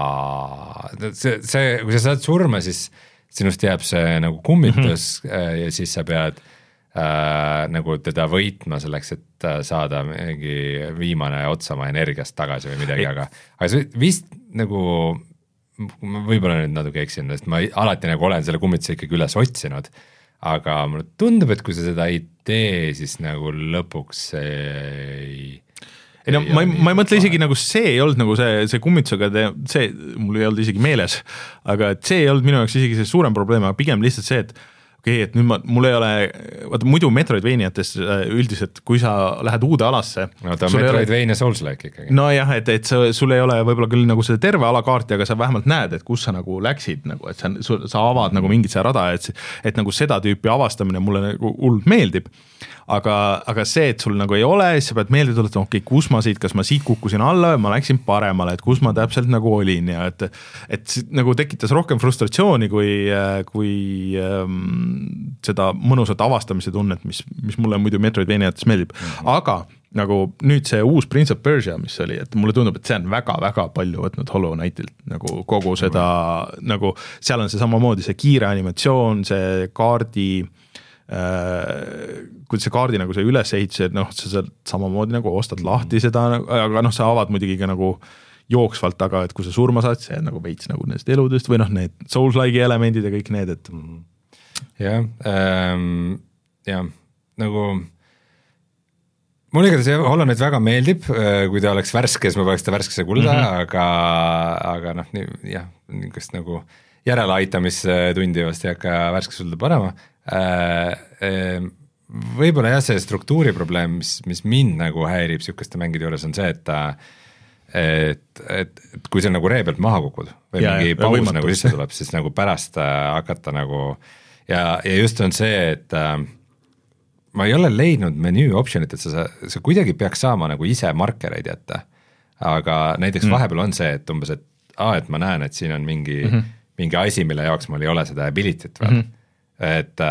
see, see, kui sa saad surma, siis sinust jääb see nagu kummitus mm-hmm. ja siis sa pead Äh, nagu teda võitma selleks, et saada mingi viimane ots oma energiast tagasi või midagi, aga, aga see vist nagu, võib-olla nüüd natuke eksin, sest ma alati nagu olen selle kummituse ikkagi üles otsinud, aga mulle tundub, et kui sa seda ei tee, siis nagu lõpuks ei... ei no ma ei, ma ei mõtle isegi nagu see ei olnud nagu see, see kummitusega, te, see mul ei olnud isegi meeles, aga et see ei olnud minu jaoks isegi see suurem probleem, aga pigem lihtsalt see, et okei okay,, et nüüd ma, mul ei ole, vaata muidu Metroidvaniates üldiselt, kui sa lähed uude alasse. No ta on Metroidvania Souls-like ikkagi. No jah, et, et sa, sul ei ole võib-olla küll nagu see terve alakaarti, aga sa vähemalt näed, et kus sa nagu läksid, nagu, et sa, sa avad nagu mingit see rada, et, et nagu seda tüüpi avastamine mulle nagu hullult meeldib. Aga, aga see, et sul nagu ei ole, siis sa pead meelde tuletama, okei, okay, kus ma siit, kas ma siit kukkusin alla ja ma läksin paremale, et kus ma täpselt nagu olin ja et, et nagu tekitas rohkem frustratsiooni kui, kui ähm, seda mõnusat avastamise tunnet, mis, mis mulle muidu Metroidvaniates meeldib. Mm-hmm. Aga nagu nüüd see uus Prince of Persia, mis oli, et mulle tundub, et see on väga-väga palju võtnud Hollow Knightilt nagu kogu seda mm-hmm. nagu seal on see samamoodi see kiire animatsioon, see kaardi kuidas see kaardi nagu see üles ehitus, et noh, sa sealt samamoodi nagu ostad lahti seda, aga noh, sa avad muidugi ka nagu jooksvalt, aga et kui sa surma saad, see on nagu veits nagu nendest eludest või noh, need Souls-like elemendid ja kõik need, et jah ähm,, jah, nagu mulle igatahes Hollow Knight väga meeldib, kui ta oleks värskes, ma paneks ta värskesse kulda mm, -hmm. aga, aga noh, nii, jah, niisugust nagu järeleaitamistundi vast ei hakka värskes kulda panema. Võib-olla jah, see struktuuri probleem, mis, mis mind nagu häirib niisuguste mängide juures, on see, et et, et, et kui see nagu ree pealt maha kukud või ja, mingi paus võimatus. Nagu sisse tuleb, siis nagu pärast hakata nagu ja, ja just on see, et ma ei ole leidnud menüü optionit, et sa, sa kuidagi peaks saama nagu ise markereid jätta, aga näiteks mm. vahepeal on see, et umbes, et aa, et ma näen, et siin on mingi, mm -hmm. mingi asi, mille jaoks mul ei ole seda ability't veel, mm -hmm. et,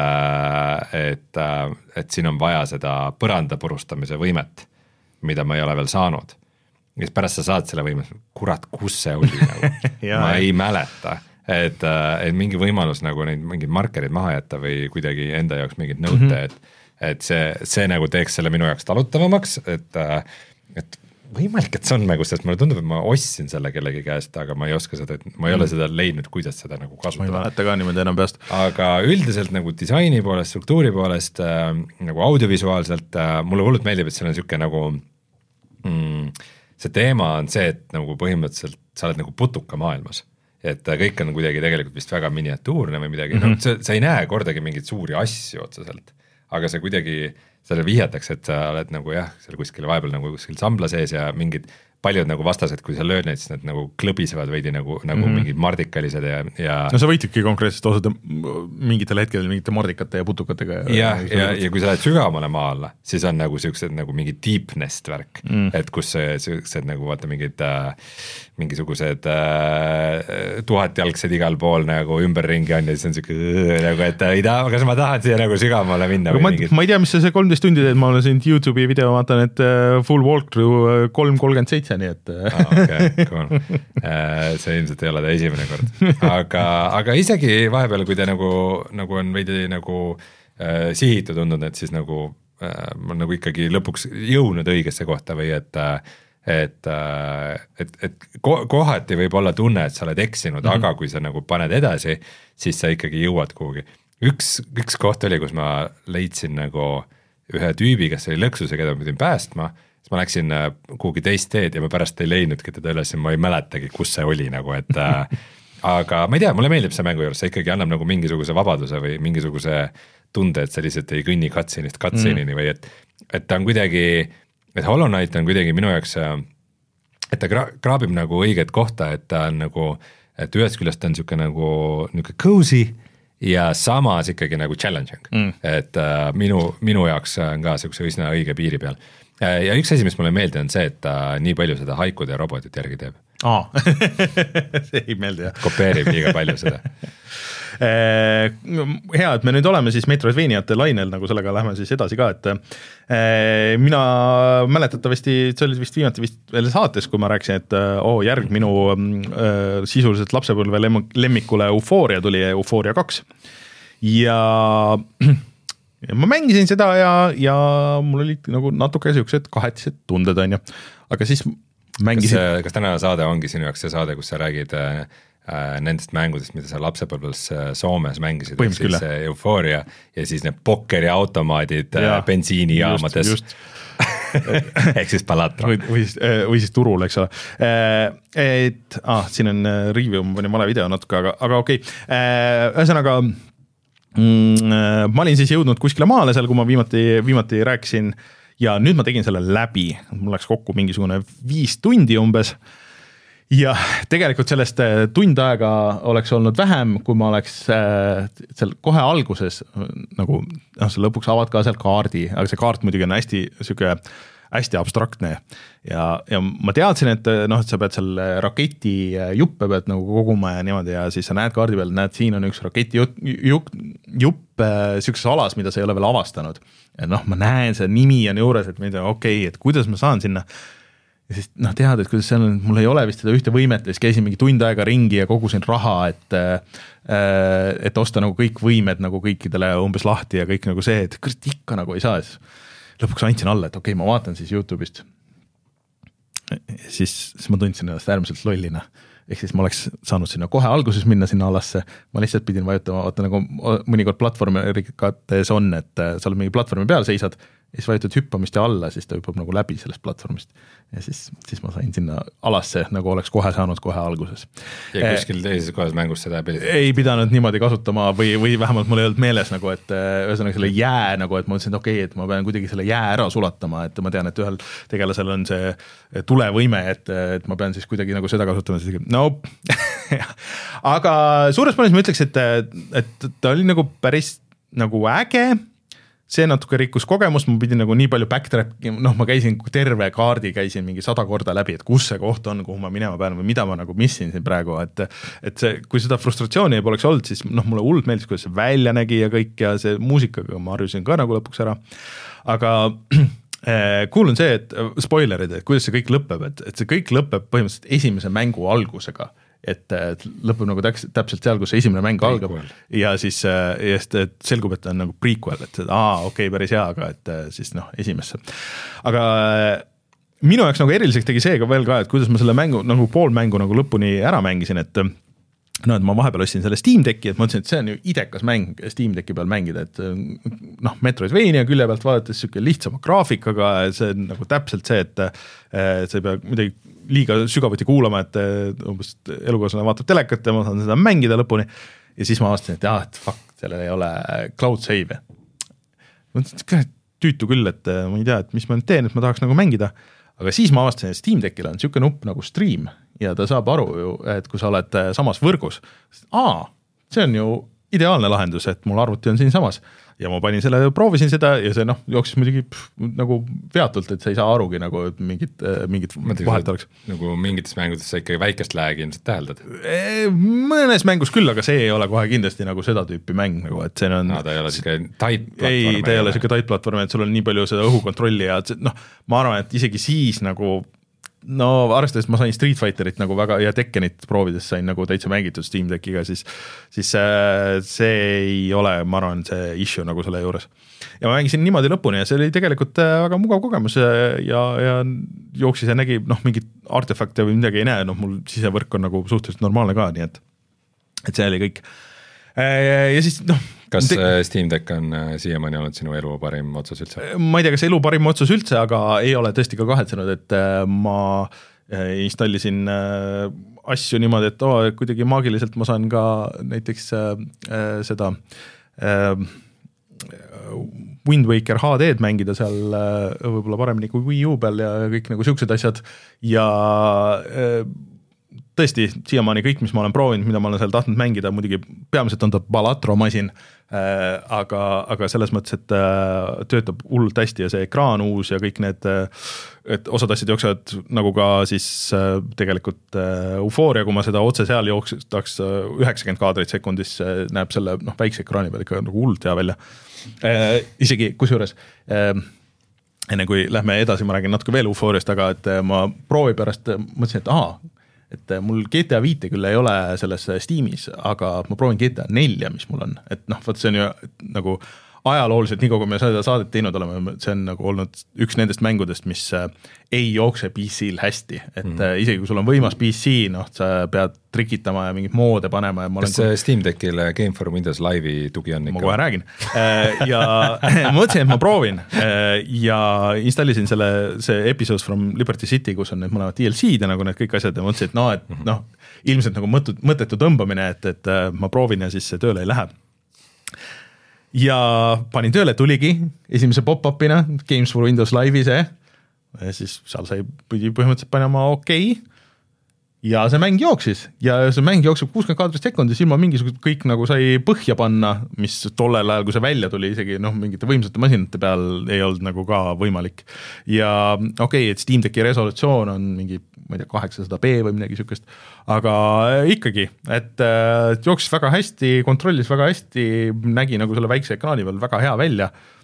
et, et siin on vaja seda põranda purustamise võimet, mida ma ei ole veel saanud. Ja pärast sa saad selle võimet, kurat, kus see oli nagu, ma ei mäleta. Et, et mingi võimalus nagu neid mingid markerid maha jätta või kuidagi enda jaoks mingid nõute, mm -hmm. et et see, see nagu teeks selle minu jaoks talutavamaks, et, et võimalik, et see on mängus, sest mulle tundub, et ma ostsin selle kellegi käest, aga ma ei oska seda, ma ei ole mm. seda leidnud, kuidas seda nagu kasutada. ma ei mäleta ka niimoodi enam peast. Aga üldiselt nagu disaini poolest, struktuuri poolest, äh, nagu audiovisuaalselt äh, mulle hullult meeldib, et seal on niisugune nagu mm, see teema on see, et nagu põhimõtteliselt sa oled nagu putuka maailmas. Et kõik on kuidagi tegelikult vist väga miniatuurne või midagi, mm -hmm. no sa, sa ei näe kordagi mingeid suuri asju otseselt. Aga see kuidagi, selle vihjatakse, et sa oled nagu jah, seal kuskil vahepeal nagu kuskil sambla sees ja mingid paljud nagu vastased, kui sa lööd neid, siis nad nagu klõbisevad veidi nagu, nagu mm -hmm. mingid mardikalised ja, ja no sa võitidki konkreetselt osade mingitel hetkel mingite mardikate ja putukatega. Ja, ja, ja, ja kui sa lähed sügavamale maa alla, siis on nagu siuksed nagu mingi deepnest värk, mm. et kus see, siuksed nagu vaata mingid äh, mingisugused äh, tuhatjalgsed igal pool nagu ümberringi on ja siis on siuke nagu, et ei taha, kas ma tahan siia nagu sügavamale minna või ma, mingid... ma ei tea, mis see kolmteist tundi teed, ma olen siin YouTube'i video, vaatan, et full walkthrough kolm kolmkümmend seitse nii et ah, okay, cool. See ilmselt ei ole ta esimene kord, aga, aga isegi vahepeal, kui ta nagu, nagu on veidi nagu äh, sihitu tundunud, et siis nagu äh, ma nagu ikkagi lõpuks jõudnud õigesse kohta või et äh, et, et, et kohati võib olla tunne, et sa oled eksinud, mm -hmm. aga kui sa nagu paned edasi, siis sa ikkagi jõuad kuhugi. Üks, üks koht oli, kus ma leidsin nagu ühe tüübi, kes oli lõksus ja keda ma pidin päästma, siis ma läksin kuhugi teist teed ja ma pärast ei leidnudki teda üles ja ma ei mäletagi, kus see oli nagu, et aga ma ei tea, mulle meeldib see mängu juures, see ikkagi annab nagu mingisuguse vabaduse või mingisuguse tunde, et sa lihtsalt ei kõnni cutscene'ist cutscene'ini mm. või et, et ta on kuidagi et Hollow Knight on kuidagi minu jaoks, et ta gra- kraabib nagu õiget kohta, et ta on nagu, et ühest küljest on niisugune nagu niisugune cozy ja samas ikkagi nagu challenging mm., et uh, minu, minu jaoks on ka niisuguse üsna õige piiri peal. Ja üks asi, mis mulle meeldib, on see, et ta nii palju seda haikude ja robotit järgi teeb. Aa, see ei meeldi jah. Kopeerib liiga palju seda. Hea, et me nüüd oleme siis Metroidvaniate lainel, nagu sellega lähme siis edasi ka, et mina mäletatavasti, see oli vist viimati vist veel saates, kui ma rääkisin, et oo, järg minu sisuliselt lapsepõlve lemmikule Euphoria tuli, Euphoria kaks ja ja ma mängisin seda ja, ja mul olid nagu natuke siuksed kahetised tunded, on ju, aga siis mängisin. Kas, kas tänane saade ongi sinu jaoks see saade, kus sa räägid äh, nendest mängudest, mida sa lapsepõlves Soomes mängisid, siis Euphoria ja siis need pokkeriautomaadid ja, bensiinijaamades ehk siis Palatra või, või, siis, või siis turul, eks ole, et ah, siin on review, ma panin vale video natuke, aga, aga okei okay., ühesõnaga Mm, ma olin siis jõudnud kuskile maale seal, kui ma viimati, viimati rääkisin ja nüüd ma tegin selle läbi, mul läks kokku mingisugune viis tundi umbes ja tegelikult sellest tund aega oleks olnud vähem, kui ma oleks äh, seal kohe alguses nagu, noh, sa lõpuks avad ka seal kaardi, aga see kaart muidugi on hästi siuke hästi abstraktne ja, ja ma teadsin, et noh, et sa pead seal raketi juppe pead nagu koguma ja niimoodi ja siis sa näed kaardi peal, näed, siin on üks raketi jupp, jupp, jupp siukses alas, mida sa ei ole veel avastanud. Ja noh, ma näen, see nimi on juures, et mida okei okay,, et kuidas ma saan sinna. ja siis noh, tead, et kuidas see on, mul ei ole vist seda ühte võimet ja siis käisin mingi tund aega ringi ja kogusin raha, et et osta nagu kõik võimed nagu kõikidele umbes lahti ja kõik nagu see, et kõrst ikka nagu ei saa. Lõpuks andsin alla, et okei, okay, ma vaatan siis YouTube'ist. Siis, siis ma tundsin ennast äärmiselt lollina. Ehk siis ma oleks saanud sinna kohe alguses minna sinna alasse, ma lihtsalt pidin vajutama, vaata nagu mõnikord platvormikates on, et sa oled mingi platvormi peal seisad, ja siis vajutad hüppamist ja alla, siis ta hüppab nagu läbi sellest platvormist. Ja siis, siis ma sain sinna alasse, nagu oleks kohe saanud kohe alguses. Ja kuskil teises kohas mängus seda ei ei pidanud niimoodi kasutama või, või vähemalt mul ei olnud meeles nagu, et ühesõnaga selle jää nagu, et ma mõtlesin, et okei, okay, et ma pean kuidagi selle jää ära sulatama, et ma tean, et ühel tegelasel on see tulevõime, et, et ma pean siis kuidagi nagu seda kasutama, siis nope. Aga suures plaanis ma ütleks, et, et ta oli nagu päris nagu äge, see natuke rikkus kogemust, ma pidin nagu nii palju backtrack, noh, ma käisin terve kaardi, käisin mingi sada korda läbi, et kus see koht on, kuhu ma minema pean või mida ma nagu missin siin praegu, et, et see, kui seda frustratsiooni ei poleks olnud, siis noh, mulle hullult meeldis, kuidas see välja nägi ja kõik ja see muusikaga ma harjusin ka nagu lõpuks ära, aga cool on see, et spoilerid, et kuidas see kõik lõpeb, et, et see kõik lõpeb põhimõtteliselt esimese mängu algusega, et lõpeb nagu täpselt, täpselt seal, kus esimene mäng algab ja siis ja et selgub, et on nagu prequel, et aa, okei, okay, päris hea, aga et siis noh, esimesse. Aga minu jaoks nagu eriliseks tegi see ka veel ka, et kuidas ma selle mängu, nagu pool mängu nagu lõpuni ära mängisin, et no, et ma vahepeal ostsin selle Steam Decki, et ma ütlesin, et see on ju idekas mäng Steam Decki peal mängida, et noh, Metroidvania külje pealt vaadates siuke lihtsama graafikaga, see on nagu täpselt see, et sa ei pea midagi liiga sügavuti kuulama, et umbes elukaaslane vaatab telekat ja ma saan seda mängida lõpuni ja siis ma avastasin, et jah, et fuck, sellel ei ole cloud save. Ma ütlesin, et tüütu küll, et ma ei tea, et mis ma nüüd teen, et ma tahaks nagu mängida, aga siis ma avastasin, et Steam Deckil on siuke nupp nagu stream ja ta saab aru ju, et kui sa oled samas võrgus, aa, see on ju ideaalne lahendus, et mul arvuti on siin samas ja ma panin selle, proovisin seda ja see noh, jooksis muidugi pff, nagu peatult, et sa ei saa arugi nagu mingit, mingit vahet oleks. Nagu mingites mängudes sa ikkagi väikest läägi ilmselt täheldad? Mõnes mängus küll, aga see ei ole kohe kindlasti nagu seda tüüpi mäng, nagu, et see on no, ta ei ole siuke tight platvorm. Ei, ta ei ole siuke tight platvorm, et sul on nii palju seda õhukontrolli ja noh, ma arvan, et isegi siis nagu no arvestades ma sain Street Fighterit nagu väga ja Tekkenit proovides sain nagu täitsa mängitud Steam Deckiga, siis, siis see ei ole, ma arvan, see issue nagu selle juures. Ja ma mängisin niimoodi lõpuni ja see oli tegelikult väga mugav kogemus ja, ja jooksis ja nägi noh, mingit artefakte või midagi ei näe, noh mul sisevõrk on nagu suhteliselt normaalne ka, nii et, et see oli kõik. Ja siis noh kas te... Steam Deck on siiamaani olnud sinu elu parim otsus üldse? Ma ei tea, kas elu parim otsus üldse, aga ei ole tõesti ka kahetsenud, et ma installisin asju niimoodi, et oh, kuidagi maagiliselt ma saan ka näiteks äh, seda äh, Wind Waker H D-d mängida seal äh, võib-olla paremini kui Wii U peal ja kõik nagu siuksed asjad ja äh, tõesti, siiamaani kõik, mis ma olen proovinud, mida ma olen seal tahtnud mängida, muidugi peamiselt on ta Balatro masin, äh, aga, aga selles mõttes, et äh, töötab hullult hästi ja see ekraan uus ja kõik need, et osad asjad jooksevad nagu ka siis äh, tegelikult äh, Euphoria, kui ma seda otse seal jookseks üheksakümmend kaadrit sekundis, äh, näeb selle noh, väikse ekraani peal ikka nagu hullult hea välja. Äh, isegi kusjuures äh, enne kui lähme edasi, ma räägin natuke veel Euphoriast, aga et ma proovi pärast mõtlesin, et aha, et mul G T A viite küll ei ole selles Steamis, aga ma proovin G T A nelja, mis mul on, et noh, võt see on ju nagu ajalooliselt, nii kui me seda saadet teinud oleme, see on nagu olnud üks nendest mängudest, mis ei jookse P C-l hästi, et mm -hmm. isegi kui sul on võimas P C, noh, sa pead trikitama ja mingit moode panema ja ma kas olen... Steam Deckil Game for Windows Live'i tugi on ikka? Ma kohe räägin ja ma mõtlesin, et ma proovin ja installisin selle, see Episodes from Liberty City, kus on need mõlemad D L C-d ja nagu need kõik asjad ja mõtlesin, et noh, et noh, ilmselt nagu mõttu, mõttetu tõmbamine, et, et ma proovin ja siis see tööle ei lähe. Ja panin tööle, tuligi esimese pop-upina Games for Windows Live'i see ja siis seal sai pidi põhimõtteliselt panema okei okay. Ja see mäng jooksis ja see mäng jookseb kuuskümmend kaadrit sekundis ilma mingisugust kõik nagu sai põhja panna, mis tollel ajal, kui see välja tuli, isegi noh, mingite võimsate masinate peal ei olnud nagu ka võimalik. Ja okei okay,, et Steam Decki resolutsioon on mingi, ma ei tea, kaheksasada p või midagi siukest, aga ikkagi, et äh, jooksis väga hästi, kontrollis väga hästi, nägi nagu selle väikse ekraani peal väga hea välja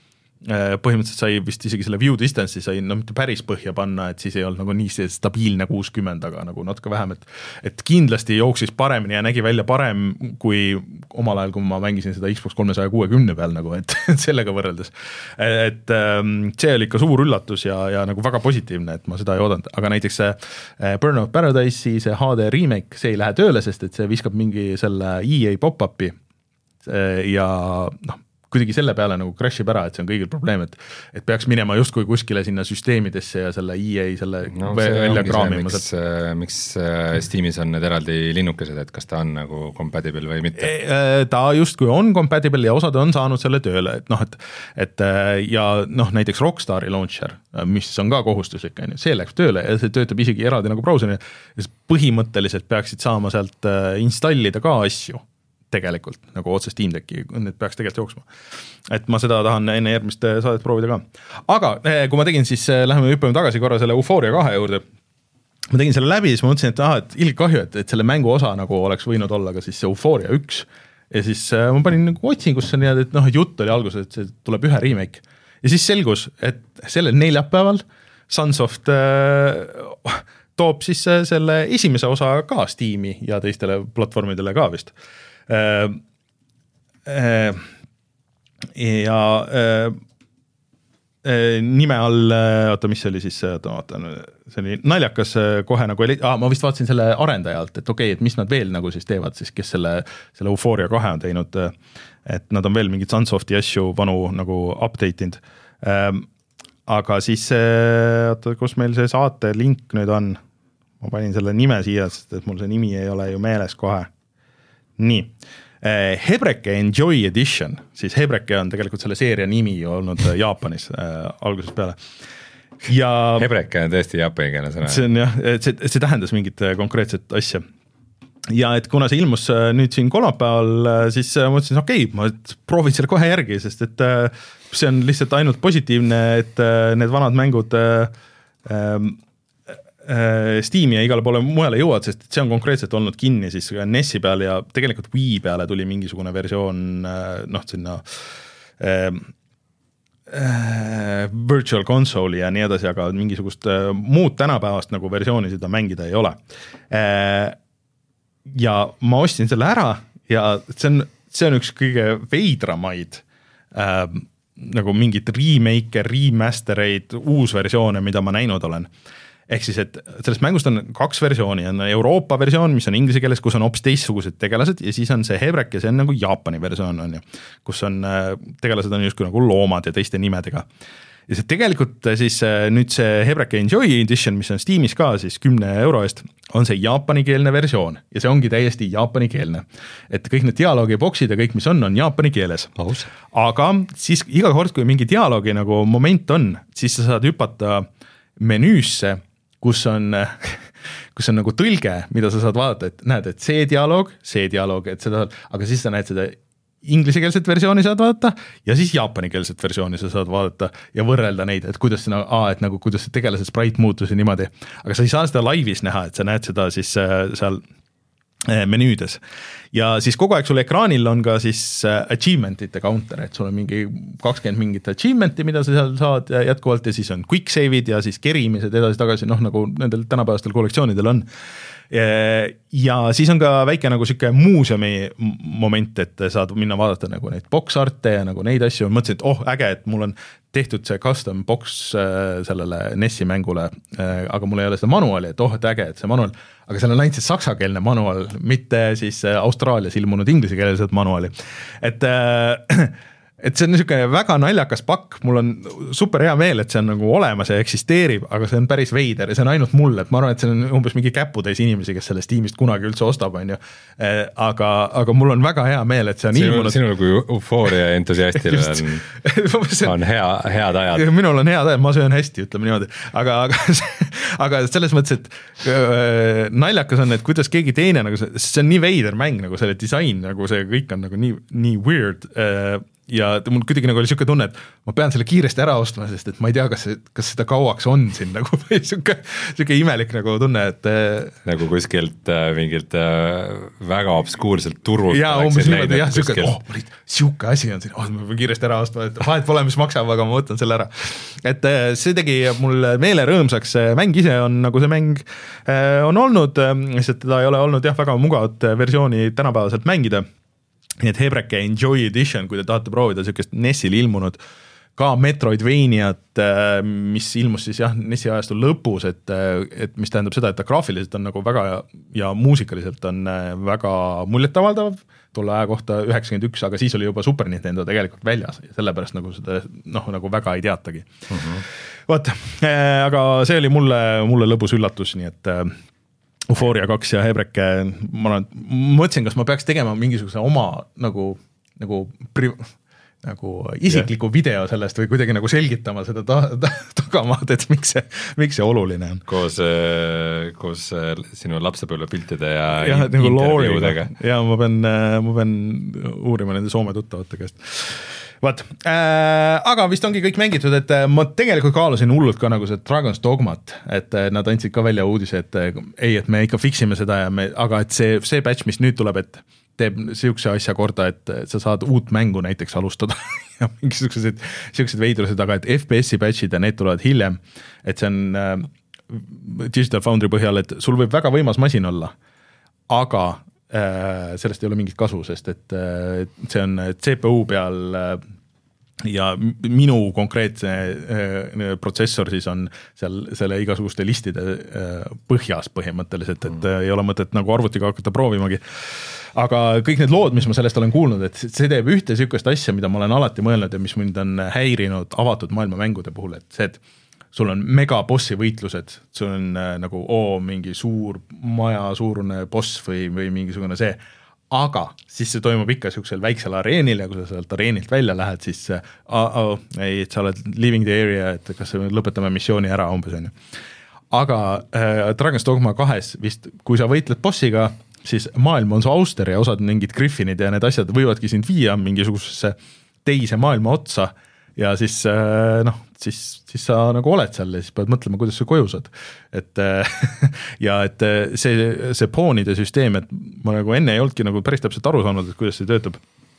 põhimõtteliselt sai vist isegi selle view distance'i sai no mitte päris põhja panna, et siis ei olnud nagu nii see stabiilne kuuskümmend, aga nagu natuke vähem, et et kindlasti jooksis paremini ja nägi välja parem kui omal ajal, kui ma mängisin seda Xbox kolmesaja kuuekümne peal nagu, et sellega võrreldes. Et see oli ikka suur üllatus ja, ja nagu väga positiivne, et ma seda ei oodanud, aga näiteks see Burnout Paradise'i see H D remake, see ei lähe tööle, sest et see viskab mingi selle E A pop-up'i ja noh, kuidagi selle peale nagu crashib ära, et see on kõigil probleem, et et peaks minema justkui kuskile sinna süsteemidesse ja selle E A selle no, välja kraamima. Miks, miks Steamis on need eraldi linnukesed, et kas ta on nagu compatible või mitte? Ta justkui on compatible ja osad on saanud selle tööle, et noh, et et ja noh, näiteks Rockstari launcher, mis on ka kohustuslik, see läks tööle ja see töötab isegi eraldi nagu brauserina, põhimõtteliselt peaksid saama sealt installida ka asju tegelikult, nagu otse Steam Decki, need peaks tegelikult jooksma. Et ma seda tahan enne järgmist saadet proovida ka. Aga kui ma tegin, siis läheme hüppame tagasi korra selle Euphoria kahe juurde. Ma tegin selle läbi, siis ma mõtlesin, et, aha, et ilg kahju, et, et selle mängu osa nagu oleks võinud olla ka siis see Euphoria üks. Ja siis ma panin nagu otsingusse nii, et noh, jutt oli alguses, et see tuleb ühe remake. Ja siis selgus, et sellel neljapäeval Sunsoft äh, toob siis selle esimese osa ka Steam'i ja teistele platvormidele ka vist. Äh, äh, ja äh, äh, nime all, oota, mis see oli siis, oota, oota, see oli naljakas kohe nagu, ah, ma vist vaatasin selle arendajalt, et okei, okay, et mis nad veel nagu siis teevad siis, kes selle, selle Euphoria kahe on teinud, et nad on veel mingid Sunsofti asju vanu nagu update inud, äh, aga siis, oota, kus meil see saate link nüüd on, ma panin selle nime siia, sest et mul see nimi ei ole ju meeles kohe. Nii, Hebreke Enjoy Edition, siis Hebreke on tegelikult selle seeria nimi olnud Jaapanis äh, algusest peale. Ja Hebreke on tõesti jaapani sõna. See on jah, see, see tähendas mingit konkreetset asja. Ja et kuna see ilmus nüüd siin kolmapäeval, siis mõtlesin, okei, okay, ma proovin selle kohe järgi, sest et see on lihtsalt ainult positiivne, et need vanad mängud äh, Steam'i ja igale poole mujale jõuad, sest see on konkreetselt olnud kinni siis N E S-i peal ja tegelikult Wii peale tuli mingisugune versioon noh, sinna äh, äh, virtual console ja nii edasi, aga mingisugust äh, muud tänapäevast nagu versiooni seda mängida ei ole. Äh, ja ma ostsin selle ära ja see on, see on üks kõige veidramaid äh, nagu mingid remake, remastereid, uusversioone, mida ma näinud olen. Ehk siis, et sellest mängust on kaks versiooni, on Euroopa versioon, mis on inglise keeles, kus on hoopis teistsugused tegelased ja siis on see Hebrek ja see on nagu Jaapani versioon, on ju, kus on tegelased on justkui nagu loomad ja teiste nimedega. Ja see tegelikult siis nüüd see Hebrek Enjoy Edition, mis on Steamis ka siis kümne euro eest, on see jaapanikeelne versioon ja see ongi täiesti jaapanikeelne. Et kõik need dialoogi boksid ja kõik, mis on, on jaapani keeles. Aus. Aga siis iga kord, kui mingi dialoogi nagu moment on, siis sa saad hüpata menüüsse, kus on, kus on nagu tõlge, mida sa saad vaadata, et näed, et see dialoog, see dialoog, et seda, aga siis sa näed seda inglisekeelset versiooni saad vaadata ja siis jaapanikeelset versiooni sa saad vaadata ja võrrelda neid, et kuidas, aa, et nagu, kuidas see tegelase sprite muutus ja niimoodi. Aga sa ei saa seda laivis näha, et sa näed seda siis seal menüüdes. Ja siis kogu aeg sul ekraanil on ka siis achievementite counter, et sul on mingi kakskümmend mingit achievementi, mida sa seal saad jätkuvalt ja siis on quick save'id ja siis kerimised edasi tagasi, noh nagu nendel tänapäevastel kollektsioonidel on. Ja siis on ka väike nagu siuke muuseumi moment, et saad minna vaadata nagu neid box-arte ja nagu neid asju. Mõtlesin, et oh, äge, et mul on tehtud see custom box sellele N E S-i mängule, aga mul ei ole seda manuali, et oh, et äge, et see manual, aga seal on ainult see saksakeelne manual, mitte siis Austraalias ilmunud inglisekeelsed manuali. Et et see on niisugune väga naljakas pakk, mul on super hea meel, et see on nagu olemas ja eksisteerib, aga see on päris veider ja see on ainult mulle, et ma arvan, et see on umbes mingi käputäis inimesi, kes sellest tiimist kunagi üldse ostab, on ju. Aga, aga mul on väga hea meel, et see on sinul, ilmunud. Sinul kui eufooria entusiastil on, on hea, head ajad. Minul on head ajad, ma söön hästi, ütleme niimoodi, aga, aga, aga selles mõttes, et äh, naljakas on, et kuidas keegi teine, nagu see, see on nii veider mäng, nagu selle disain, nagu see kõik on nagu nii, nii weird äh, ja mul kuidagi nagu oli siuke tunne, et ma pean selle kiiresti ära ostma, sest et ma ei tea, kas, kas seda kauaks on siin nagu või siuke, siuke imelik nagu tunne, et nagu kuskilt äh, mingilt äh, väga obskuurselt turult. Jaa, umbes niimoodi, jah, siuke, et oh, siuke asi on siin, oh, ma pean kiiresti ära ostma, et vahet pole, mis maksab, aga ma võtan selle ära. Et see tegi mul meele rõõmsaks, mäng ise on nagu see mäng on olnud, sest teda ei ole olnud jah, väga mugavat versiooni tänapäevaselt mängida. Nii et Hebreke Enjoy Edition, kui te tahate proovida siukest Nessil ilmunud ka Metroidvaniat, mis ilmus siis jah, Nessi ajastu lõpus, et, et mis tähendab seda, et ta graafiliselt on nagu väga ja muusikaliselt on väga muljetavaldav, tolle aja kohta üheksakümmend üks, aga siis oli juba Super Nintendo tegelikult väljas ja sellepärast nagu seda noh, nagu väga ei teatagi. Uh-huh. Vaat, aga see oli mulle, mulle lõbus üllatus, nii et Euphoria kaks ja Hebreke, ma olen, mõtlesin, kas ma peaks tegema mingisuguse oma nagu, nagu, pri, nagu isikliku yeah. video sellest või kuidagi nagu selgitama seda ta, ta, tagamaad, et miks see, miks see oluline on. Koos, koos sinu lapsepõlve piltide ja, ja nagu intervjuudega. Ja ma pean, ma pean uurima nende Soome tuttavate käest. Vaat, äh, aga vist ongi kõik mängitud, et ma tegelikult kaalusin hullult ka nagu see Dragon's Dogmat, et nad andsid ka välja uudise, et ei, et me ikka fiksime seda, ja me, aga et see, see patch, mis nüüd tuleb, et teeb siukse asja korda, et sa saad uut mängu näiteks alustada ja mingisugused siuksed veidrused, aga et F P S-i patchid ja need tulevad hiljem, et see on äh, Digital Foundry põhjal, et sul võib väga võimas masin olla, aga äh, sellest ei ole mingit kasu, sest et äh, see on C P U peal äh, ja minu konkreetse äh, protsessor siis on seal selle igasuguste listide äh, põhjas põhimõtteliselt, et äh, ei ole mõtet nagu arvutiga hakata proovimagi. Aga kõik need lood, mis ma sellest olen kuulnud, et see teeb ühte sükest asja, mida ma olen alati mõelnud ja mis mind on häirinud avatud maailma mängude puhul, et see, et sul on megabossi võitlused, sul on äh, nagu oo, mingi suur maja suurune boss või, või mingisugune see, aga siis see toimub ikka siuksel väiksel areenil ja kui sa sealt areenilt välja lähed, siis äh, oh, ei, sa oled leaving the area, et kas lõpetame missiooni ära umbes on ju. Aga äh, Dragon's Dogma kahes vist, kui sa võitled bossiga, siis maailm on su auster ja osad mingid griffinid ja need asjad võivadki sind viia mingisugusesse teise maailma otsa ja siis noh, siis, siis sa nagu oled seal ja siis pead mõtlema, kuidas sa koju saad. Et ja et see, see poonide süsteem, et ma nagu enne ei olnudki nagu päris täpselt aru saanud, et kuidas see töötab.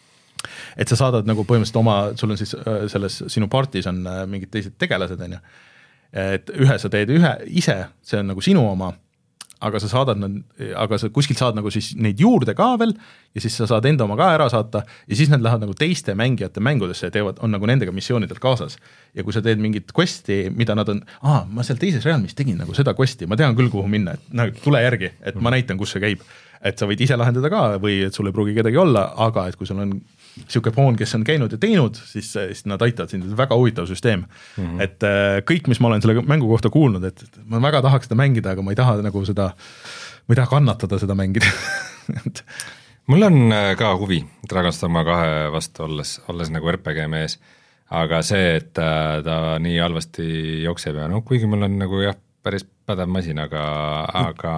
Et sa saadad nagu põhimõtteliselt oma, sul on siis selles sinu partis on mingid teised tegelased, on ju. Et ühe sa teed ühe ise, see on nagu sinu oma, aga sa saadad nad, aga sa kuskilt saad nagu siis neid juurde ka veel ja siis sa saad enda oma ka ära saata ja siis nad lähevad nagu teiste mängijate mängudesse ja teevad, on nagu nendega missioonidel kaasas. Ja kui sa teed mingit questi, mida nad on, aa, ma seal teises realmis tegin nagu seda questi, ma tean küll, kuhu minna, et nagu, tule järgi, et ma näitan, kus see käib. Et sa võid ise lahendada ka või et sul ei pruugi kedagi olla, aga et kui sul on siuke poon, kes on käinud ja teinud, siis, siis nad aitavad sind, väga huvitav süsteem. Mm-hmm. Et äh, kõik, mis ma olen selle mängu kohta kuulnud, et ma väga tahaks seda mängida, aga ma ei taha nagu seda, ma ei taha kannatada seda mängida. Mul on ka huvi Dragon's Dogma kahe vastu olles, olles nagu R P G mees, aga see, et ta, ta nii halvasti jookseb ja no kuigi mul on nagu jah, päris pädev masin, aga, aga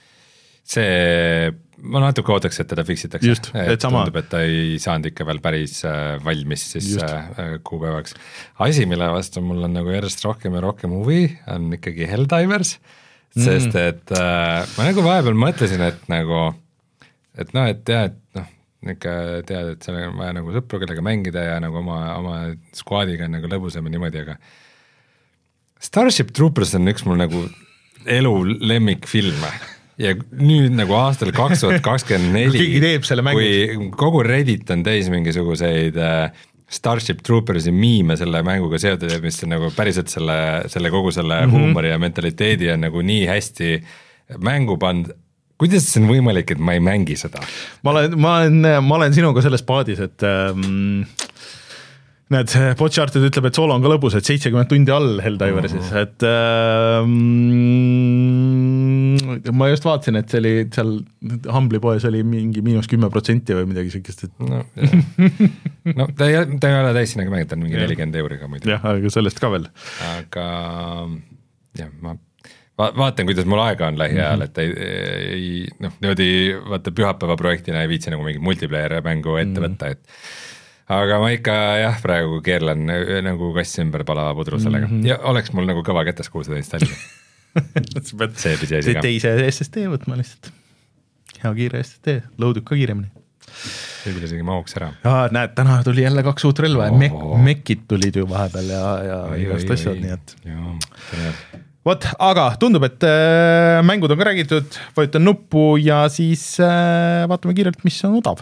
see, ma natuke ootaks, et teda fiksitakse. Just, et sama. Tundub, et ta ei saanud ikka veel päris valmis siis Just. kuupäevaks. Asi, mille vastu mul on nagu järjest rohkem ja rohkem huvi, on ikkagi Helldivers, sest mm. et äh, ma nagu vahepeal mõtlesin, et nagu, et noh, et jah, et noh, ikka tead, et seal on vaja nagu sõpru, kellega mängida ja nagu oma, oma squadiga on nagu lõbusam ja niimoodi, aga Starship Troopers on üks mul nagu elu lemmikfilm ja nüüd nagu aastal kaks tuhat kakskümmend neli, kui kogu Reddit on täis mingisuguseid Starship Troopersi miime selle mänguga seotud, mis on nagu päriselt selle, selle kogu selle mm-hmm. huumori ja mentaliteedi on nagu nii hästi mängu pand. Kuidas see on võimalik, et ma ei mängi seda? Ma olen, ma olen, ma olen sinuga selles paadis, et ähm, näed, Botcharted ütleb, et soolo on ka lõbus, et seitsekümmend tundi all Helldiversis, mm-hmm. et ähm, ma just vaatasin, et see oli seal Humble'i poes oli mingi miinus kümme protsenti või midagi sellist, et no, no ta ei, ta ei ole täis sinnaga mängida, on mingi nelikümmend euriga muidu. Jah, aga sellest ka veel. Aga jah, ma Va- vaatan, kuidas mul aega on lähiajal, et ei, ei noh, niimoodi vaata pühapäeva projektina ei viitsi nagu mingi multiplayer mängu ette võtta, et aga ma ikka jah, praegu keerlen nagu kass ümber palava pudru sellega mm -hmm. ja oleks mul nagu kõva kätes, kuhu seda installida. see pidi asi ka. Teise S S D võtma lihtsalt. Hea kiire S S D, loadub ka kiiremini. see pidi isegi mahuks ära. Ja, näed, täna tuli jälle kaks uut relva ja Mek Mekid tulid ju vahepeal ja, ja igast asjad, nii et vot, aga tundub, et äh, mängud on ka räägitud, vajutan nuppu ja siis äh, vaatame kiirelt, mis on odav.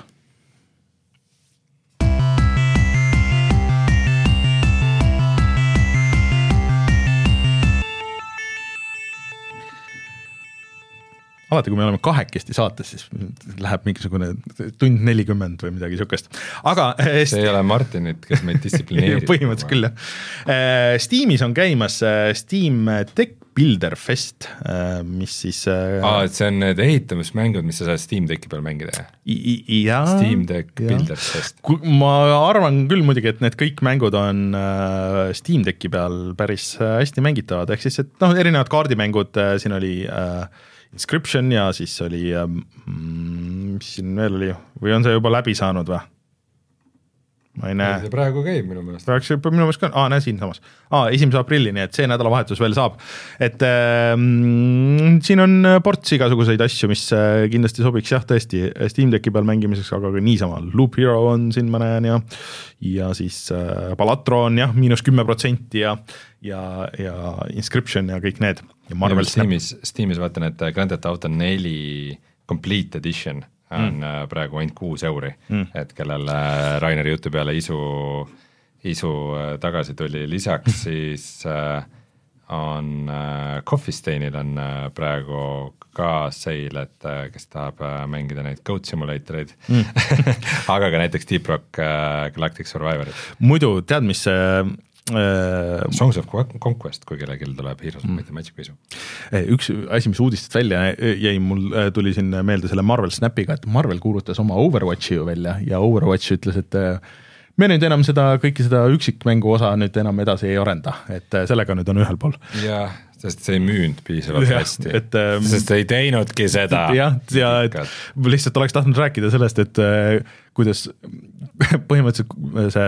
Alati, kui me oleme kahekesti saates, siis läheb mingisugune tund nelikümmend või midagi sihukest. Aga see ei ole Martinit, kes meid distsiplineerib. Põhimõtteliselt küll, jah. Steamis on käimas Steam Tech Builder Fest, mis siis... Aa, et see on need ehitamismängud, mis sa saad Steam Decki peal mängida, ja? Steam Tech Builder Fest. Ma arvan küll muidugi, et need kõik mängud on Steam Decki peal päris hästi mängitavad, ehk siis, et noh, erinevad kaardimängud, siin oli... Inscription ja siis oli, mis siin veel oli, või on see juba läbi saanud või? Ma ei näe. See praegu käib minu meelest. Praegu käib minu meelest ka, aa, näe siin samas. Aa, esimese aprillini, et see nädalavahetus veel saab. Et äh, siin on ports igasuguseid asju, mis kindlasti sobiks jah, tõesti Steam Decki peal mängimiseks, aga ka niisama. Loop Hero on siin ma näen ja, ja siis äh, Palatro on jah, miinus kümme protsenti ja, ja, ja Inscription ja kõik need. Ja Marvel Steamis, Steamis vaatan, et Grand Theft Auto neli Complete Edition on mm. praegu ainult kuus euri, mm. et kellel Raineri jutu peale isu, isu tagasi tuli. Lisaks siis on Coffee Stainil on praegu ka seil, et kes tahab mängida neid Goat Simulatoreid mm. aga ka näiteks Deep Rock Galactic Survivorit. Muidu tead, mis Uh, Songs of Conquest, kui kellelgi tuleb Heroes of Might and Magic visu. Üks asi, mis uudistest välja jäi, mul tuli siin meelde selle Marvel Snapiga, et Marvel kuulutas oma Overwatchi ju välja ja Overwatch ütles, et me nüüd enam seda, kõiki seda üksikmängu osa nüüd enam edasi ei arenda, et sellega nüüd on ühel pool. Jah, sest see ei müünud piisavalt ja, hästi, et, sest ei teinudki seda. Jah, ja et lihtsalt oleks tahtnud rääkida sellest, et kuidas põhimõtteliselt see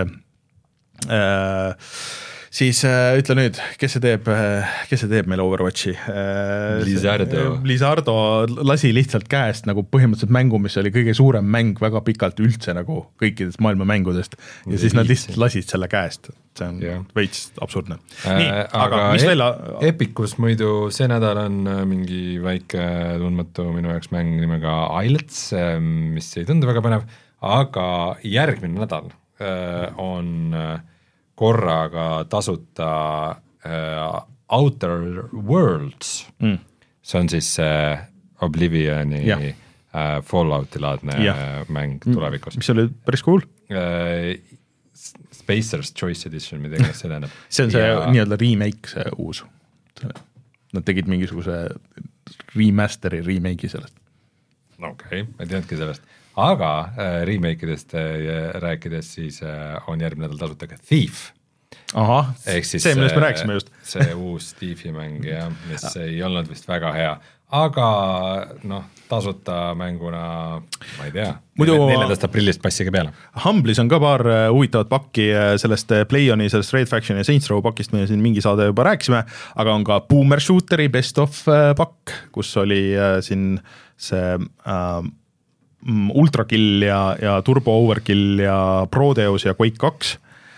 Uh, siis uh, ütle nüüd, kes see teeb, uh, kes see teeb meil Overwatchi? Uh, Blizzardo. Blizzardo lasi lihtsalt käest nagu põhimõtteliselt mängu, mis oli kõige suurem mäng väga pikalt üldse nagu kõikidest maailma mängudest ja Või siis nad lihtsalt lasid selle käest. See on yeah. veits absurdne. Nii, äh, aga, aga mis veel? Epicus muidu see nädal on mingi väike tundmatu minu jaoks mäng nimega Islets, mis ei tundu väga põnev, aga järgmine nädal on korraga tasuta uh, Outer Worlds mm. see on siis uh, Oblivioni uh, Fallouti laadne ja. mäng tulevikus. Mis oli päris cool? Uh, Spacer's Choice Edition, mida iganes see tähendab. See on see ja... nii-öelda remake, see uus. Nad tegid mingisuguse remasteri, remake'i sellest. Okei, okay, ma ei teadki sellest. Aga äh, remake-idest äh, rääkides siis äh, on järgmine nädal tasuta ka Thief. Aha, siis, see, millest me rääkisime just. see uus Thiefi mäng, jah, mis ja. ei olnud vist väga hea. Aga noh, tasuta mänguna, ma ei tea, Muidu... neljandast aprillist passiga peale. Humblis on ka paar huvitavat pakki sellest Playoni, sellest Raid Faction ja Saints Row pakist, me siin mingi saade juba rääkisime, aga on ka Boomer Shooteri Best of pakk, kus oli siin see... Äh, Ultrakill ja, ja Turbo Overkill ja Proteus ja Quake kaks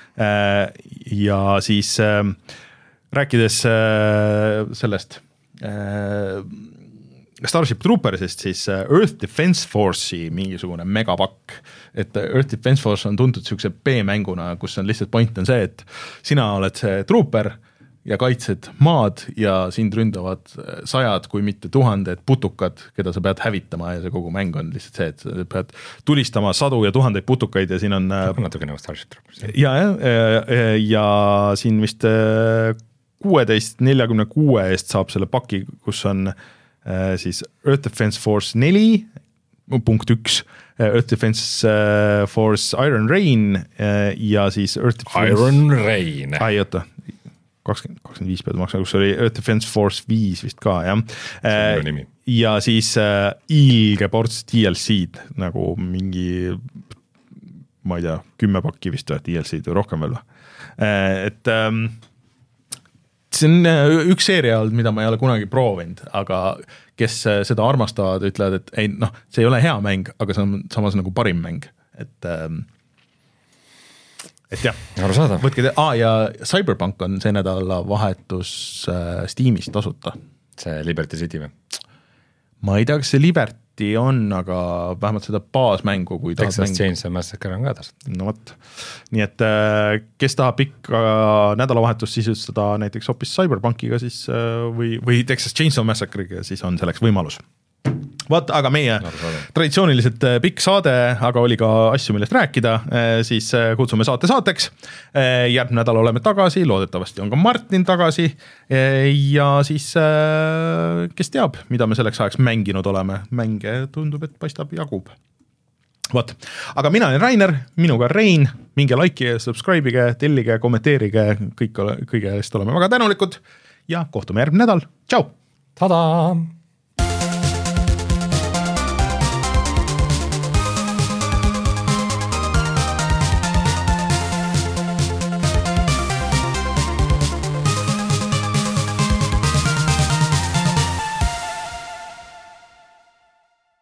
ja siis äh, rääkides äh, sellest äh, Starship Troopersist, siis Earth Defense Force'i mingisugune megapakk, et Earth Defense Force on tuntud niisuguse B-mänguna, kus on lihtsalt point on see, et sina oled see trooper ja kaitsed maad ja sind ründavad sajad, kui mitte tuhanded putukad, keda sa pead hävitama ja see kogu mäng on lihtsalt see, et sa pead tulistama sadu ja tuhandeid putukaid ja siin on natuke nagu Starship Troopers. Ja, ja, ja siin vist kuueteist neljakümne kuue eest saab selle paki, kus on siis Earth Defense Force neli punkt üks, Earth Defense Force Iron Rain ja siis Earth Defense... Iron Rain. Ai, oota. kakskümmend, kakskümmend viis pead maksma, kus oli Earth Defense Force viis vist ka, jah. Äh, ja siis äh, ilge ports D L C-d, nagu mingi ma ei tea, kümme pakki vist või D L C-d või rohkem veel. Et ähm, see on üks seeria olnud, mida ma ei ole kunagi proovinud, aga kes seda armastavad, ütlevad, et ei, noh, see ei ole hea mäng, aga see on samas nagu parim mäng. Et, ähm, et jah, võtke te, ah, ja Cyberpunk on see nädala vahetus äh, Steamis tasuta. See Liberty City või? Ma ei tea, kas see Liberty on, aga vähemalt seda baasmängu, kui tahad Texas Chainsaw Massacre on ka tasuta. No võt. Nii et kes tahab pikka nädalavahetust sisustada näiteks hoopis Cyberpunkiga siis, või, või Texas Chainsaw Massacre'iga, siis on selleks võimalus. Vaat, aga meie traditsiooniliselt pikk saade, aga oli ka asju, millest rääkida, siis kutsume saate saateks. Järgmine nädal oleme tagasi, loodetavasti on ka Martin tagasi ja siis kes teab, mida me selleks ajaks mänginud oleme. Mänge tundub, et paistab jagub. Vaat, aga mina olen Rainer, minuga Rein, minge likeige, subscribeige, tellige, kommenteerige, kõik, kõige eest oleme väga tänulikud ja kohtume järgmine nädal. Tšau! Tada!